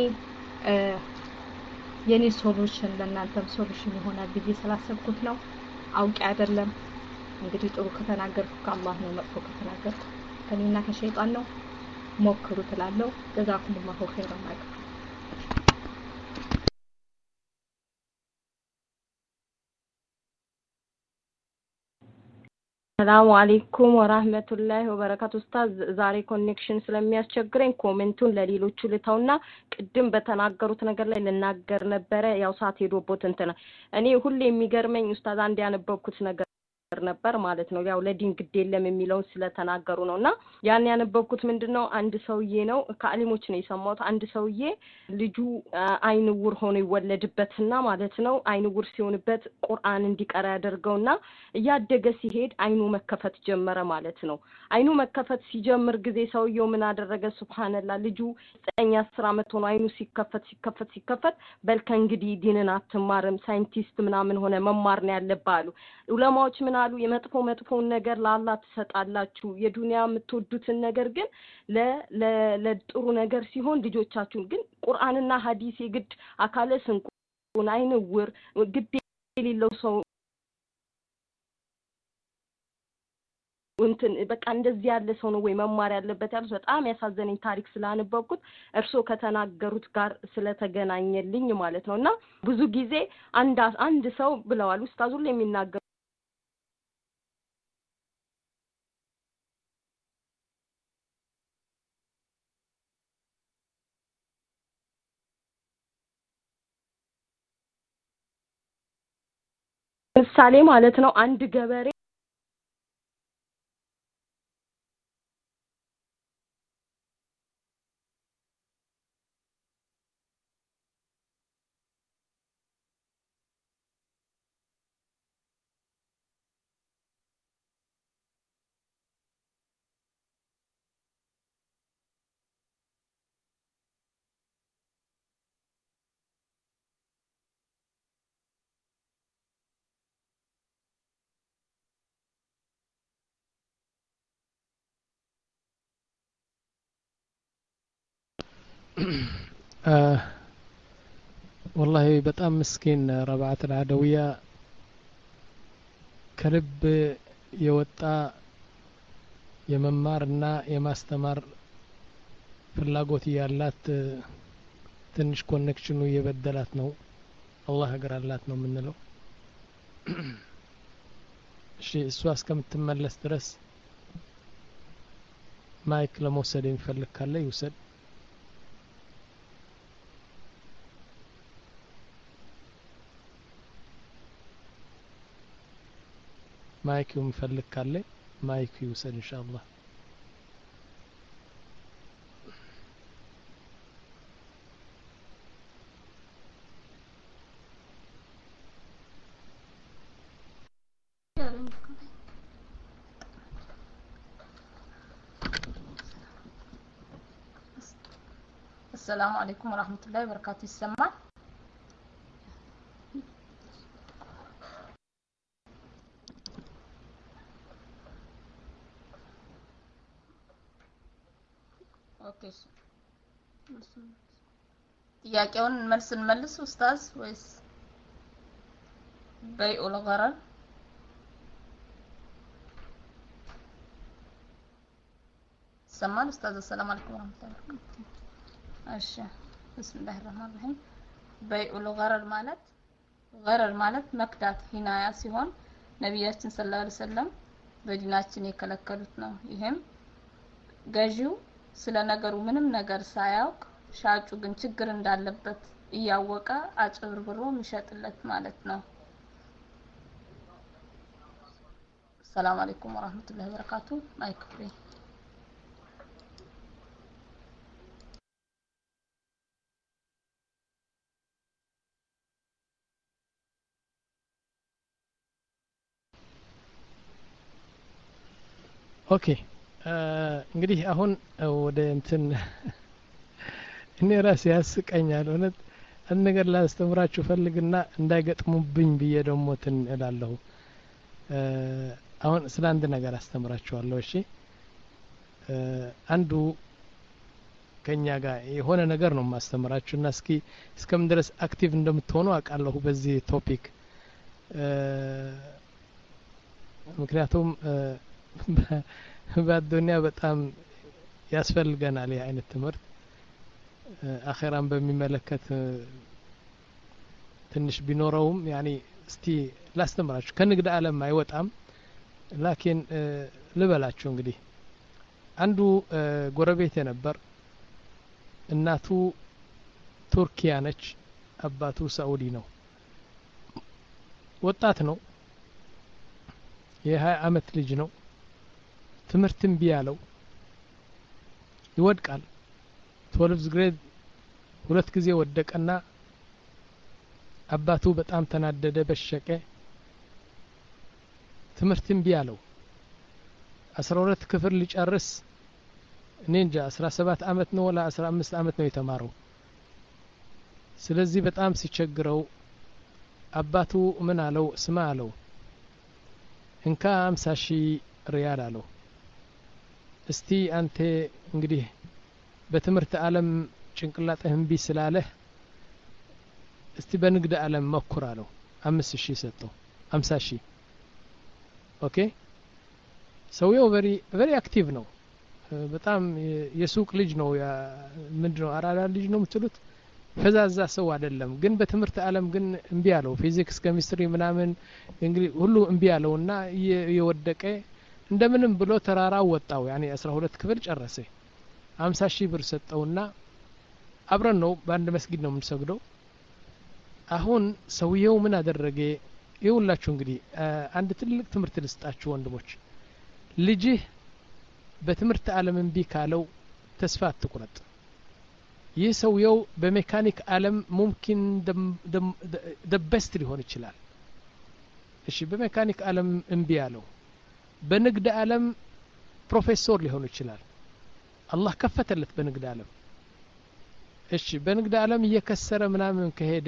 የኔ ሶሉሽን ለእናንተም ሶሉሽን ይሆናል ብዬ ስላሰብኩት ነው። አውቄ አይደለም። እንግዲህ ጥሩ ከተናገርኩ ከአላህ ነው፣ መጥፎ ከተናገርኩ ከኔና ከሸይጣን ነው። ሞክሩ ትላለሁ። ጀዛኩሙላሁ ኸይረን ማለት ሰላም አለይኩም ወራህመቱላሂ ወበረካቱ። ኡስታዝ ዛሬ ኮኔክሽን ስለሚያስቸግረኝ ኮሜንቱን ለሌሎቹ ልተውና ቅድም በተናገሩት ነገር ላይ ልናገር ነበረ። ያው ሰዓት ሄዶቦት እንትና እኔ ሁሌ የሚገርመኝ ኡስታዝ አንድ ያነበብኩት ነገር ነበር ማለት ነው። ያው ለዲን ግድ የለም የሚለውን ስለተናገሩ ነውና ያን ያነበብኩት ምንድነው አንድ ሰውዬ ነው ከአሊሞች ነው የሰማሁት። አንድ ሰውዬ ልጁ አይን ውር ሆኖ ይወለድበትና ማለት ነው አይን ውር ሲሆንበት ቁርአን እንዲቀራ ያደርገውና እያደገ ሲሄድ አይኑ መከፈት ጀመረ ማለት ነው። አይኑ መከፈት ሲጀምር ጊዜ ሰውየው ምን አደረገ? ሱብሃንአላህ ልጁ ዘጠኝ አስር አመት ሆኖ አይኑ ሲከፈት ሲከፈት ሲከፈት በልከ እንግዲህ ዲንን አትማርም ሳይንቲስት ምናምን ሆነ መማር ነው ያለብህ አሉ። ዑለማዎች ምን አሉ? የመጥፎ መጥፎን ነገር ለአላህ ትሰጣላችሁ፣ የዱንያ የምትወዱትን ነገር ግን ለ ለጥሩ ነገር ሲሆን ልጆቻችሁን ግን ቁርአንና ሐዲስ የግድ አካለ ስንኩን አይንውር ግድ የሌለው ሰው እንትን በቃ እንደዚህ ያለ ሰው ነው ወይ መማር ያለበት ያሉት በጣም ያሳዘነኝ ታሪክ ስላነበብኩት እርሶ ከተናገሩት ጋር ስለተገናኘልኝ ማለት ነውና ብዙ ጊዜ አንድ አንድ ሰው ብለዋል ኡስታዙ ላይ የሚናገሩ ምሳሌ ማለት ነው አንድ ገበሬ والله በጣም ምስኪን ረባዓት العدوية ከልብ የወጣ የመማርና የማስተማር ፍላጎት ያላት ትንሽ ኮኔክሽኑ የበደላት ነው አላህ ያገራላት ነው የምንለው። እሺ እሷ እስከምትመለስ ድረስ ማይክ ለመውሰድ የሚፈልግ ካለ ይውሰድ። ማይክ የሚፈልግ ካለ ማይክ ይውሰድ ኢንሻአላህ። السلام عليكم ورحمة الله وبركاته. السماء እሺ ጥያቄውን መልስ እንመልስ ኡስታዝ ወይስ በይኡል ገረር سمال أستاذ السلام عليكم ورحمة الله وبركاته. እሺ بسم الله الرحمن الرحيم بيع الغرر ማለት غرر ማለት መክዳት ሂናያ ሲሆን ነብያችን ሰለላሁ ዐለይሂ ወሰለም በዲናችን የከለከሉት ነው። ይሄም ገዢው ስለ ነገሩ ምንም ነገር ሳያውቅ ሻጩ ግን ችግር እንዳለበት እያወቀ አጭበርብሮ የሚሸጥለት ማለት ነው። ሰላም አለይኩም ወራህመቱላሂ ወበረካቱ። ማይክ ፍሪ ኦኬ እንግዲህ አሁን ወደ እንትን እኔ ራሴ ያስቀኛል እውነት አንድ ነገር ላስተምራችሁ ፈልግና እንዳይገጥሙብኝ ብዬ ደግሞ ትን እላለሁ። አሁን ስለ አንድ ነገር አስተምራችኋለሁ። እሺ አንዱ ከኛ ጋር የሆነ ነገር ነው ማስተምራችሁና እስኪ እስከምን ድረስ አክቲቭ እንደምትሆኑ አውቃለሁ በዚህ ቶፒክ። ምክንያቱም በአዱንያ በጣም ያስፈልገናል ይህ አይነት ትምህርት አኺራን በሚመለከት ትንሽ ቢኖረውም ያኒ እስቲ ላስተምራችሁ ከንግድ ዓለም አይወጣም ላኪን ልበላችሁ። እንግዲህ አንዱ ጎረቤት ነበር። እናቱ ቱርኪያ ነች፣ አባቱ ሳኡዲ ነው። ወጣት ነው፣ የሃያ አመት ልጅ ነው። ትምህርትም ቢያለው ይወድቃል። ትዌልቭ ግሬድ ሁለት ጊዜ ወደቀና አባቱ በጣም ተናደደ፣ በሸቀ። ትምህርትም ቢያለው አስራ ሁለት ክፍል ሊጨርስ እኔ እንጃ አስራ ሰባት አመት ነው ወላ አስራ አምስት አመት ነው የተማረው። ስለዚህ በጣም ሲቸግረው አባቱ ምን አለው? ስማ አለው፣ እንካ አምሳ ሺህ ሪያል አለው። እስቲ አንተ እንግዲህ በትምህርት ዓለም ጭንቅላትህ እምቢ ስላለህ እስቲ በንግድ ዓለም ሞክር አለው። አምስት ሺህ ሰጠው፣ አምሳ ሺህ። ኦኬ ሰውየው ቨሪ ቨሪ አክቲቭ ነው። በጣም የሱቅ ልጅ ነው። ያ ምንድነው አራዳ ልጅ ነው የምትሉት፣ ፈዛዛ ሰው አይደለም። ግን በትምህርት ዓለም ግን እምቢ አለው። ፊዚክስ፣ ኬሚስትሪ ምናምን እንግዲህ ሁሉ እምቢ አለውና የወደቀ እንደምንም ብሎ ተራራው ወጣው። ያኔ አስራ ሁለት ክፍል ጨረሰ። አምሳ ሺህ ብር ሰጠውና አብረን ነው በአንድ መስጊድ ነው የምንሰግደው። አሁን ሰውየው ምን አደረገ? ይውላችሁ እንግዲህ አንድ ትልቅ ትምህርት ልስጣችሁ ወንድሞች። ልጅህ በትምህርት ዓለም እምቢ ካለው ተስፋ አትቁረጥ። ይህ ሰውየው በሜካኒክ ዓለም ሙምኪን ደበስት ሊሆን ይችላል። እሺ በሜካኒክ ዓለም እምቢ ያለው በንግድ ዓለም ፕሮፌሰር ሊሆን ይችላል። አላህ ከፈተለት በንግድ ዓለም። እሺ በንግድ ዓለም እየከሰረ ምናምን ከሄደ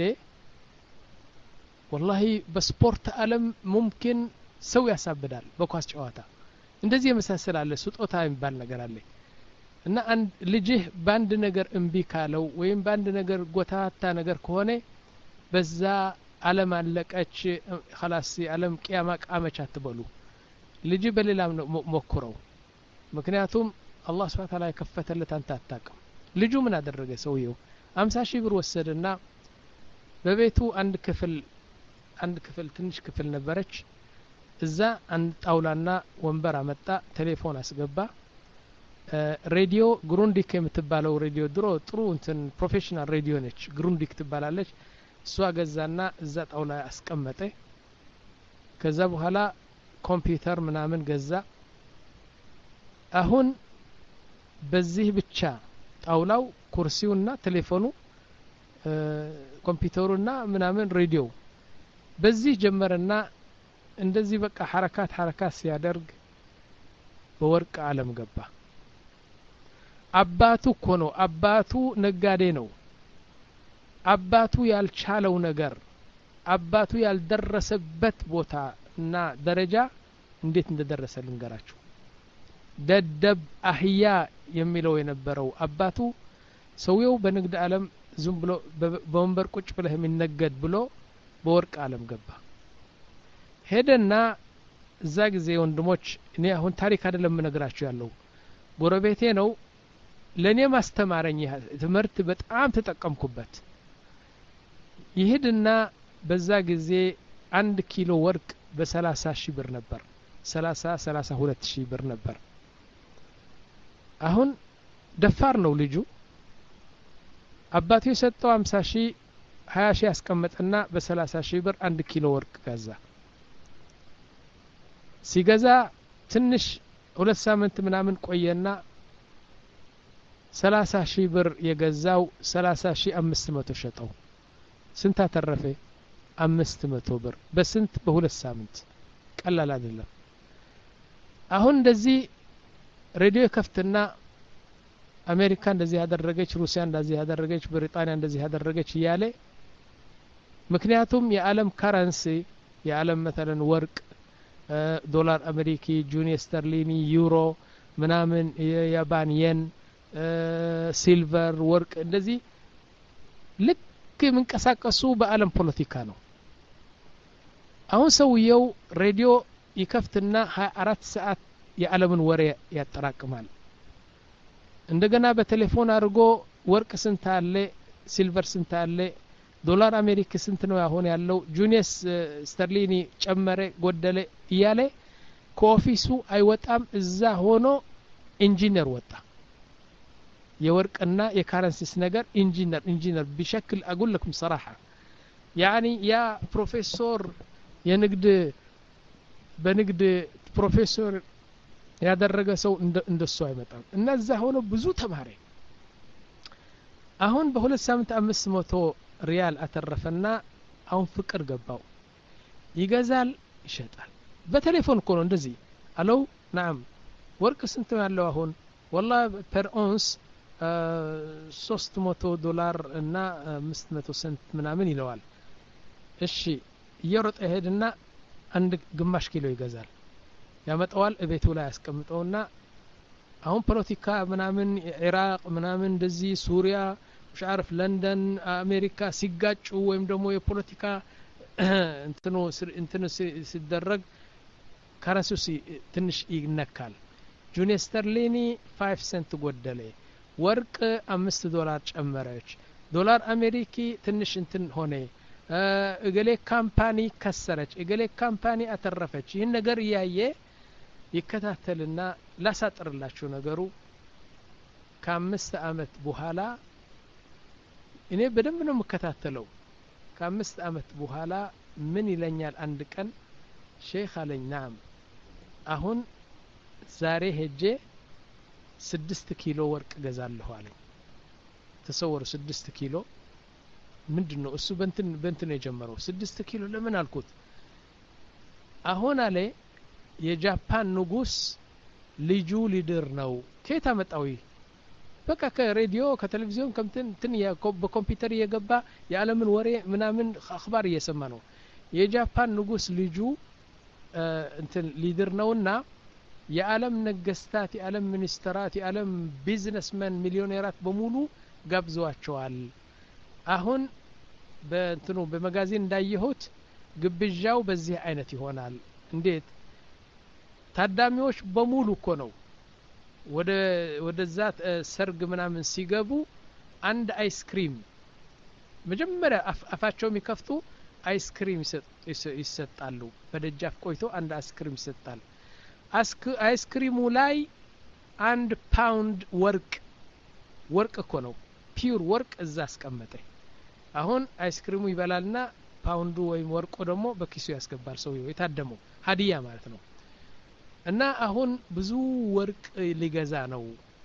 ወላሂ በስፖርት ዓለም ሙምኪን ሰው ያሳብዳል። በኳስ ጨዋታ እንደዚህ የመሳሰላለ ስጦታ የሚባል ነገር አለ። እና አንድ ልጅህ ባንድ ነገር እምቢ ካለው ወይም ባንድ ነገር ጎታታ ነገር ከሆነ በዛ ዓለም አለቀች خلاص ዓለም ቂያማ ቃመች አትበሉ። ልጅ በሌላም ሞክረው። ምክንያቱም አላህ Subhanahu Wa Ta'ala የከፈተለት አንተ አታውቅም። ልጁ ምን አደረገ? ሰውየው አምሳ ሺህ ብር ወሰደና በቤቱ አንድ ክፍል አንድ ክፍል ትንሽ ክፍል ነበረች። እዛ አንድ ጣውላና ወንበር አመጣ፣ ቴሌፎን አስገባ። ሬዲዮ ግሩንዲክ የምትባለው ሬዲዮ ድሮ ጥሩ እንትን ፕሮፌሽናል ሬዲዮ ነች፣ ግሩንዲክ ትባላለች። እሷ ገዛና እዛ ጣውላ አስቀመጠ። ከዛ በኋላ ኮምፒውተር ምናምን ገዛ። አሁን በዚህ ብቻ ጣውላው፣ ኩርሲውና ቴሌፎኑ፣ ኮምፒውተሩና ምናምን ሬዲዮ በዚህ ጀመረና እንደዚህ በቃ ሐረካት ሐረካት ሲያደርግ በወርቅ ዓለም ገባ። አባቱ እኮ ነው፣ አባቱ ነጋዴ ነው። አባቱ ያልቻለው ነገር አባቱ ያልደረሰበት ቦታ እና ደረጃ እንዴት እንደደረሰ ልንገራችሁ። ደደብ አህያ የሚለው የነበረው አባቱ ሰውየው በንግድ ዓለም ዝም ብሎ በወንበር ቁጭ ብለህ የሚነገድ ብሎ በወርቅ ዓለም ገባ ሄደና እዛ ጊዜ ወንድሞች እኔ አሁን ታሪክ አይደለም የምነግራችሁ ያለው ጎረቤቴ ነው ለኔ ማስተማረኝ ትምህርት በጣም ተጠቀምኩበት ይሄድና በዛ ጊዜ አንድ ኪሎ ወርቅ በሰላሳ ሺህ ብር ነበር ሰላሳ ሰላሳ ሁለት ሺህ ብር ነበር አሁን ደፋር ነው ልጁ አባቱ የሰጠው ሃምሳ ሺህ ሀያ ሺህ ያስቀመጠና በሰላሳ ሺህ ብር አንድ ኪሎ ወርቅ ገዛ ሲገዛ ትንሽ ሁለት ሳምንት ምናምን ቆየና ሰላሳ ሺህ ብር የገዛው ሰላሳ ሺህ አምስት መቶ ሸጠው ስንት አተረፈ አምስት መቶ ብር በስንት በሁለት ሳምንት ቀላል አይደለም አሁን እንደዚህ ሬዲዮ ከፍትና አሜሪካ እንደዚህ ያደረገች ሩሲያ እንደዚህ ያደረገች ብሪጣንያ እንደዚህ ያደረገች ይያለ ምክንያቱም የዓለም ካረንሲ የዓለም መተለን ወርቅ ዶላር አሜሪኪ ጁኒ ስተርሊኒ ዩሮ ምናምን የያባን የን ሲልቨር ወርቅ እንደዚህ ልክ የሚንቀሳቀሱ በዓለም ፖለቲካ ነው አሁን ሰውየው ሬዲዮ ይከፍትና ሀያ አራት ሰዓት የዓለምን ወሬ ያጠራቅማል እንደገና በቴሌፎን አድርጎ ወርቅ ስንት አለ ሲልቨር ስንት አለ ዶላር አሜሪካ ስንት ነው አሁን ያለው ጁኒየስ ስተርሊኒ ጨመረ ጎደለ እያለ ከኦፊሱ አይወጣም እዛ ሆኖ ኢንጂነር ወጣ የወርቅና የካረንሲስ ነገር ኢንጂነር ኢንጂነር بشكل اقول لكم صراحه يعني يا بروفيسور የንግድ በንግድ ፕሮፌሰር ያደረገ ሰው እንደሱ አይመጣም እና እዛ ሆኖ ብዙ ተማረ አሁን በሁለት ሳምንት አምስት መቶ ሪያል አተረፈና አሁን ፍቅር ገባው ይገዛል ይሸጣል በቴሌፎን እኮ ነው እንደዚህ አለው نعم ወርቅ ስንት ነው ያለው አሁን والله per ounce ሶስት መቶ ዶላር እና አምስት መቶ ሰንት ምናምን ይለዋል እሺ እየሮጠ ሄድና አንድ ግማሽ ኪሎ ይገዛል ያመጣዋል እቤቱ ላይ ያስቀምጠውና አሁን ፖለቲካ ምናምን ኢራቅ ምናምን እንደዚህ ሱሪያ مش عارف ለንደን አሜሪካ ሲጋጩ ወይም ደግሞ የፖለቲካ እንትኑ እንትኑ ሲደረግ ካረንሲው ትንሽ ይነካል ጁኒ ስተርሊኒ አምስት ሰንት ጎደለ ወርቅ አምስት ዶላር ጨመረች ዶላር አሜሪኪ ትንሽ እንትን ሆነ እገሌ ካምፓኒ ከሰረች እገሌ ካምፓኒ አተረፈች ይሄን ነገር ያየ ይከታተልና ላሳጥርላችሁ ነገሩ ከአምስት አመት በኋላ እኔ በደንብ ነው መከታተለው ከአምስት አመት በኋላ ምን ይለኛል አንድ ቀን ሼክ አለኝ ናም አሁን ዛሬ ሄጄ ስድስት ኪሎ ወርቅ ገዛለሁ አለኝ ተሰወሩ ስድስት ኪሎ ምንድነው እሱ በእንትን በእንትን ነው የጀመረው ስድስት ኪሎ ለምን አልኩት አሁን አለ የጃፓን ንጉስ ልጁ ሊድር ነው ከየት አመጣው በቃ ከሬዲዮ ከቴሌቪዥን ከምትን እንትን በኮምፒውተር እየገባ የዓለምን ወሬ ምናምን አخبار እየሰማ ነው የጃፓን ንጉስ ልጁ እንትን ሊድር ነውና የዓለም ነገስታት የዓለም ሚኒስትራት የዓለም ቢዝነስመን ሚሊዮኔራት በሙሉ ጋብዘዋቸዋል አሁን በእንትኑ በመጋዚን እንዳየሁት ግብዣው በዚህ አይነት ይሆናል እንዴት ታዳሚዎች በሙሉ እኮ ነው ወደ ወደዛ ሰርግ ምናምን ሲገቡ አንድ አይስክሪም መጀመሪያ አፋቸው የሚከፍቱ አይስክሪም ይሰጣሉ በደጃፍ ቆይቶ አንድ አይስክሪም ይሰጣል አይስክሪሙ ላይ አንድ ፓውንድ ወርቅ ወርቅ እኮ ነው ፒውር ወርቅ እዛ አስቀመጠ አሁን አይስክሪሙ ይበላልና ፓውንዱ ወይም ወርቁ ደግሞ በኪሱ ያስገባል ሰውየው የታደመው ሀዲያ ማለት ነው እና አሁን ብዙ ወርቅ ሊገዛ ነው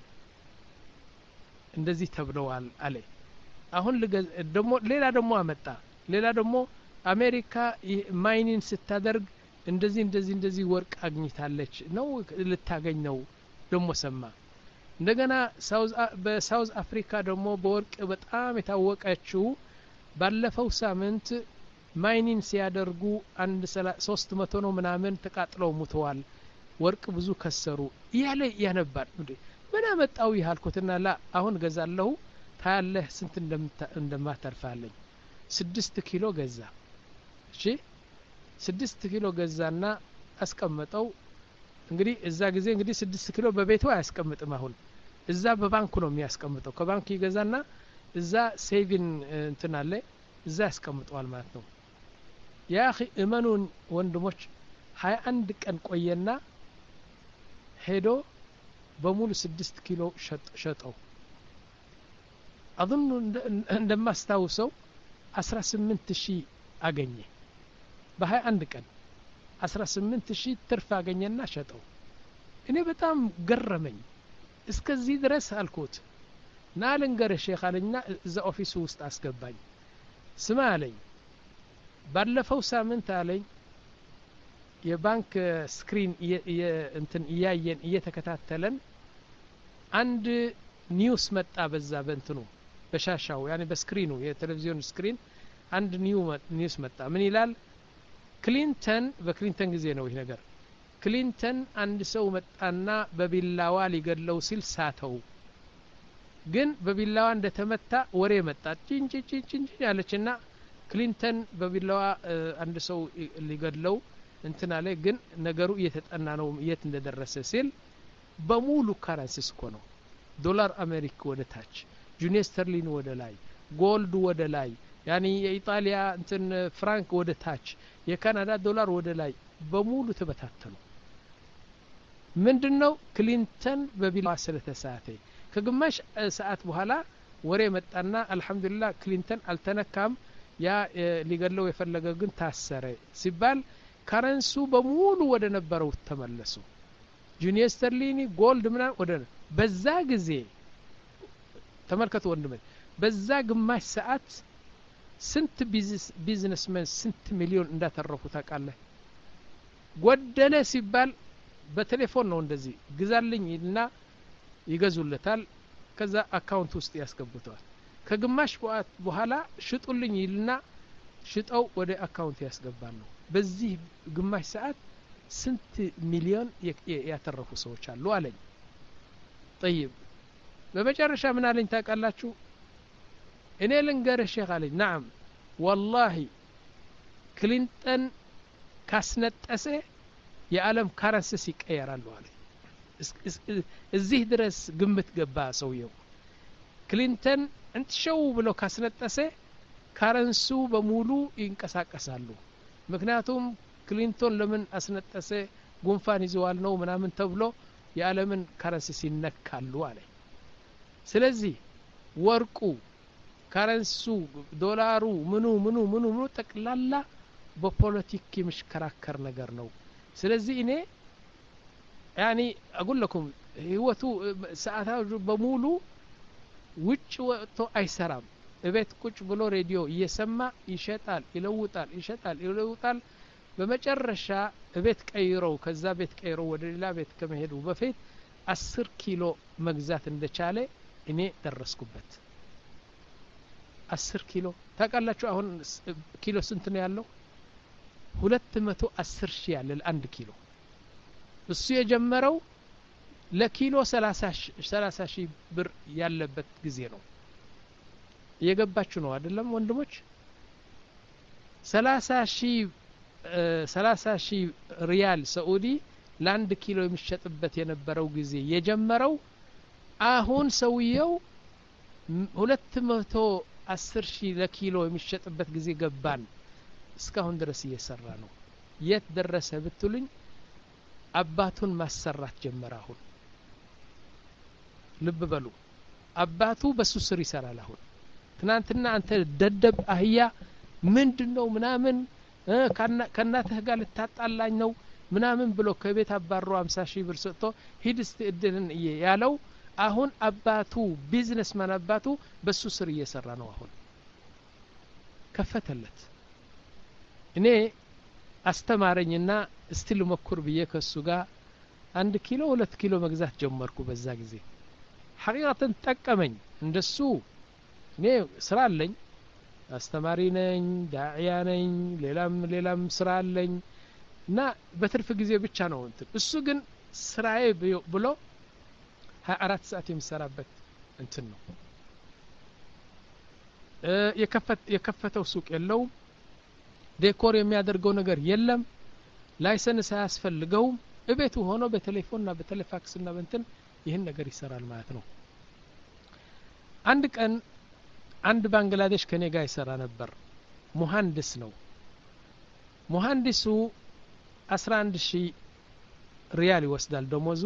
እንደዚህ ተብለዋል አለ አሁን ደግሞ ሌላ ደግሞ አመጣ ሌላ ደግሞ አሜሪካ ማይኒንግ ስታደርግ እንደዚህ እንደዚህ እንደዚህ ወርቅ አግኝታለች ነው ልታገኝ ነው ደግሞ ሰማ እንደገና ሳውዝ በሳውዝ አፍሪካ ደግሞ በወርቅ በጣም የታወቀችው ባለፈው ሳምንት ማይኒንግ ሲያደርጉ አንድ ሶስት መቶ ነው ምናምን ተቃጥለው ሙተዋል ወርቅ ብዙ ከሰሩ እያለ ያነባል እንዴ ምን አመጣው ይልኩትና ላ አሁን ገዛለሁ ታያለህ ስንት እንደማተርፋለኝ ስድስት ኪሎ ገዛ እሺ ስድስት ኪሎ ገዛና አስቀመጠው እንግዲህ እዛ ጊዜ እንግዲህ ስድስት ኪሎ በቤቱ አያስቀምጥም አሁን እዛ በባንኩ ነው የሚያስቀምጠው ከባንኩ ይገዛና እዛ ሴቪንግ እንትን አለ እዛ ያስቀምጠዋል ማለት ነው ያ اخي እመኑን ወንድሞች ሃያ አንድ ቀን ቆየና ሄዶ በሙሉ ስድስት ኪሎ ሸጠው አظن እንደማስታውሰው አስራ ስምንት ሺህ አገኘ በሃያ አንድ ቀን አስራ ስምንት ሺህ ትርፍ አገኘና ሸጠው እኔ በጣም ገረመኝ እስከዚህ ድረስ አልኩት ናልንገር ሼክ አለኝና እዛ ኦፊሱ ውስጥ አስገባኝ ስማ አለኝ ባለፈው ሳምንት አለኝ የባንክ ስክሪን እንትን እያየን እየተከታተለን አንድ ኒውስ መጣ በዛ በእንትኑ በሻሻው ያኔ በስክሪኑ የቴሌቪዥን ስክሪን አንድ ኒው ኒውስ መጣ ምን ይላል ክሊንተን በክሊንተን ጊዜ ነው ይሄ ነገር ክሊንተን አንድ ሰው መጣና በቢላዋ ሊገድለው ሲል ሳተው ግን በቢላዋ እንደተመታ ወሬ መጣ ጭንጭጭጭጭ ያለችና ክሊንተን በቢላዋ አንድ ሰው ሊገድለው እንትና ላይ ግን ነገሩ እየተጠና ነው የት እንደደረሰ ሲል በሙሉ ካረንሲስ እኮ ነው ዶላር አሜሪካ ወደ ታች ጁኒ ስተርሊን ወደ ላይ ጎልድ ወደ ላይ ያኒ የኢጣሊያ እንትን ፍራንክ ወደ ታች የካናዳ ዶላር ወደ ላይ በሙሉ ተበታተኑ ምንድነው ክሊንተን በቢላዋ ስለተሳተ ከግማሽ ሰዓት በኋላ ወሬ መጣና አልহামዱሊላህ ክሊንተን አልተነካም ያ ሊገለው የፈለገ ግን ታሰረ ሲባል ካረንሱ በሙሉ ወደ ነበረው ተመለሱ ጁኒ ስተርሊኒ ጎልድ ምና ወደ በዛ ጊዜ ተመልከቱ ወንድሜ በዛ ግማሽ ሰዓት ስንት ቢዝነስመን ስንት ሚሊዮን እንዳተረፉ ታውቃለህ ጎደለ ሲባል በቴሌፎን ነው እንደዚህ ግዛልኝ እና ይገዙለታል ከዛ አካውንት ውስጥ ያስገቡታል ከግማሽ በኋላ ሽጡልኝ ይልና ሽጠው ወደ አካውንት ያስገባሉ በዚህ ግማሽ ሰዓት ስንት ሚሊዮን ያተረፉ ሰዎች አሉ አለኝ طيب በመጨረሻ ምን አለኝ ታውቃላችሁ እኔ ልንገርህ ሼክ አለኝ نعم والله ክሊንተን ካስነጠሰ የዓለም ካረንሲስ ይቀየራሉ አለኝ እዚህ ድረስ ግምት ገባ ሰውየው ክሊንተን እንትሸው ብሎ ካስነጠሰ ካረንሱ በሙሉ ይንቀሳቀሳሉ ምክንያቱም ክሊንተን ለምን አስነጠሰ ጉንፋን ይዘዋል ነው ምናምን ተብሎ የዓለምን ካረንሲስ ይነካሉ አለኝ ስለዚህ ወርቁ ካረንሱ ዶላሩ ምኑ ምኑ ምኑ ምኑ ጠቅላላ በፖለቲክ የሚሽከራከር ነገር ነው ስለዚህ እኔ ያኒ اقول لكم ህይወቱ ሰዓታው በሙሉ ውጭ ወጥቶ አይሰራም እቤት ቁጭ ብሎ ሬዲዮ እየሰማ ይሸጣል ይለውጣል ይሸጣል ይለውጣል በመጨረሻ እቤት ቀይረው ከዛ ቤት ቀይረው ወደ ሌላ ቤት ከመሄዱ በፊት አስር ኪሎ መግዛት እንደቻለ እኔ ደረስኩበት አስር ኪሎ ታውቃላችሁ አሁን ኪሎ ስንት ነው ያለው ሁለት መቶ አስር ሺህ ያለ አንድ ኪሎ እሱ የጀመረው ለኪሎ ሰላሳ ሺህ ብር ያለበት ጊዜ ነው የገባችሁ ነው አይደለም ወንድሞች ሰላሳ ሺህ ሰላሳ ሺህ ሪያል ሳኡዲ ለአንድ ኪሎ የሚሸጥበት የነበረው ጊዜ የጀመረው አሁን ሰውየው ሁለት መቶ አስር ሺህ ለኪሎ የሚሸጥበት ጊዜ ገባን እስካሁን ድረስ እየሰራ ነው የት ደረሰ ብትሉኝ አባቱን ማሰራት ጀመረ አሁን ልብ በሉ አባቱ በሱ ስር ይሰራል አሁን ትናንትና አንተ ደደብ አህያ ምንድነው ምናምን ከናተህ ጋር ልታጣላኝ ነው ምናምን ብሎ ከቤት አባሮ ሃምሳ ሺህ ብር ሰጥቶ ሂድ እስቲ እድልን ያለው አሁን አባቱ ቢዝነስማን አባቱ በሱ ስር እየሰራ ነው አሁን ከፈተለት እኔ አስተማረኝና እስቲ ልሞክር ብዬ ከሱ ጋር አንድ ኪሎ ሁለት ኪሎ መግዛት ጀመርኩ በዛ ጊዜ ሐቂቃተን ተጠቀመኝ እንደሱ እኔ ስራ አለኝ አስተማሪ ነኝ ዳዒያ ነኝ ሌላም ሌላም ስራ አለኝ እና በትርፍ ጊዜ ብቻ ነው እንትን እሱ ግን ስራዬ ብሎ ሀያ አራት ሰዓት የሚሰራበት እንትን ነው የከፈት የከፈተው ሱቅ የለው ዴኮር የሚያደርገው ነገር የለም ላይሰንስ አያስፈልገው እቤቱ ሆኖ በቴሌፎንና በቴሌፋክስና በእንትን ይህን ነገር ይሰራል ማለት ነው አንድ ቀን አንድ ባንግላዴሽ ከኔ ጋር ይሰራ ነበር ሙሐንዲስ ነው ሙሐንዲሱ አስራ አንድ ሺህ ሪያል ይወስዳል ደሞዙ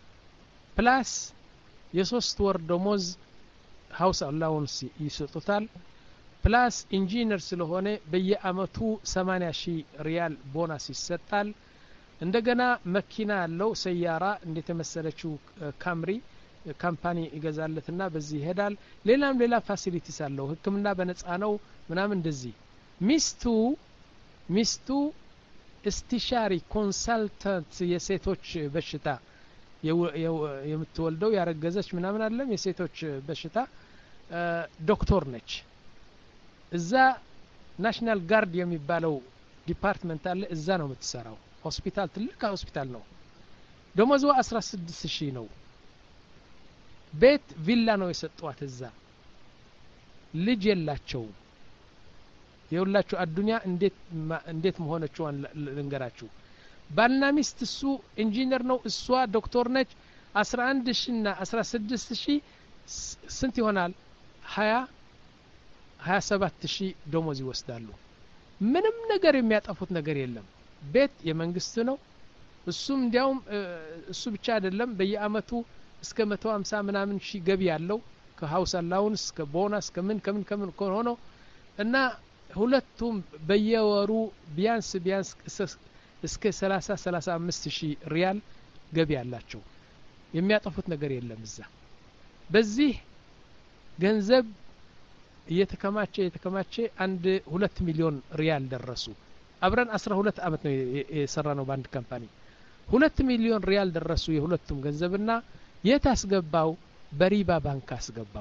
ፕላስ የሶስት ወር ደሞዝ ሃውስ አላውንስ ይሰጡታል ፕላስ ኢንጂነር ስለሆነ በየአመቱ ሰማንያ ሺህ ሪያል ቦናስ ይሰጣል እንደገና መኪና ያለው ሰያራ እንደተመሰለችው ካምሪ ካምፓኒ ይገዛለትና በዚህ ይሄዳል ሌላም ሌላ ፋሲሊቲስ አለው ህክምና በነፃ ነው ምናምን እንደዚህ ሚስቱ ሚስቱ እስቲሻሪ ኮንሰልታንት የሴቶች በሽታ የምትወልደው ያረገዘች ምናምን አይደለም የሴቶች በሽታ ዶክተር ነች እዛ ናሽናል ጋርድ የሚባለው ዲፓርትመንት አለ እዛ ነው የምትሰራው ሆስፒታል ትልቅ ሆስፒታል ነው ደሞዟ አስራ ስድስት ሺህ ነው ቤት ቪላ ነው የሰጧት እዛ ልጅ የላቸው የሁላችሁ አዱንያ እንዴት እንዴት መሆነችዋን ልንገራችሁ ባልና ሚስት እሱ ኢንጂነር ነው እሷ ዶክተር ነች አስራ አንድ ሺህ እና አስራ ስድስት ሺህ ስንት ይሆናል ሀያ ሀያ ሰባት ሺህ ደሞዝ ይወስዳሉ ምንም ነገር የሚያጠፉት ነገር የለም ቤት የመንግስት ነው እሱም እንዲያውም እሱ ብቻ አይደለም በየአመቱ እስከ መቶ ሃምሳ ምናምን ሺህ ገቢ ያለው ከሃውስ አላውንስ ከቦናስ ከምን ከምን ከምን ሆኖ እና ሁለቱም በየወሩ ቢያንስ ቢያንስ እስከ ሰላሳ ሰላሳ አምስት ሺህ ሪያል ገቢ ያላቸው የሚያጠፉት ነገር የለም እዛ በዚህ ገንዘብ እየተከማቸ እየተከማቸ አንድ ሁለት ሚሊዮን ሪያል ደረሱ አብረን አስራ ሁለት አመት ነው የሰራነው ባንድ ካምፓኒ ሁለት ሚሊዮን ሪያል ደረሱ የሁለቱም ገንዘብና የታስገባው በሪባ ባንክ አስገባው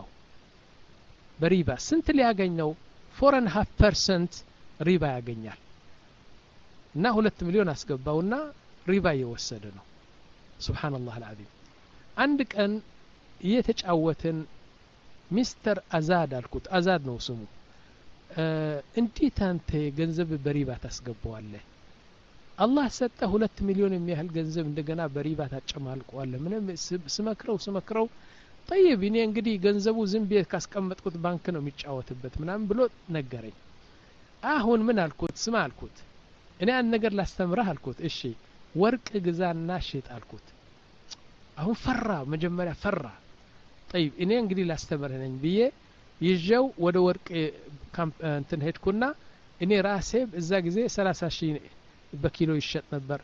በሪባ ስንት ሊያገኝ ነው four and a half percent ሪባ ያገኛል እና ሁለት ሚሊዮን አስገባውና ሪባ እየወሰደ ነው ሱብሃንአላህ አልዓዚም አንድ ቀን እየተጫወትን ሚስተር አዛድ አልኩት አዛድ ነው ስሙ እንዴት አንተ ገንዘብ በሪባ ታስገባዋለህ አላህ ሰጠ ሁለት ሚሊዮን የሚያህል ገንዘብ እንደገና በሪባ ታጨማልቀዋለህ ምንም ስመክረው ስመክረው طيب እኔ እንግዲህ ገንዘቡ ዝም ብዬ ካስቀመጥኩት ባንክ ነው የሚጫወትበት ምናምን ብሎ ነገረኝ አሁን ምን አልኩት ስማ አልኩት እኔ አንድ ነገር ላስተምርህ አልኩት እሺ ወርቅ ግዛና ሽጥ አልኩት አሁን ፈራ መጀመሪያ ፈራ طيب እኔ እንግዲህ ላስተምርህ ነኝ ብዬ ይዤው ወደ ወርቅ እንትን ሄድኩና እኔ ራሴ እዛ ጊዜ ሰላሳ ሺህ በኪሎ ይሸጥ ነበር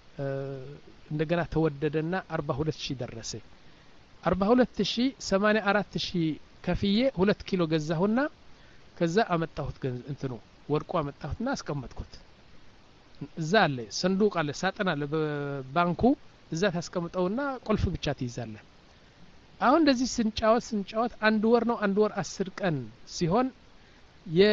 እንደገና ተወደደና አርባ ሁለት ሺህ ደረሰ አርባ ሁለት ሺህ ሰማንያ አራት ሺህ ከፍዬ ሁለት ኪሎ ገዛሁና ከዛ አመጣሁት እንትኑ ወርቁ አመጣሁትና አስቀመጥኩት እዛ አለ ሰንዱቅ አለ ሳጥን አለ በባንኩ እዛ ታስቀምጠውና ቁልፍ ብቻ ትይዛለህ አሁን እንደዚህ ስንጫወት ስንጫወት አንድ ወር ነው አንድ ወር አስር ቀን ሲሆን የ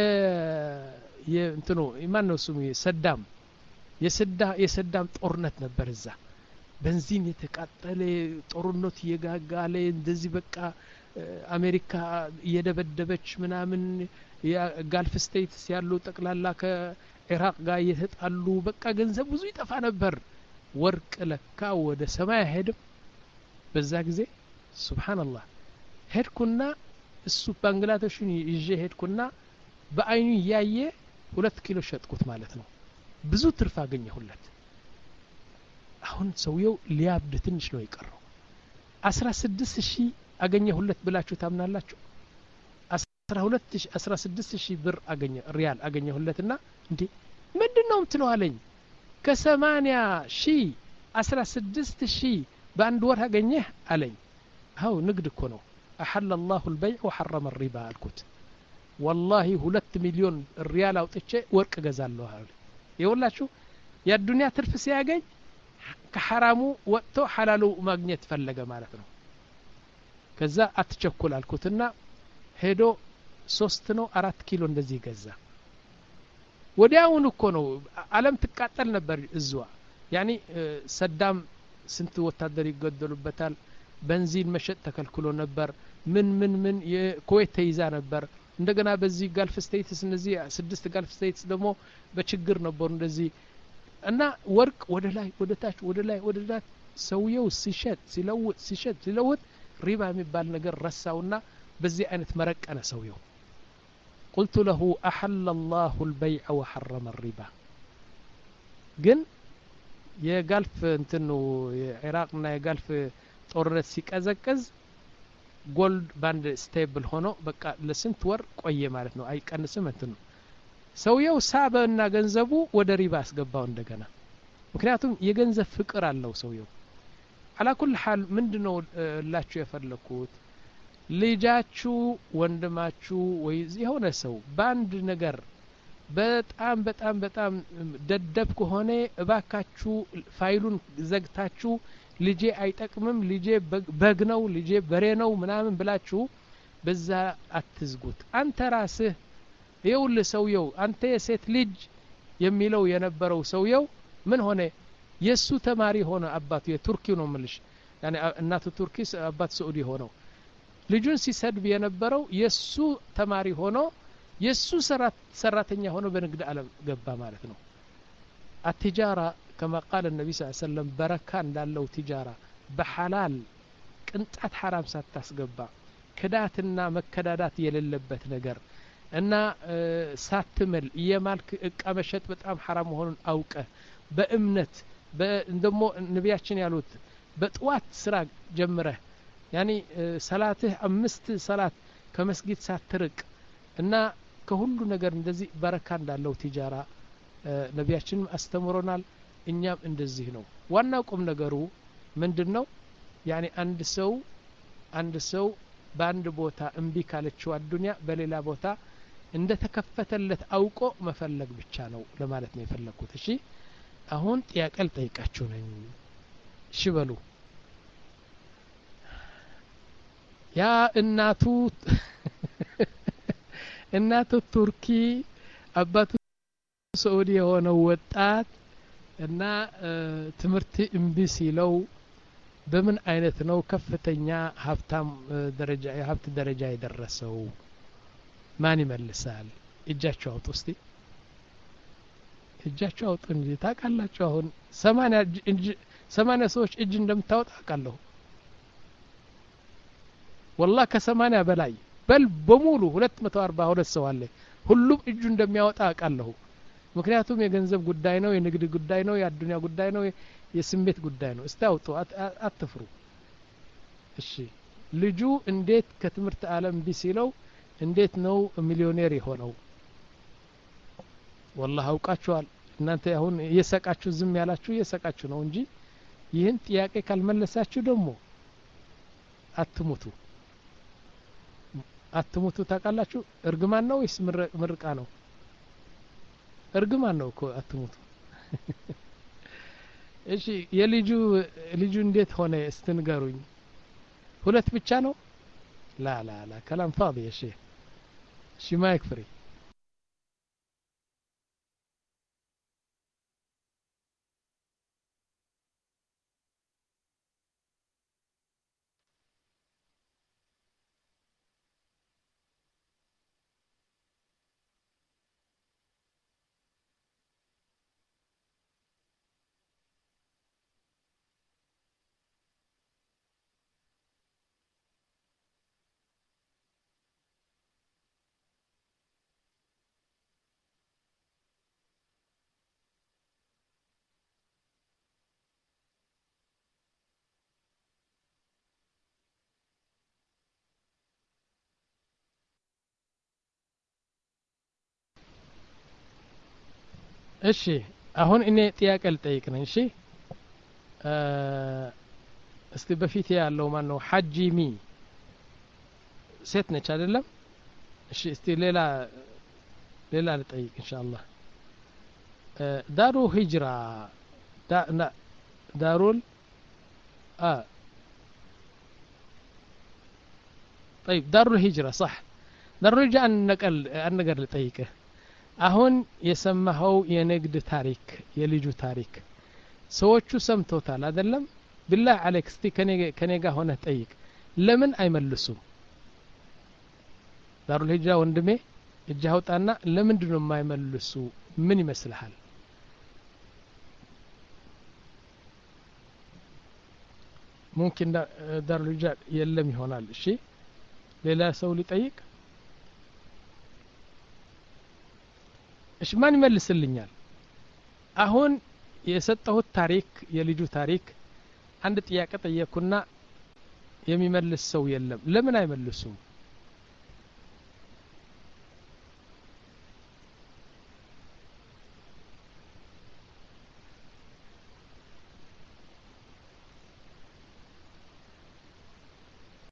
የእንትኑ ማን ነው ስሙ ሰዳም የሰዳ የሰዳም ጦርነት ነበር እዛ በንዚን የተቃጠለ ጦርነት የጋጋለ እንደዚህ በቃ አሜሪካ እየደበደበች ምናምን የጋልፍ ስቴትስ ያሉ ጠቅላላ ከኢራቅ ጋር እየተጣሉ በቃ ገንዘብ ብዙ ይጠፋ ነበር ወርቅ ለካ ወደ ሰማይ ሄድም በዛ ጊዜ ሱብሃንአላህ ሄድኩና እሱ ባንግላዴሽን ይዤ ሄድኩና በአይኑ ያየ ሁለት ኪሎ ሸጥኩት ማለት ነው ብዙ ትርፍ አገኘሁለት አሁን ሰውየው ሊያብድ ትንሽ ነው የቀረው አስራ ስድስት ሺህ አገኘሁለት ብላችሁ ታምናላችሁ አስራ ሁለት ሺህ አስራ ስድስት ሺህ ብር አገኘ ሪያል አገኘሁለትና እንዴ ምንድነው የምትለው አለኝ ከሰማንያ ሺህ አስራ ስድስት ሺህ በአንድ ወር አገኘህ አለኝ አው ንግድ እኮ ነው أحل الله البيع وحرم الربا አልኩት والله ሁለት ሚሊዮን ሪያል አውጥቼ ወርቅ ገዛለሁ አለ ይወላችሁ የዱንያ ትርፍ ሲያገኝ ከሐራሙ ወጥቶ ሐላሉ ማግኘት ፈለገ ማለት ነው ከዛ አትቸኩል አልኩትና ሄዶ ሶስት ነው አራት ኪሎ እንደዚህ ገዛ ወዲያውን እኮ ነው ዓለም ትቃጠል ነበር እዝዋ ያኒ ሰዳም ስንት ወታደር ይገደሉበታል በንዚን መሸጥ ተከልክሎ ነበር ምን ምን ምን የኩዌት ተይዛ ነበር እንደገና በዚህ ጋልፍ ስቴትስ እነዚህ ስድስት ጋልፍ ስቴትስ ደግሞ በችግር ነበሩ እንደዚህ እና ወርቅ ወደ ላይ ወደ ታች ወደ ላይ ወደ ታች ሰውየው ሲሸጥ ሲለውጥ ሲሸጥ ሲለውጥ ሪባ የሚባል ነገር ረሳውና በዚህ አይነት መረቀነ ሰውየው قلت له أحل الله البيع وحرم الربا ግን የጋልፍ እንትኑ የኢራቅና የጋልፍ ጦርነት ሲቀዘቅዝ ጎልድ ባንድ ስቴብል ሆኖ በቃ ለስንት ወር ቆየ ማለት ነው አይቀንስም እንትኑ ሰውየው ሳበና ገንዘቡ ወደ ሪባ አስገባው እንደገና ምክንያቱም የገንዘብ ፍቅር አለው ሰውየው على كل حال ምንድነው ላችሁ የፈለኩት ልጃችሁ ወንድማችሁ ወይ የሆነ ሰው ባንድ ነገር በጣም በጣም በጣም ደደብ ከሆነ እባካችሁ ፋይሉን ዘግታችሁ ልጄ አይጠቅምም ልጄ በግ ነው ልጄ በሬ ነው ምናምን ብላችሁ በዛ አትዝጉት አንተ ራስህ ይኸውልህ ሰውየው አንተ የሴት ልጅ የሚለው የነበረው ሰውየው ምን ሆነ የሱ ተማሪ ሆነ አባቱ የቱርኪ ነው ምልሽ ያኒ እናቱ ቱርኪ አባት ሳዑዲ ሆነው ልጁን ሲሰድብ የነበረው የሱ ተማሪ ሆኖ የሱ ሰራተኛ ሆኖ በንግድ ዓለም ገባ ማለት ነው التجاره كما قال النبي صلى الله عليه وسلم بركه እንዳለው تجاره በሐላል ቅንጣት حرام ሳታስገባ ክዳትና መከዳዳት የሌለበት ነገር እና ሳትምል የማልክ እቃ መሸጥ በጣም حرام መሆኑን አውቀ በእምነት እንደሞ ነብያችን ያሉት በጥዋት ስራ ጀምረህ ያኒ ሰላትህ አምስት ሰላት ከመስጊድ ሳትርቅ እና ከሁሉ ነገር እንደዚህ በረካ እንዳለው ቲጃራ ነብያችን አስተምሮናል እኛም እንደዚህ ነው ዋናው ቁም ነገሩ ምንድነው ያኒ አንድ ሰው አንድ ሰው በአንድ ቦታ እንቢ ካለችው አዱንያ በሌላ ቦታ እንደ ተከፈተለት አውቆ መፈለግ ብቻ ነው ለማለት ነው የፈለኩት እሺ አሁን ጥያቄ ልጠይቃችሁ ነኝ እሺ በሉ ያ እናቱ እናቱ ቱርኪ አባቱ ሳዑዲ የሆነው ወጣት እና ትምርት እምቢ ሲለው በምን አይነት ነው ከፍተኛ ሀብታም ደረጃ የሀብት ደረጃ የደረሰው ማን ይመልሳል እጃቸው አውጡ እስቲ እጃቸው አውጡ እንጂ ታውቃላችሁ አሁን ሰማንያ ሰማንያ ሰዎች እጅ እንደምታወጣ አውቃለሁ والله ከሰማንያ በላይ በል በሙሉ ሁለት መቶ አርባ ሁለት ሰው አለ ሁሉም እጁ እንደሚያወጣ አውቃለሁ ምክንያቱም የገንዘብ ጉዳይ ነው የንግድ ጉዳይ ነው የአዱንያ ጉዳይ ነው የስሜት ጉዳይ ነው እስታውጡ አትፍሩ እሺ ልጁ እንዴት ከትምርት ዓለም ቢሲለው እንዴት ነው ሚሊዮኔር የሆነው والله አውቃችኋል እናንተ አሁን እየሰቃችሁ ዝም ያላችሁ እየሰቃችሁ ነው እንጂ ይህን ጥያቄ ካልመለሳችሁ ደግሞ አትሙቱ አትሙቱ ታውቃላችሁ እርግማን ነው ወይስ ምርቃ ነው እርግማን ነው እኮ አትሙቱ እሺ የልጁ ልጁ እንዴት ሆነ እስትንገሩኝ ሁለት ብቻ ነው لا لا لا كلام فاضي يا شيخ شي ما يكفري እሺ አሁን እኔ ጥያቄ ልጠይቅ ነኝ እሺ እስቲ በፊት ያለው ማን ነው ሐጂሚ ሴት ነች አይደለም እሺ እስቲ ሌላ ሌላ ልጠይቅ ኢንሻአላህ ዳሩ ሂጅራ ዳሩል አ طيب دار الهجرة صح دار الهجرة النقل النقل لطيقه አሁን የሰማኸው የንግድ ታሪክ የልጁ ታሪክ ሰዎቹ ሰምቶታል አይደለም بالله عليك እስቲ ከኔ ከኔ ጋር ሆነ ጠይቅ ለምን አይመልሱም ዳሩል ሂጅራ ወንድሜ እጅ አውጣና ለምንድን ነው የማይመልሱ ምን ይመስልሃል ممكن دار الرجال يلم ይሆናል እሺ ሌላ ሰው ሊጠይቅ እሺ ማን ይመልስልኛል አሁን የሰጠሁት ታሪክ የልጁ ታሪክ አንድ ጥያቄ ጠየቁና የሚመልስ ሰው የለም ለምን አይመልሱም